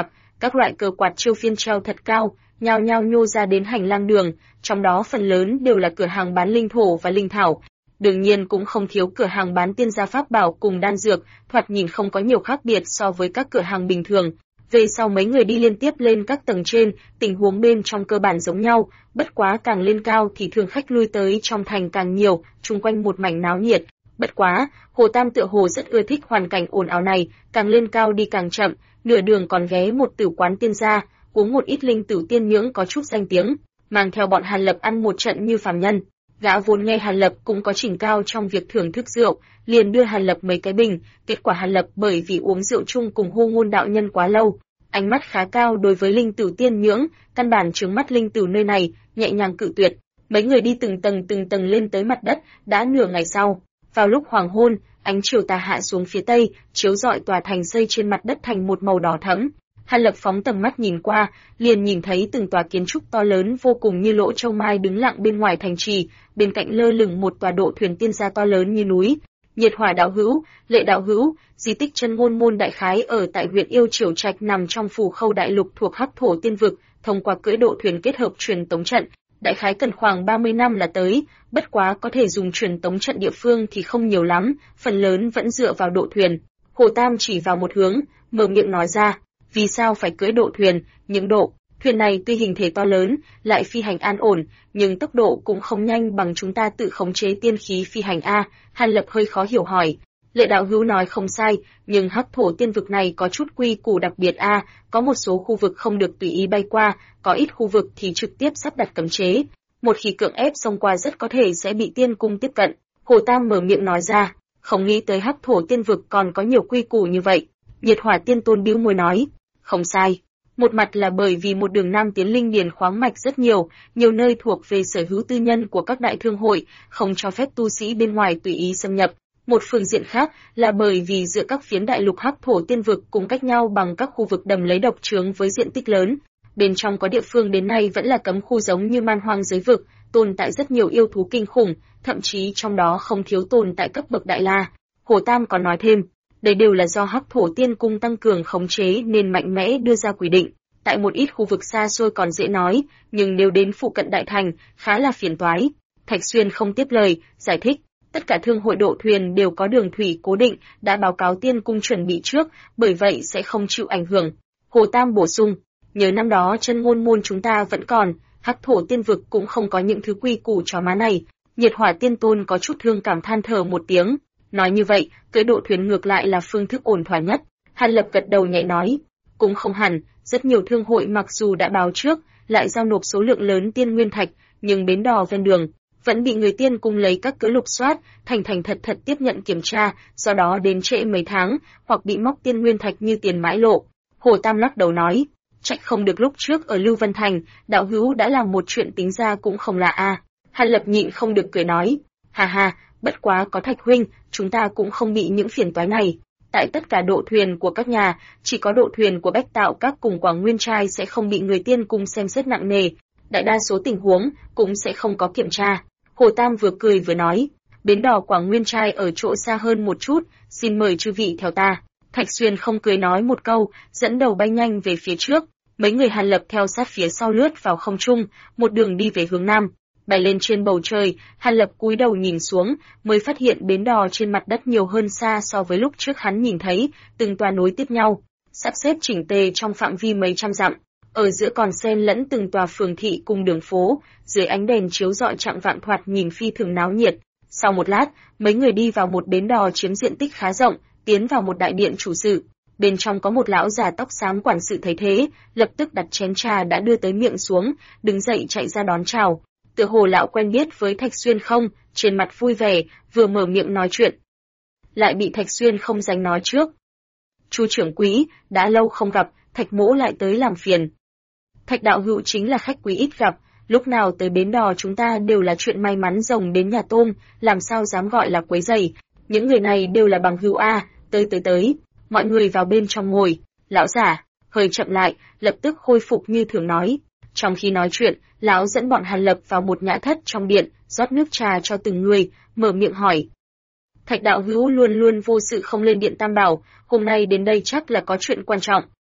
các loại cờ quạt chiêu phiên treo thật cao, nhao nhao nhô ra đến hành lang đường, trong đó phần lớn đều là cửa hàng bán linh thổ và linh thảo. Đương nhiên cũng không thiếu cửa hàng bán tiên gia pháp bảo cùng đan dược, thoạt nhìn không có nhiều khác biệt so với các cửa hàng bình thường. Về sau mấy người đi liên tiếp lên các tầng trên, tình huống bên trong cơ bản giống nhau, bất quá càng lên cao thì thường khách lui tới trong thành càng nhiều, chung quanh một mảnh náo nhiệt. Bất quá, Hồ Tam tựa hồ rất ưa thích hoàn cảnh ồn ào này, càng lên cao đi càng chậm, nửa đường còn ghé một tử quán tiên gia, uống một ít linh tử tiên nhưỡng có chút danh tiếng, mang theo bọn Hàn Lập ăn một trận như phàm nhân. Gã vốn nghe Hàn Lập cũng có trình cao trong việc thưởng thức rượu, liền đưa Hàn Lập mấy cái bình, kết quả Hàn Lập bởi vì uống rượu chung cùng Hô Ngôn đạo nhân quá lâu, ánh mắt khá cao đối với linh tử tiên nhưỡng, căn bản trướng mắt linh tử nơi này, nhẹ nhàng cự tuyệt. Mấy người đi từng tầng lên tới mặt đất, đã nửa ngày sau. Vào lúc hoàng hôn, ánh chiều tà hạ xuống phía tây, chiếu rọi tòa thành xây trên mặt đất thành một màu đỏ thẫm. Hàn Lập phóng tầm mắt nhìn qua, liền nhìn thấy từng tòa kiến trúc to lớn vô cùng như lỗ châu mai đứng lặng bên ngoài thành trì, bên cạnh lơ lửng một tòa độ thuyền tiên gia to lớn như núi. Nhiệt Hỏa đạo hữu, Lệ đạo hữu, di tích Chân Ngôn môn đại khái ở tại huyện Yêu Triều Trạch nằm trong Phù Khâu đại lục thuộc Hắc Thổ Tiên vực, thông qua cưỡi độ thuyền kết hợp truyền tống trận, đại khái cần khoảng 30 năm là tới, bất quá có thể dùng truyền tống trận địa phương thì không nhiều lắm, phần lớn vẫn dựa vào độ thuyền. Hồ Tam chỉ vào một hướng, mở miệng nói ra, vì sao phải cưỡi độ thuyền, những độ thuyền này tuy hình thể to lớn, lại phi hành an ổn, nhưng tốc độ cũng không nhanh bằng chúng ta tự khống chế tiên khí phi hành a. Hàn Lập hơi khó hiểu hỏi. Lệ đạo hữu nói không sai, nhưng Hắc Thổ Tiên vực này có chút quy củ đặc biệt a, có một số khu vực không được tùy ý bay qua, có ít khu vực thì trực tiếp sắp đặt cấm chế, một khi cưỡng ép xông qua rất có thể sẽ bị tiên cung tiếp cận. Hồ Tam mở miệng nói ra, không nghĩ tới Hắc Thổ Tiên vực còn có nhiều quy củ như vậy. Nhiệt Hỏa Tiên Tôn bĩu môi nói, không sai. Một mặt là bởi vì một đường nam tiến linh điền khoáng mạch rất nhiều nơi thuộc về sở hữu tư nhân của các đại thương hội, không cho phép tu sĩ bên ngoài tùy ý xâm nhập. Một phương diện khác là bởi vì giữa các phiến đại lục Hắc Thổ Tiên vực cùng cách nhau bằng các khu vực đầm lấy độc trướng với diện tích lớn. Bên trong có địa phương đến nay vẫn là cấm khu giống như Man Hoang giới vực, tồn tại rất nhiều yêu thú kinh khủng, thậm chí trong đó không thiếu tồn tại cấp bậc đại la. Hồ Tam còn nói thêm, đây đều là do Hắc Thổ Tiên cung tăng cường khống chế nên mạnh mẽ đưa ra quy định. Tại một ít khu vực xa xôi còn dễ nói, nhưng nếu đến phụ cận đại thành, khá là phiền toái. Thạch Xuyên không tiếp lời, giải thích, tất cả thương hội độ thuyền đều có đường thủy cố định, đã báo cáo tiên cung chuẩn bị trước, bởi vậy sẽ không chịu ảnh hưởng. Hồ Tam bổ sung, nhớ năm đó Chân Ngôn môn chúng ta vẫn còn, Hắc Thổ Tiên vực cũng không có những thứ quy củ chó má này. Nhiệt Hỏa Tiên Tôn có chút thương cảm than thở một tiếng. Nói như vậy, cưỡi độ thuyền ngược lại là phương thức ổn thỏa nhất. Hàn Lập gật đầu nhẹ nói, cũng không hẳn, rất nhiều thương hội mặc dù đã báo trước, lại giao nộp số lượng lớn tiên nguyên thạch, nhưng bến đò ven đường vẫn bị người tiên cung lấy các cớ lục soát, thành thật tiếp nhận kiểm tra, do đó đến trễ mấy tháng, hoặc bị móc tiên nguyên thạch như tiền mãi lộ. Hồ Tam lắc đầu nói, trách không được lúc trước ở Lưu Vân Thành, đạo hữu đã làm một chuyện tính ra cũng không lạ a. Hàn Lập nhịn không được cười nói, ha ha, bất quá có Thạch huynh, chúng ta cũng không bị những phiền toái này. Tại tất cả độ thuyền của các nhà, chỉ có độ thuyền của Bách Tạo các cùng Quảng Nguyên trai sẽ không bị người tiên cung xem xét nặng nề, đại đa số tình huống cũng sẽ không có kiểm tra. Hồ Tam vừa cười vừa nói, bến đò Quảng Nguyên trai ở chỗ xa hơn một chút, xin mời chư vị theo ta. Thạch Xuyên không cười nói một câu, dẫn đầu bay nhanh về phía trước, mấy người Hàn Lập theo sát phía sau lướt vào không trung, một đường đi về hướng nam. Bay lên trên bầu trời, Hàn Lập cúi đầu nhìn xuống, mới phát hiện bến đò trên mặt đất nhiều hơn xa so với lúc trước hắn nhìn thấy, từng tòa nối tiếp nhau, sắp xếp chỉnh tề trong phạm vi mấy trăm dặm. Ở giữa còn xen lẫn từng tòa phường thị cùng đường phố, dưới ánh đèn chiếu rọi chạng vạn thoạt nhìn phi thường náo nhiệt. Sau một lát, mấy người đi vào một bến đò chiếm diện tích khá rộng, tiến vào một đại điện chủ sự. Bên trong có một lão già tóc xám quản sự thấy thế, lập tức đặt chén trà đã đưa tới miệng xuống, đứng dậy chạy ra đón chào. Tựa hồ lão quen biết với Thạch Xuyên không, trên mặt vui vẻ, vừa mở miệng nói chuyện, lại bị Thạch Xuyên không dành nói trước. Chu trưởng quý, đã lâu không gặp, Thạch mỗ lại tới làm phiền. Thạch đạo hữu chính là khách quý ít gặp, lúc nào tới bến đò chúng ta đều là chuyện may mắn rồng đến nhà tôm, làm sao dám gọi là quấy rầy. Những người này đều là bằng hữu a, tới. Mọi người vào bên trong ngồi. Lão giả hơi chậm lại, lập tức khôi phục như thường nói. Trong khi nói chuyện, lão dẫn bọn Hàn Lập vào một nhã thất trong điện, rót nước trà cho từng người, mở miệng hỏi. Thạch đạo hữu luôn luôn vô sự không lên điện Tam Bảo, hôm nay đến đây chắc là có chuyện quan trọng.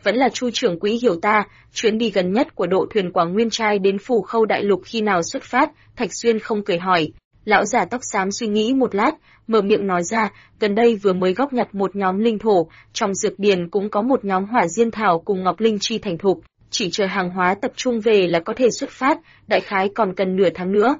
Vẫn là Chu trưởng quỹ hiểu ta, chuyến đi gần nhất của độ thuyền Quảng Nguyên trai đến Phù Khâu đại lục khi nào xuất phát? Thạch Xuyên không cười hỏi. Lão già tóc xám suy nghĩ một lát, mở miệng nói ra, gần đây vừa mới góp nhặt một nhóm linh thổ, trong dược điền cũng có một nhóm hỏa diên thảo cùng ngọc linh chi thành thục, chỉ chờ hàng hóa tập trung về là có thể xuất phát, đại khái còn cần nửa tháng nữa.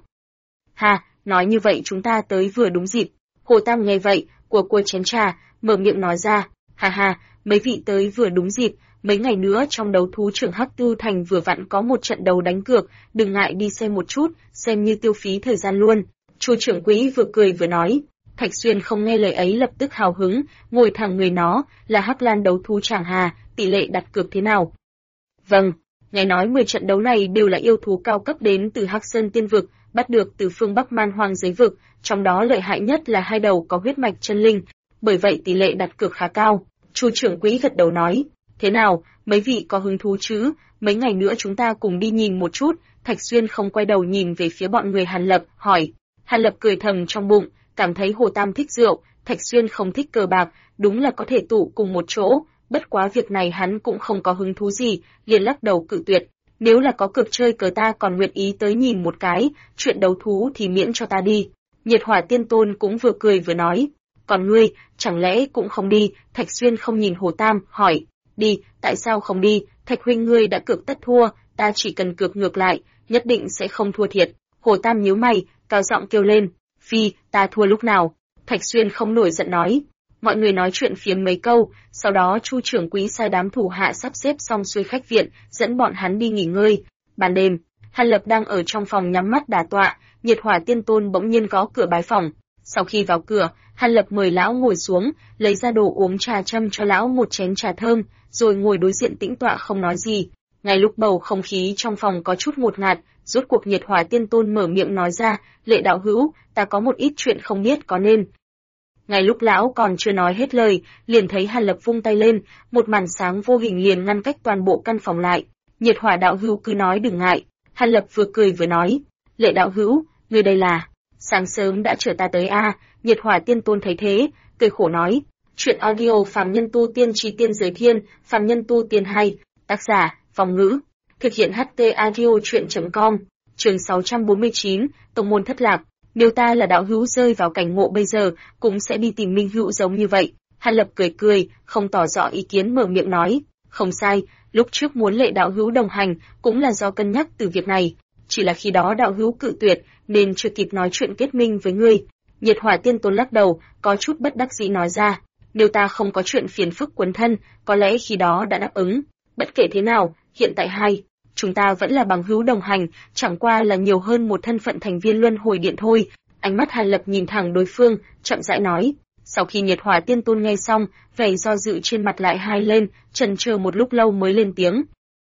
Ha, nói như vậy chúng ta tới vừa đúng dịp. Hồ Tam nghe vậy, cua chén trà, mở miệng nói ra, ha ha, mấy vị tới vừa đúng dịp, mấy ngày nữa trong đấu thú trường Hắc Tu Thành vừa vặn có một trận đấu đánh cược, đừng ngại đi xem một chút, xem như tiêu phí thời gian luôn. Chu trưởng quỹ vừa cười vừa nói. Thạch Xuyên không nghe lời ấy lập tức hào hứng, ngồi thẳng người nó, là Hắc Lan đấu thú Tràng Hà, tỷ lệ đặt cược thế nào? Vâng, nghe nói 10 trận đấu này đều là yêu thú cao cấp đến từ Hắc Sơn Tiên Vực, bắt được từ phương Bắc Man Hoang Giới Vực, trong đó lợi hại nhất là hai đầu có huyết mạch chân linh, bởi vậy tỷ lệ đặt cược khá cao. Chu trưởng quỹ gật đầu nói, thế nào, mấy vị có hứng thú chứ, mấy ngày nữa chúng ta cùng đi nhìn một chút. Thạch Xuyên không quay đầu nhìn về phía bọn người Hàn Lập, hỏi. Hàn Lập cười thầm trong bụng, cảm thấy Hồ Tam thích rượu, Thạch Xuyên không thích cờ bạc, đúng là có thể tụ cùng một chỗ, bất quá việc này hắn cũng không có hứng thú gì, liền lắc đầu cự tuyệt. Nếu là có cược chơi cờ ta còn nguyện ý tới nhìn một cái, chuyện đấu thú thì miễn cho ta đi. Nhiệt Hỏa Tiên Tôn cũng vừa cười vừa nói, còn ngươi, chẳng lẽ cũng không đi? Thạch Xuyên không nhìn Hồ Tam, hỏi, đi, tại sao không đi? Thạch huynh ngươi đã cược tất thua, ta chỉ cần cược ngược lại, nhất định sẽ không thua thiệt. Hồ Tam nhíu mày, cao giọng kêu lên, phi, ta thua lúc nào? Thạch Xuyên không nổi giận nói. Mọi người nói chuyện phiếm mấy câu, sau đó Chu trưởng quỹ sai đám thủ hạ sắp xếp xong xuôi khách viện, dẫn bọn hắn đi nghỉ ngơi. Ban đêm, Hàn Lập đang ở trong phòng nhắm mắt đả tọa, Nhiệt Hỏa Tiên Tôn bỗng nhiên gõ cửa bái phòng. Sau khi vào cửa, Hàn Lập mời lão ngồi xuống, lấy ra đồ uống trà châm cho lão một chén trà thơm, rồi ngồi đối diện tĩnh tọa không nói gì. Ngay lúc bầu không khí trong phòng có chút ngột ngạt, rốt cuộc Nhiệt Hỏa Tiên Tôn mở miệng nói ra, Lệ đạo hữu, ta có một ít chuyện không biết có nên. Ngay lúc lão còn chưa nói hết lời, liền thấy Hàn Lập vung tay lên, một màn sáng vô hình liền ngăn cách toàn bộ căn phòng lại. Nhiệt Hỏa đạo hữu cứ nói đừng ngại. Hàn Lập vừa cười vừa nói, Lệ đạo hữu, người đây là, sáng sớm đã chờ ta tới a. Nhiệt Hỏa Tiên Tôn thấy thế, cười khổ nói, chuyện audio phàm nhân tu tiên chi tiên giới thiên, phàm nhân tu tiên hay, tác giả, Phong Ngữ, thực hiện HT audio chuyện.com, chương 649, Tông môn thất lạc. Nếu ta là đạo hữu rơi vào cảnh ngộ bây giờ, cũng sẽ đi tìm minh hữu giống như vậy. Hàn Lập cười cười, không tỏ rõ ý kiến mở miệng nói, không sai, lúc trước muốn Lệ đạo hữu đồng hành, cũng là do cân nhắc từ việc này. Chỉ là khi đó đạo hữu cự tuyệt, nên chưa kịp nói chuyện kết minh với ngươi. Nhiệt Hỏa Tiên Tôn lắc đầu, có chút bất đắc dĩ nói ra, nếu ta không có chuyện phiền phức quấn thân, có lẽ khi đó đã đáp ứng. Bất kể thế nào, hiện tại chúng ta vẫn là bằng hữu đồng hành, chẳng qua là nhiều hơn một thân phận thành viên luân hồi điện thôi. Ánh mắt Hàn Lập nhìn thẳng đối phương, chậm rãi nói. Sau khi Nhiệt Hỏa Tiên Tôn nghe xong, vẻ do dự trên mặt lại hai lên, chần chờ một lúc lâu mới lên tiếng.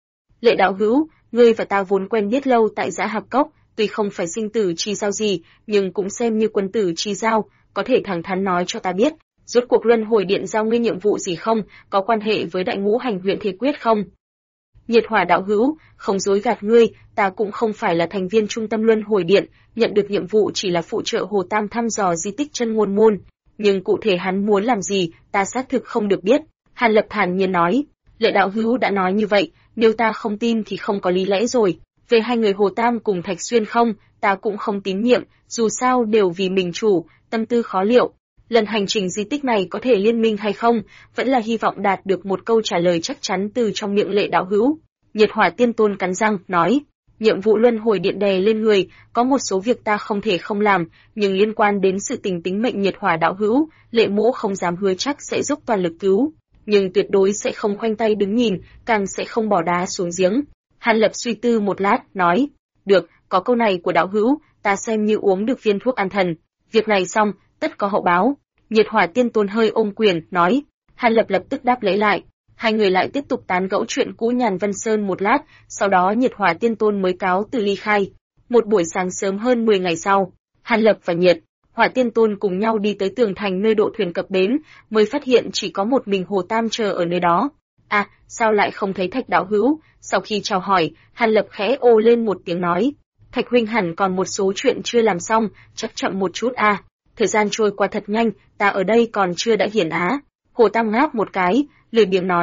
Lệ đạo hữu, ngươi và ta vốn quen biết lâu tại Dã Hạp Cốc, tuy không phải sinh tử chi giao gì, nhưng cũng xem như quân tử chi giao, có thể thẳng thắn nói cho ta biết, rốt cuộc luân hồi điện giao ngươi nhiệm vụ gì không, có quan hệ với đại ngũ hành huyện Thế Quyết không? Nhiệt Hỏa đạo hữu, không dối gạt ngươi, ta cũng không phải là thành viên trung tâm luân hồi điện, nhận được nhiệm vụ chỉ là phụ trợ Hồ Tam thăm dò di tích chân ngôn môn, nhưng cụ thể hắn muốn làm gì, ta xác thực không được biết. Hàn Lập thản nhiên nói, Lệ đạo hữu đã nói như vậy, nếu ta không tin thì không có lý lẽ rồi. Về hai người Hồ Tam cùng Thạch Xuyên không, ta cũng không tín nhiệm, dù sao đều vì mình chủ, tâm tư khó liệu. Lần hành trình di tích này có thể liên minh hay không, vẫn là hy vọng đạt được một câu trả lời chắc chắn từ trong miệng Lệ đạo hữu. Nhiệt Hỏa Tiên Tôn cắn răng, nói, nhiệm vụ luân hồi điện đè lên người, có một số việc ta không thể không làm, nhưng liên quan đến sự tính mệnh Nhiệt Hỏa đạo hữu, Lệ mỗ không dám hứa chắc sẽ giúp toàn lực cứu, nhưng tuyệt đối sẽ không khoanh tay đứng nhìn, càng sẽ không bỏ đá xuống giếng. Hàn Lập suy tư một lát, nói, được, có câu này của đạo hữu, ta xem như uống được viên thuốc an thần. Việc này xong, tất có hậu báo. Nhiệt Hỏa Tiên Tôn hơi ôm quyền, nói. Hàn Lập lập tức đáp lấy lại. Hai người lại tiếp tục tán gẫu chuyện cũ Nhàn Vân Sơn một lát, sau đó Nhiệt Hỏa Tiên Tôn mới cáo từ ly khai. Một buổi sáng sớm hơn 10 ngày sau, Hàn Lập và Nhiệt Hỏa Tiên Tôn cùng nhau đi tới tường thành nơi độ thuyền cập bến, mới phát hiện chỉ có một mình Hồ Tam chờ ở nơi đó. À, sao lại không thấy Thạch đạo hữu? Sau khi chào hỏi, Hàn Lập khẽ ô lên một tiếng nói, Thạch huynh hẳn còn một số chuyện chưa làm xong, chắc chậm một chút à. Thời gian trôi qua thật nhanh, ta ở đây còn chưa đã hiển á. Hồ Tam ngáp một cái, lười biếng nói,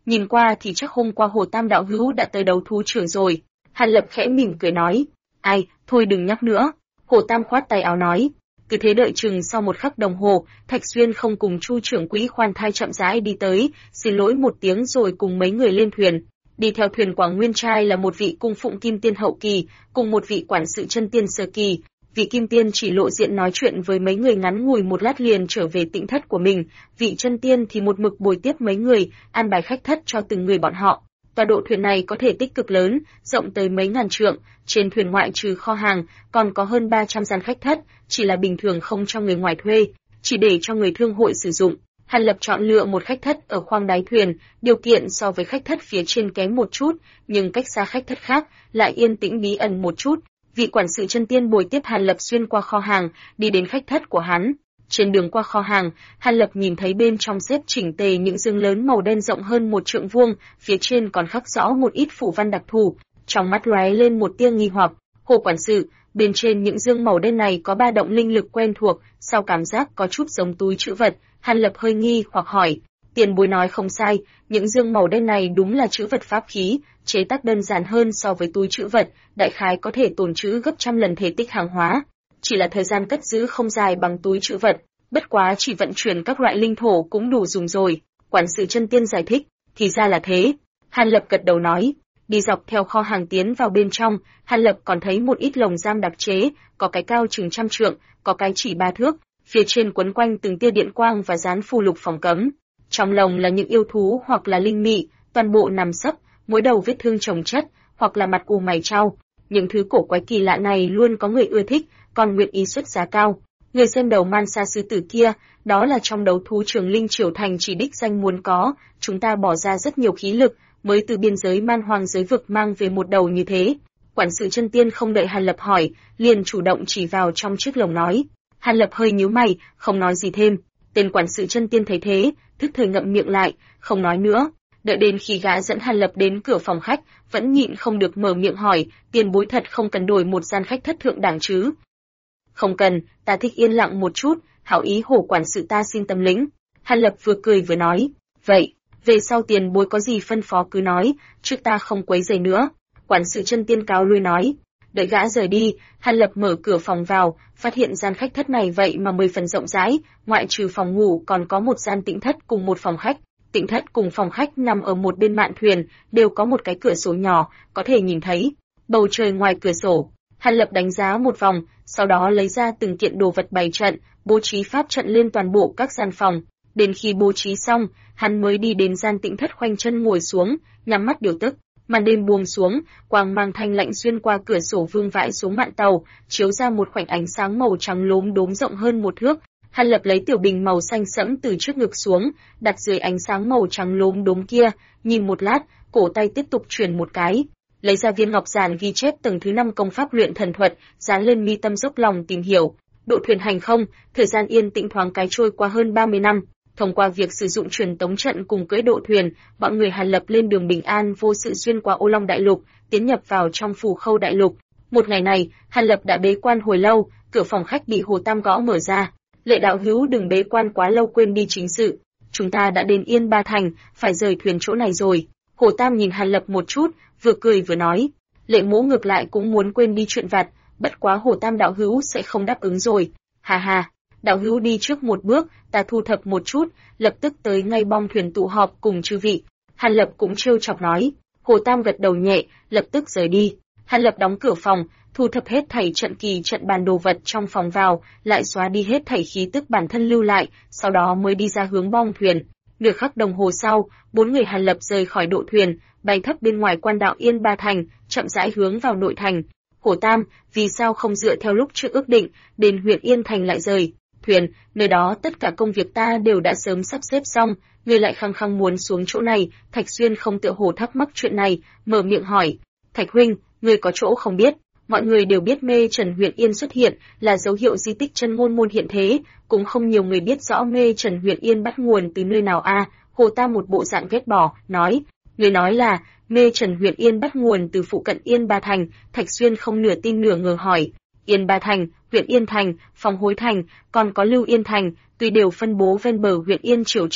nhìn qua thì chắc hôm qua Hồ Tam đạo hữu đã tới đấu thú trường rồi. Hàn Lập khẽ mỉm cười nói, ai, thôi đừng nhắc nữa. Hồ Tam khoát tay áo nói, cứ thế đợi chừng sau một khắc đồng hồ, Thạch Xuyên không cùng Chu trưởng quỹ khoan thai chậm rãi đi tới, xin lỗi một tiếng rồi cùng mấy người lên thuyền. Đi theo thuyền Quảng Nguyên trai là một vị cung phụng kim tiên hậu kỳ, cùng một vị quản sự chân tiên sơ kỳ. Vị kim tiên chỉ lộ diện nói chuyện với mấy người ngắn ngủi một lát liền trở về tịnh thất của mình, vị chân tiên thì một mực bồi tiếp mấy người, an bài khách thất cho từng người bọn họ. Tọa độ thuyền này có thể tích cực lớn, rộng tới mấy ngàn trượng, trên thuyền ngoại trừ kho hàng, còn có hơn 300 gian khách thất, chỉ là bình thường không cho người ngoài thuê, chỉ để cho người thương hội sử dụng. Hàn Lập chọn lựa một khách thất ở khoang đáy thuyền, điều kiện so với khách thất phía trên kém một chút, nhưng cách xa khách thất khác lại yên tĩnh bí ẩn một chút. Vị quản sự chân tiên bồi tiếp Hàn Lập xuyên qua kho hàng, đi đến khách thất của hắn. Trên đường qua kho hàng, Hàn Lập nhìn thấy bên trong xếp chỉnh tề những giường lớn màu đen rộng hơn 1 trượng vuông, phía trên còn khắc rõ một ít phù văn đặc thù. Trong mắt lóe lên một tia nghi hoặc, Hồ quản sự, bên trên những dương màu đen này có ba động linh lực quen thuộc, sao cảm giác có chút giống túi trữ vật? Hàn Lập hơi nghi hoặc hỏi. Tiền bối nói không sai, những dương màu đen này đúng là trữ vật pháp khí, chế tác đơn giản hơn so với túi trữ vật, đại khái có thể tồn trữ gấp trăm lần thể tích hàng hóa. Chỉ là thời gian cất giữ không dài bằng túi trữ vật, bất quá chỉ vận chuyển các loại linh thổ cũng đủ dùng rồi. Quản sự chân tiên giải thích, thì ra là thế. Hàn Lập gật đầu nói, đi dọc theo kho hàng tiến vào bên trong, Hàn Lập còn thấy một ít lồng giam đặc chế, có cái cao chừng 100 trượng, có cái chỉ 3 thước, phía trên quấn quanh từng tia điện quang và dán phù lục phòng cấm. Trong lồng là những yêu thú hoặc là linh mị, toàn bộ nằm sấp, mỗi đầu vết thương chồng chất, hoặc là mặt ù mày chau. Những thứ cổ quái kỳ lạ này luôn có người ưa thích, còn nguyện ý xuất giá cao. Người xem đầu man sa sư tử kia, đó là trong đấu thú trường Linh Triều Thành chỉ đích danh muốn có, chúng ta bỏ ra rất nhiều khí lực, mới từ biên giới man hoàng giới vực mang về một đầu như thế. Quản sự chân tiên không đợi Hàn Lập hỏi, liền chủ động chỉ vào trong chiếc lồng nói. Hàn Lập hơi nhíu mày, không nói gì thêm. Tên quản sự chân tiên thấy thế, thức thời ngậm miệng lại, không nói nữa. Đợi đến khi gã dẫn Hàn Lập đến cửa phòng khách, vẫn nhịn không được mở miệng hỏi, tiền bối thật không cần đổi một gian khách thất thượng đẳng chứ? Không cần, ta thích yên lặng một chút, hảo ý Hồ quản sự ta xin tâm lĩnh. Hàn Lập vừa cười vừa nói, vậy, về sau tiền bối có gì phân phó cứ nói, trước ta không quấy rầy nữa. Quản sự chân tiên cáo lui nói. Đợi gã rời đi, Hàn Lập mở cửa phòng vào, phát hiện gian khách thất này vậy mà 10 phần rộng rãi, ngoại trừ phòng ngủ còn có một gian tĩnh thất cùng một phòng khách. Tĩnh thất cùng phòng khách nằm ở một bên mạn thuyền, đều có một cái cửa sổ nhỏ, có thể nhìn thấy bầu trời ngoài cửa sổ. Hàn Lập đánh giá một vòng, sau đó lấy ra từng kiện đồ vật bày trận, bố trí pháp trận lên toàn bộ các gian phòng. Đến khi bố trí xong, hắn mới đi đến gian tĩnh thất khoanh chân ngồi xuống, nhắm mắt điều tức. Màn đêm buông xuống, quang mang thanh lạnh xuyên qua cửa sổ vương vãi xuống mạn tàu, chiếu ra một khoảnh ánh sáng màu trắng lốm đốm rộng hơn 1 thước. Hàn Lập lấy tiểu bình màu xanh sẫm từ trước ngực xuống, đặt dưới ánh sáng màu trắng lốm đốm kia, nhìn một lát, cổ tay tiếp tục chuyển một cái, lấy ra viên ngọc giản ghi chép tầng thứ 5 công pháp luyện thần thuật, dán lên mi tâm dốc lòng tìm hiểu. Độ thuyền hành không, thời gian yên tĩnh thoáng cái trôi qua hơn 30 năm. Thông qua việc sử dụng truyền tống trận cùng cưỡi độ thuyền, bọn người Hàn Lập lên đường bình an vô sự xuyên qua Ô Long Đại Lục, tiến nhập vào trong Phù Khâu Đại Lục. Một ngày này, Hàn Lập đã bế quan hồi lâu, cửa phòng khách bị Hồ Tam gõ mở ra. Lệ đạo hữu đừng bế quan quá lâu quên đi chính sự. Chúng ta đã đến Yên Ba Thành, phải rời thuyền chỗ này rồi. Hồ Tam nhìn Hàn Lập một chút, vừa cười vừa nói. Lệ mỗ ngược lại cũng muốn quên đi chuyện vặt, bất quá Hồ Tam đạo hữu sẽ không đáp ứng rồi. Hà hà. Đạo hữu đi trước một bước, ta thu thập một chút, lập tức tới ngay bong thuyền tụ họp cùng chư vị. Hàn Lập cũng trêu chọc nói. Hồ Tam gật đầu nhẹ, lập tức rời đi. Hàn Lập đóng cửa phòng, thu thập hết thảy trận kỳ trận bàn đồ vật trong phòng vào, lại xóa đi hết thảy khí tức bản thân lưu lại, sau đó mới đi ra hướng bong thuyền. Nửa khắc đồng hồ sau, 4 người Hàn Lập rời khỏi độ thuyền, bay thấp bên ngoài quan đạo Yên Ba Thành, chậm rãi hướng vào nội thành. Hồ Tam, vì sao không dựa theo lúc trước ước định, đến huyện Yên Thành lại rời thuyền, nơi đó tất cả công việc ta đều đã sớm sắp xếp xong, ngươi lại khăng khăng muốn xuống chỗ này? Thạch Xuyên không tựa hồ thắc mắc chuyện này, mở miệng hỏi. Thạch huynh, ngươi có chỗ không biết? Mọi người đều biết Mê Trần huyện Yên xuất hiện là dấu hiệu di tích chân ngôn môn hiện thế, cũng không nhiều người biết rõ Mê Trần huyện Yên bắt nguồn từ nơi nào a. Hồ Tam một bộ dạng ghét bỏ, nói. Người nói là Mê Trần huyện Yên bắt nguồn từ phụ cận Yên Ba Thành. Thạch Xuyên không nửa tin nửa ngờ hỏi. Yên Ba Thành, huyện Yên Thành, Phong Hối Thành, còn có Lưu Yên Thành, tuy đều phân bố ven bờ huyện Yên Triều Trạch,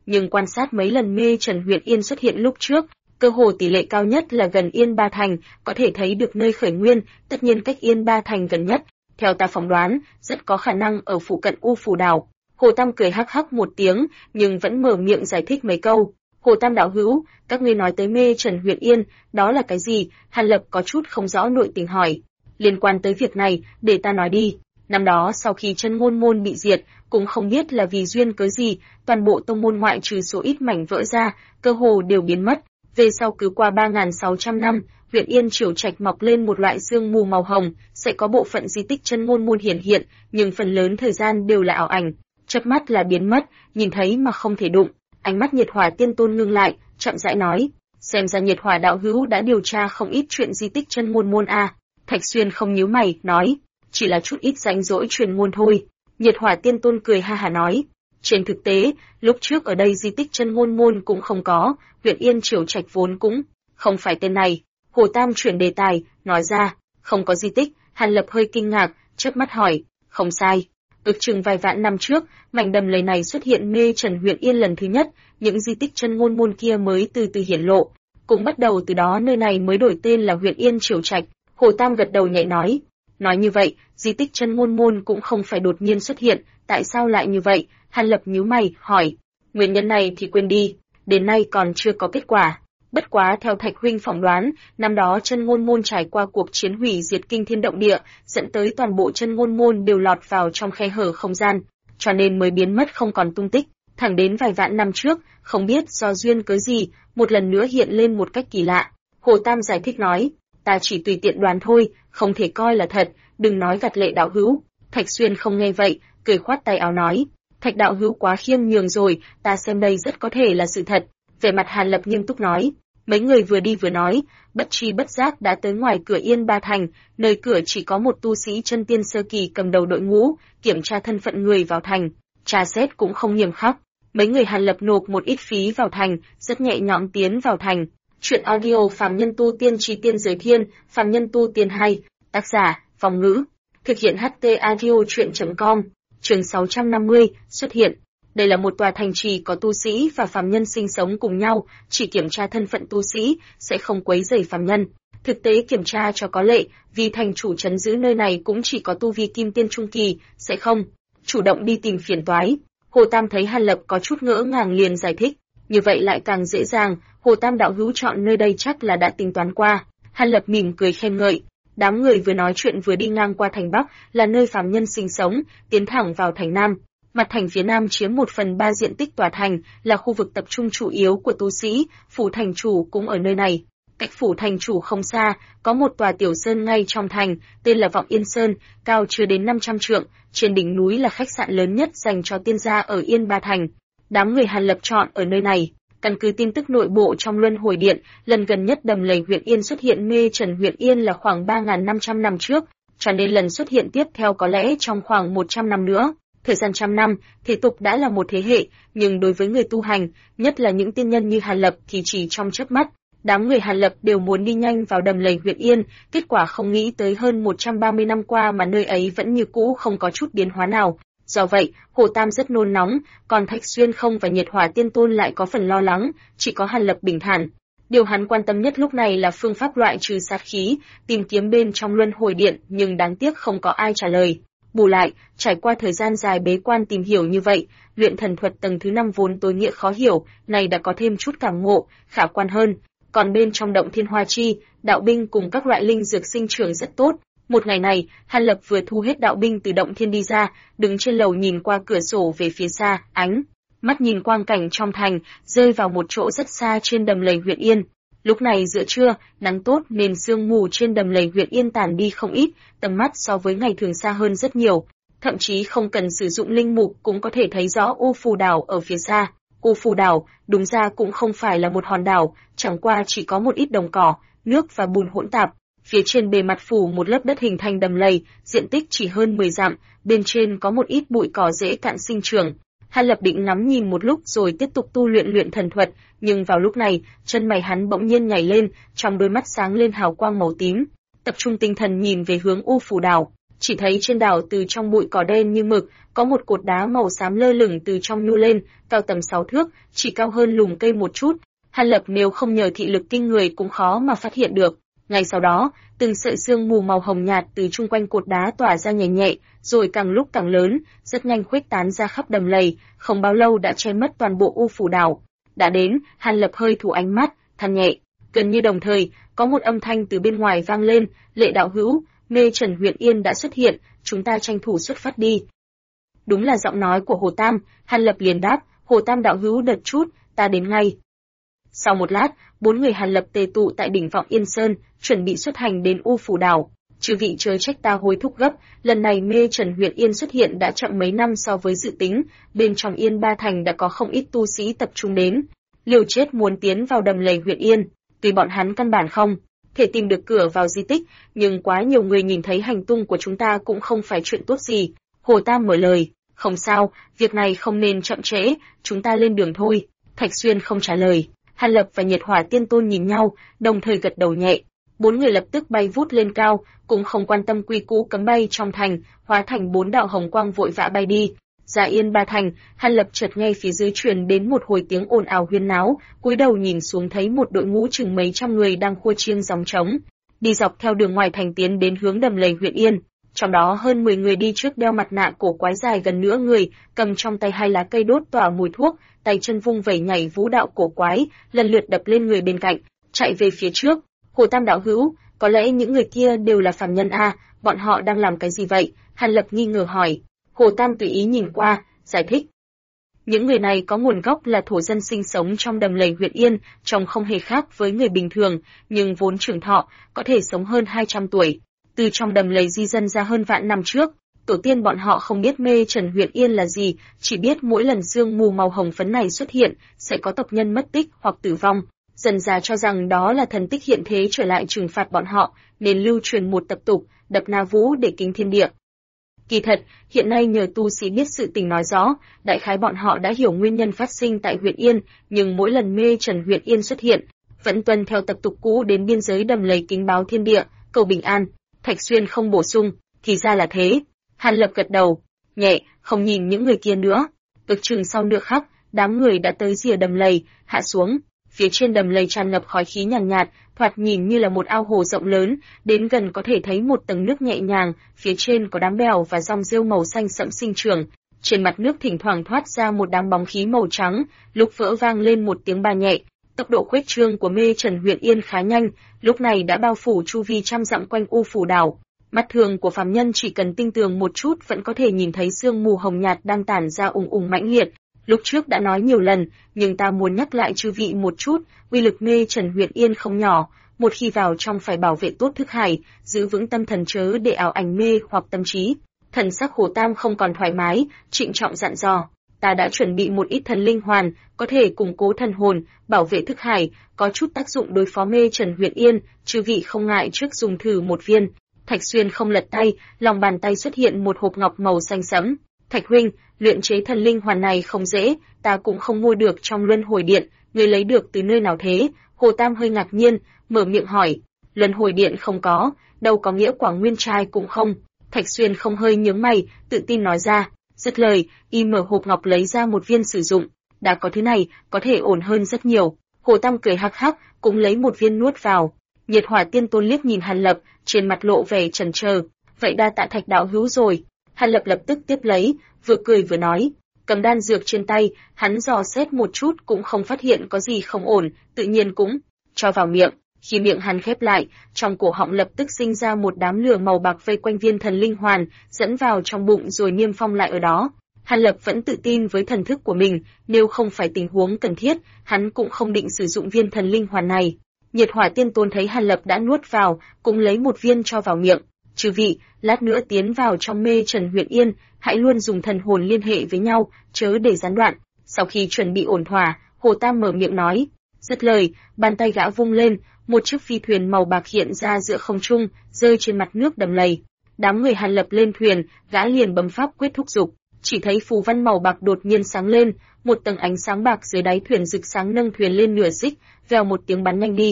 nhưng quan sát mấy lần Mê Trần huyện Yên xuất hiện lúc trước, cơ hồ tỷ lệ cao nhất là gần Yên Ba Thành, có thể thấy được nơi khởi nguyên, tất nhiên cách Yên Ba Thành gần nhất. Theo ta phỏng đoán, rất có khả năng ở phụ cận U Phù Đảo. Hồ Tam cười hắc hắc một tiếng, nhưng vẫn mở miệng giải thích mấy câu. Hồ Tam đạo hữu, các ngươi nói tới Mê Trần huyện Yên, đó là cái gì? Hàn Lập có chút không rõ nội tình hỏi. Liên quan tới việc này, để ta nói đi. Năm đó sau khi Chân Ngôn môn bị diệt, cũng không biết là vì duyên cớ gì, toàn bộ tông môn ngoại trừ số ít mảnh vỡ ra, cơ hồ đều biến mất. Về sau cứ qua 3.600 năm, huyện Yên Triều Trạch mọc lên một loại sương mù màu hồng, sẽ có bộ phận di tích Chân Ngôn môn hiển hiện, nhưng phần lớn thời gian đều là ảo ảnh, chớp mắt là biến mất, nhìn thấy mà không thể đụng. Ánh mắt Nhiệt Hỏa Tiên Tôn ngưng lại, chậm rãi nói, xem ra Nhiệt Hỏa đạo hữu đã điều tra không ít chuyện di tích Chân Ngôn môn a. Thạch Xuyên không nhíu mày, nói, chỉ là chút ít rảnh rỗi truyền ngôn thôi. Nhiệt Hỏa Tiên Tôn cười ha hả nói, trên thực tế, lúc trước ở đây di tích Chân Ngôn môn cũng không có, huyện Yên Triều Trạch vốn cũng không phải tên này. Hồ Tam chuyển đề tài, nói ra, không có di tích. Hàn Lập hơi kinh ngạc, chớp mắt hỏi, không sai. Ước chừng vài vạn năm trước, mảnh đầm lầy này xuất hiện Mê Trần huyện Yên lần thứ nhất, những di tích Chân Ngôn môn kia mới từ từ hiển lộ. Cũng bắt đầu từ đó nơi này mới đổi tên là huyện Yên Triều Trạch. Hồ Tam gật đầu nhẹ nói như vậy, di tích Chân Ngôn môn cũng không phải đột nhiên xuất hiện, tại sao lại như vậy? Hàn Lập nhíu mày, hỏi, nguyên nhân này thì quên đi, đến nay còn chưa có kết quả. Bất quá theo Thạch huynh phỏng đoán, năm đó Chân Ngôn môn trải qua cuộc chiến hủy diệt kinh thiên động địa, dẫn tới toàn bộ Chân Ngôn môn đều lọt vào trong khe hở không gian, cho nên mới biến mất không còn tung tích. Thẳng đến vài vạn năm trước, không biết do duyên cớ gì, một lần nữa hiện lên một cách kỳ lạ. Hồ Tam giải thích nói, ta chỉ tùy tiện đoán thôi, không thể coi là thật, đừng nói gạt lệ đạo hữu. Thạch Xuyên không nghe vậy, cười khoát tay áo nói, Thạch đạo hữu quá khiêm nhường rồi, ta xem đây rất có thể là sự thật. Vẻ mặt Hàn Lập nghiêm túc nói, mấy người vừa đi vừa nói, bất tri bất giác đã tới ngoài cửa Yên Ba Thành, nơi cửa chỉ có một tu sĩ chân tiên sơ kỳ cầm đầu đội ngũ, kiểm tra thân phận người vào thành, tra xét cũng không nghiêm khắc. Mấy người Hàn Lập nộp một ít phí vào thành, rất nhẹ nhõm tiến vào thành. Chuyện audio Phàm Nhân Tu Tiên Chi Tiên Giới Thiên, Phàm Nhân Tu Tiên 2, tác giả, Phong Ngữ, thực hiện HT audio chuyện.com, chương 650, xuất hiện. Đây là một tòa thành trì có tu sĩ và phàm nhân sinh sống cùng nhau, chỉ kiểm tra thân phận tu sĩ, sẽ không quấy rầy phàm nhân. Thực tế kiểm tra cho có lệ, vì thành chủ trấn giữ nơi này cũng chỉ có tu vi kim tiên trung kỳ, sẽ không chủ động đi tìm phiền toái. Hồ Tam thấy Hàn Lập có chút ngỡ ngàng liền giải thích, như vậy lại càng dễ dàng, Hồ Tam đạo hữu chọn nơi đây chắc là đã tính toán qua. Hàn Lập mỉm cười khen ngợi. Đám người vừa nói chuyện vừa đi ngang qua thành Bắc, là nơi phàm nhân sinh sống, tiến thẳng vào thành Nam. Mặt thành phía Nam chiếm 1/3 diện tích tòa thành, là khu vực tập trung chủ yếu của tu sĩ, phủ thành chủ cũng ở nơi này. Cách phủ thành chủ không xa, có một tòa tiểu sơn ngay trong thành, tên là Vọng Yên Sơn, cao chưa đến 500 trượng, trên đỉnh núi là khách sạn lớn nhất dành cho tiên gia ở Yên Ba Thành. Đám người Hàn Lập chọn ở nơi này. Căn cứ tin tức nội bộ trong Luân Hồi Điện, lần gần nhất đầm lầy huyện Yên xuất hiện Mê Trần huyện Yên là khoảng 3.500 năm trước, cho nên lần xuất hiện tiếp theo có lẽ trong khoảng 100 năm nữa. Thời gian trăm năm, thế tục đã là một thế hệ, nhưng đối với người tu hành, nhất là những tiên nhân như Hàn Lập thì chỉ trong chớp mắt. Đám người Hàn Lập đều muốn đi nhanh vào đầm lầy huyện Yên, kết quả không nghĩ tới hơn 130 năm qua mà nơi ấy vẫn như cũ không có chút biến hóa nào. Do vậy, Hồ Tam rất nôn nóng, còn Thạch Xuyên không và Nhiệt Hỏa Tiên Tôn lại có phần lo lắng, chỉ có Hàn Lập bình thản. Điều hắn quan tâm nhất lúc này là phương pháp loại trừ sát khí, tìm kiếm bên trong Luân Hồi Điện, nhưng đáng tiếc không có ai trả lời. Bù lại, trải qua thời gian dài bế quan tìm hiểu như vậy, luyện thần thuật tầng thứ 5 vốn tối nghĩa khó hiểu, này đã có thêm chút cảm ngộ, khả quan hơn. Còn bên trong động Thiên Hoa Chi, đạo binh cùng các loại linh dược sinh trưởng rất tốt. Một ngày này, Hàn Lập vừa thu hết đạo binh từ động thiên đi ra, đứng trên lầu nhìn qua cửa sổ về phía xa, ánh mắt nhìn quang cảnh trong thành, rơi vào một chỗ rất xa trên đầm lầy huyện Yên. Lúc này giữa trưa, nắng tốt nên sương mù trên đầm lầy huyện Yên tản đi không ít, tầm mắt so với ngày thường xa hơn rất nhiều. Thậm chí không cần sử dụng linh mục cũng có thể thấy rõ U Phù Đảo ở phía xa. U Phù Đảo, đúng ra cũng không phải là một hòn đảo, chẳng qua chỉ có một ít đồng cỏ, nước và bùn hỗn tạp. Phía trên bề mặt phủ một lớp đất hình thành đầm lầy, diện tích chỉ hơn 10 dặm, bên trên có một ít bụi cỏ dễ cạn sinh trưởng. Hàn Lập định ngắm nhìn một lúc rồi tiếp tục tu luyện thần thuật, nhưng vào lúc này, chân mày hắn bỗng nhiên nhảy lên, trong đôi mắt sáng lên hào quang màu tím, tập trung tinh thần nhìn về hướng U Phù Đảo. Chỉ thấy trên đảo từ trong bụi cỏ đen như mực, có một cột đá màu xám lơ lửng từ trong nhô lên, cao tầm 6 thước, chỉ cao hơn lùm cây một chút. Hàn Lập nếu không nhờ thị lực kinh người cũng khó mà phát hiện được. Ngay sau đó, từng sợi sương mù màu hồng nhạt từ chung quanh cột đá tỏa ra nhẹ nhẹ, rồi càng lúc càng lớn, rất nhanh khuếch tán ra khắp đầm lầy, không bao lâu đã che mất toàn bộ U Phủ đảo. Đã đến, Hàn Lập hơi thủ ánh mắt, than nhẹ. Gần như đồng thời, có một âm thanh từ bên ngoài vang lên, "Lệ đạo hữu, Mê Trần huyện Yên đã xuất hiện, chúng ta tranh thủ xuất phát đi." Đúng là giọng nói của Hồ Tam, Hàn Lập liền đáp, "Hồ Tam đạo hữu đợi chút, ta đến ngay." Sau một lát, 4 người Hàn Lập tề tụ tại đỉnh Vọng Yên Sơn, chuẩn bị xuất hành đến U Phủ đảo. Chư vị chớ trách ta hối thúc gấp, lần này Mê Trần huyện Yên xuất hiện đã chậm mấy năm so với dự tính, bên trong Yên Ba Thành đã có không ít tu sĩ tập trung đến, liều chết muốn tiến vào đầm lầy huyện Yên, tuy bọn hắn căn bản không thể tìm được cửa vào di tích, nhưng quá nhiều người nhìn thấy hành tung của chúng ta cũng không phải chuyện tốt gì. Hồ Tam mở lời, "Không sao, việc này không nên chậm trễ, chúng ta lên đường thôi." Thạch Xuyên không trả lời. Hàn Lập và Nhiệt Hỏa Tiên Tôn nhìn nhau, đồng thời gật đầu nhẹ. 4 người lập tức bay vút lên cao, cũng không quan tâm quy củ cấm bay trong thành, hóa thành 4 đạo hồng quang vội vã bay đi. Ra Yên Ba Thành, Hàn Lập chợt nghe phía dưới truyền đến một hồi tiếng ồn ào huyên náo, cúi đầu nhìn xuống thấy một đội ngũ chừng mấy trăm người đang khua chiêng gióng trống, đi dọc theo đường ngoài thành tiến đến hướng đầm lầy huyện Yên. Trong đó hơn 10 người đi trước đeo mặt nạ cổ quái dài gần nửa người, cầm trong tay 2 lá cây đốt tỏa mùi thuốc, tay chân vung vẩy nhảy vũ đạo cổ quái, lần lượt đập lên người bên cạnh, chạy về phía trước. "Hồ Tam đạo hữu, có lẽ những người kia đều là phàm nhân a, bọn họ đang làm cái gì vậy?" Hàn Lập nghi ngờ hỏi. Hồ Tam tùy ý nhìn qua, giải thích. Những người này có nguồn gốc là thổ dân sinh sống trong đầm lầy huyện Yên, trông không hề khác với người bình thường, nhưng vốn trường thọ, có thể sống hơn 200 tuổi. Từ trong đầm lầy di dân ra hơn vạn năm trước, tổ tiên bọn họ không biết Mê Trần huyện Yên là gì, chỉ biết mỗi lần sương mù màu hồng phấn này xuất hiện, sẽ có tộc nhân mất tích hoặc tử vong. Dần dà cho rằng đó là thần tích hiện thế trở lại trừng phạt bọn họ, nên lưu truyền một tập tục, đập na vũ để kính thiên địa. Kỳ thật, hiện nay nhờ tu sĩ biết sự tình nói rõ, đại khái bọn họ đã hiểu nguyên nhân phát sinh tại huyện Yên, nhưng mỗi lần Mê Trần huyện Yên xuất hiện, vẫn tuân theo tập tục cũ đến biên giới đầm lầy kính báo thiên địa, cầu bình an. Thạch Xuyên không bổ sung, thì ra là thế. Hàn Lập gật đầu, nhẹ, không nhìn những người kia nữa. Ước chừng sau nửa khắc, đám người đã tới rìa đầm lầy, hạ xuống. Phía trên đầm lầy tràn ngập khói khí nhàn nhạt, thoạt nhìn như là một ao hồ rộng lớn, đến gần có thể thấy một tầng nước nhẹ nhàng, phía trên có đám bèo và rong rêu màu xanh sẫm sinh trưởng. Trên mặt nước thỉnh thoảng thoát ra một đám bóng khí màu trắng, lúc vỡ vang lên một tiếng ba nhẹ. Tốc độ khuếch trương của Mê Trần huyện Yên khá nhanh, lúc này đã bao phủ chu vi trăm dặm quanh U Phủ đảo. Mắt thường của phàm nhân chỉ cần tinh tường một chút vẫn có thể nhìn thấy sương mù hồng nhạt đang tản ra ùng ùng mãnh liệt. Lúc trước đã nói nhiều lần, nhưng ta muốn nhắc lại chư vị một chút, uy lực Mê Trần huyện Yên không nhỏ, một khi vào trong phải bảo vệ tốt thức hải, giữ vững tâm thần chớ để ảo ảnh mê hoặc tâm trí. Thần sắc Hồ Tam không còn thoải mái, trịnh trọng dặn dò. Ta đã chuẩn bị một ít thần linh hoàn, có thể củng cố thần hồn, bảo vệ thức hải, có chút tác dụng đối phó Mê Trần huyện Yên, chư vị không ngại trước dùng thử một viên. Thạch Xuyên không lật tay, lòng bàn tay xuất hiện một hộp ngọc màu xanh sẫm. Thạch huynh, luyện chế thần linh hoàn này không dễ, ta cũng không mua được trong luân hồi điện, ngươi lấy được từ nơi nào thế? Hồ Tam hơi ngạc nhiên, mở miệng hỏi. Luân hồi điện không có, đâu có nghĩa quả nguyên trai cũng không. Thạch Xuyên không hơi nhướng mày, tự tin nói ra. Dứt lời, y mở hộp ngọc lấy ra một viên sử dụng. Đã có thứ này, có thể ổn hơn rất nhiều. Hồ Tam cười hắc hắc, cũng lấy một viên nuốt vào. Nhiệt Hỏa Tiên Tôn liếc nhìn Hàn Lập, trên mặt lộ vẻ chần chờ. Vậy đa tạ Thạch đạo hữu rồi. Hàn Lập lập tức tiếp lấy, vừa cười vừa nói. Cầm đan dược trên tay, hắn dò xét một chút cũng không phát hiện có gì không ổn, tự nhiên cũng cho vào miệng. Khi miệng hắn khép lại, trong cổ họng lập tức sinh ra một đám lửa màu bạc vây quanh viên thần linh hoàn, dẫn vào trong bụng rồi niêm phong lại ở đó. Hàn Lập vẫn tự tin với thần thức của mình, nếu không phải tình huống cần thiết, hắn cũng không định sử dụng viên thần linh hoàn này. Nhiệt Hỏa Tiên Tôn thấy Hàn Lập đã nuốt vào, cũng lấy một viên cho vào miệng. Chư vị, lát nữa tiến vào trong Mê Trần huyện Yên, hãy luôn dùng thần hồn liên hệ với nhau, chớ để gián đoạn. Sau khi chuẩn bị ổn thỏa, Hồ Tam mở miệng nói. Dứt lời, bàn tay gã vung lên, một chiếc phi thuyền màu bạc hiện ra giữa không trung, rơi trên mặt nước đầm lầy. Đám người Hàn Lập lên thuyền, gã liền bấm pháp quyết thúc giục, chỉ thấy phù văn màu bạc đột nhiên sáng lên, một tầng ánh sáng bạc dưới đáy thuyền rực sáng nâng thuyền lên nửa xích, vèo một tiếng bắn nhanh đi.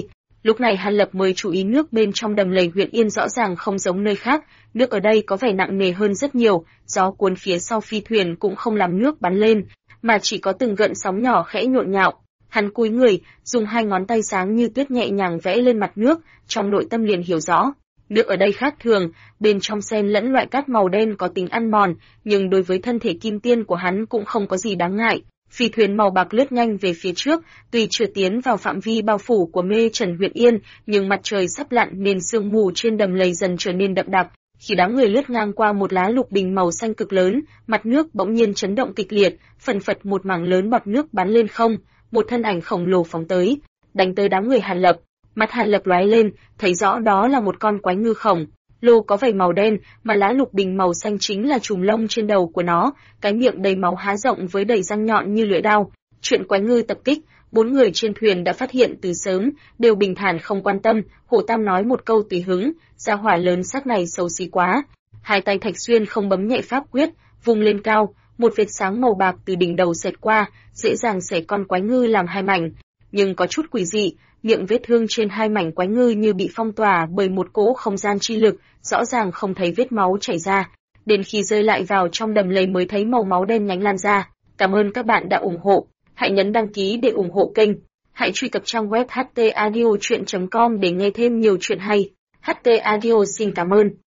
Lúc này Hàn Lập mới chú ý nước bên trong đầm lầy huyện Yên rõ ràng không giống nơi khác, nước ở đây có vẻ nặng nề hơn rất nhiều, gió cuốn phía sau phi thuyền cũng không làm nước bắn lên, mà chỉ có từng gợn sóng nhỏ khẽ nhộn nhạo. Hắn cúi người, dùng hai ngón tay sáng như tuyết nhẹ nhàng vẽ lên mặt nước, trong nội tâm liền hiểu rõ. Nước ở đây khác thường, bên trong xen lẫn loại cát màu đen có tính ăn mòn, nhưng đối với thân thể kim tiên của hắn cũng không có gì đáng ngại. Phi thuyền màu bạc lướt nhanh về phía trước, tuy chưa tiến vào phạm vi bao phủ của mê trần huyện Yên, nhưng mặt trời sắp lặn nên sương mù trên đầm lầy dần trở nên đậm đặc. Khi đám người lướt ngang qua một lá lục bình màu xanh cực lớn, mặt nước bỗng nhiên chấn động kịch liệt, phần phật một mảng lớn bọt nước bắn lên không, một thân ảnh khổng lồ phóng tới, đánh tới đám người Hàn Lập. Mặt Hàn Lập lóe lên, thấy rõ đó là một con quái ngư khổng lồ có vảy màu đen, mà lá lục bình màu xanh chính là chùm lông trên đầu của nó, cái miệng đầy máu há rộng với đầy răng nhọn như lưỡi dao. Chuyện quái ngư tập kích, 4 người trên thuyền đã phát hiện từ sớm, đều bình thản không quan tâm. Hổ Tam nói một câu tùy hứng, gia hỏa lớn xác này xấu xí quá. Hai tay Thạch Xuyên không bấm nhẹ pháp quyết, vung lên cao, một vệt sáng màu bạc từ đỉnh đầu xẹt qua, dễ dàng xẻ con quái ngư làm hai mảnh. Nhưng có chút quỷ dị, miệng vết thương trên hai mảnh quái ngư như bị phong tỏa bởi một cỗ không gian chi lực, rõ ràng không thấy vết máu chảy ra. Đến khi rơi lại vào trong đầm lầy mới thấy màu máu đen nhánh lan ra. Cảm ơn các bạn đã ủng hộ. Hãy nhấn đăng ký để ủng hộ kênh. Hãy truy cập trang web htaudio.com để nghe thêm nhiều chuyện hay. HT Audio xin cảm ơn.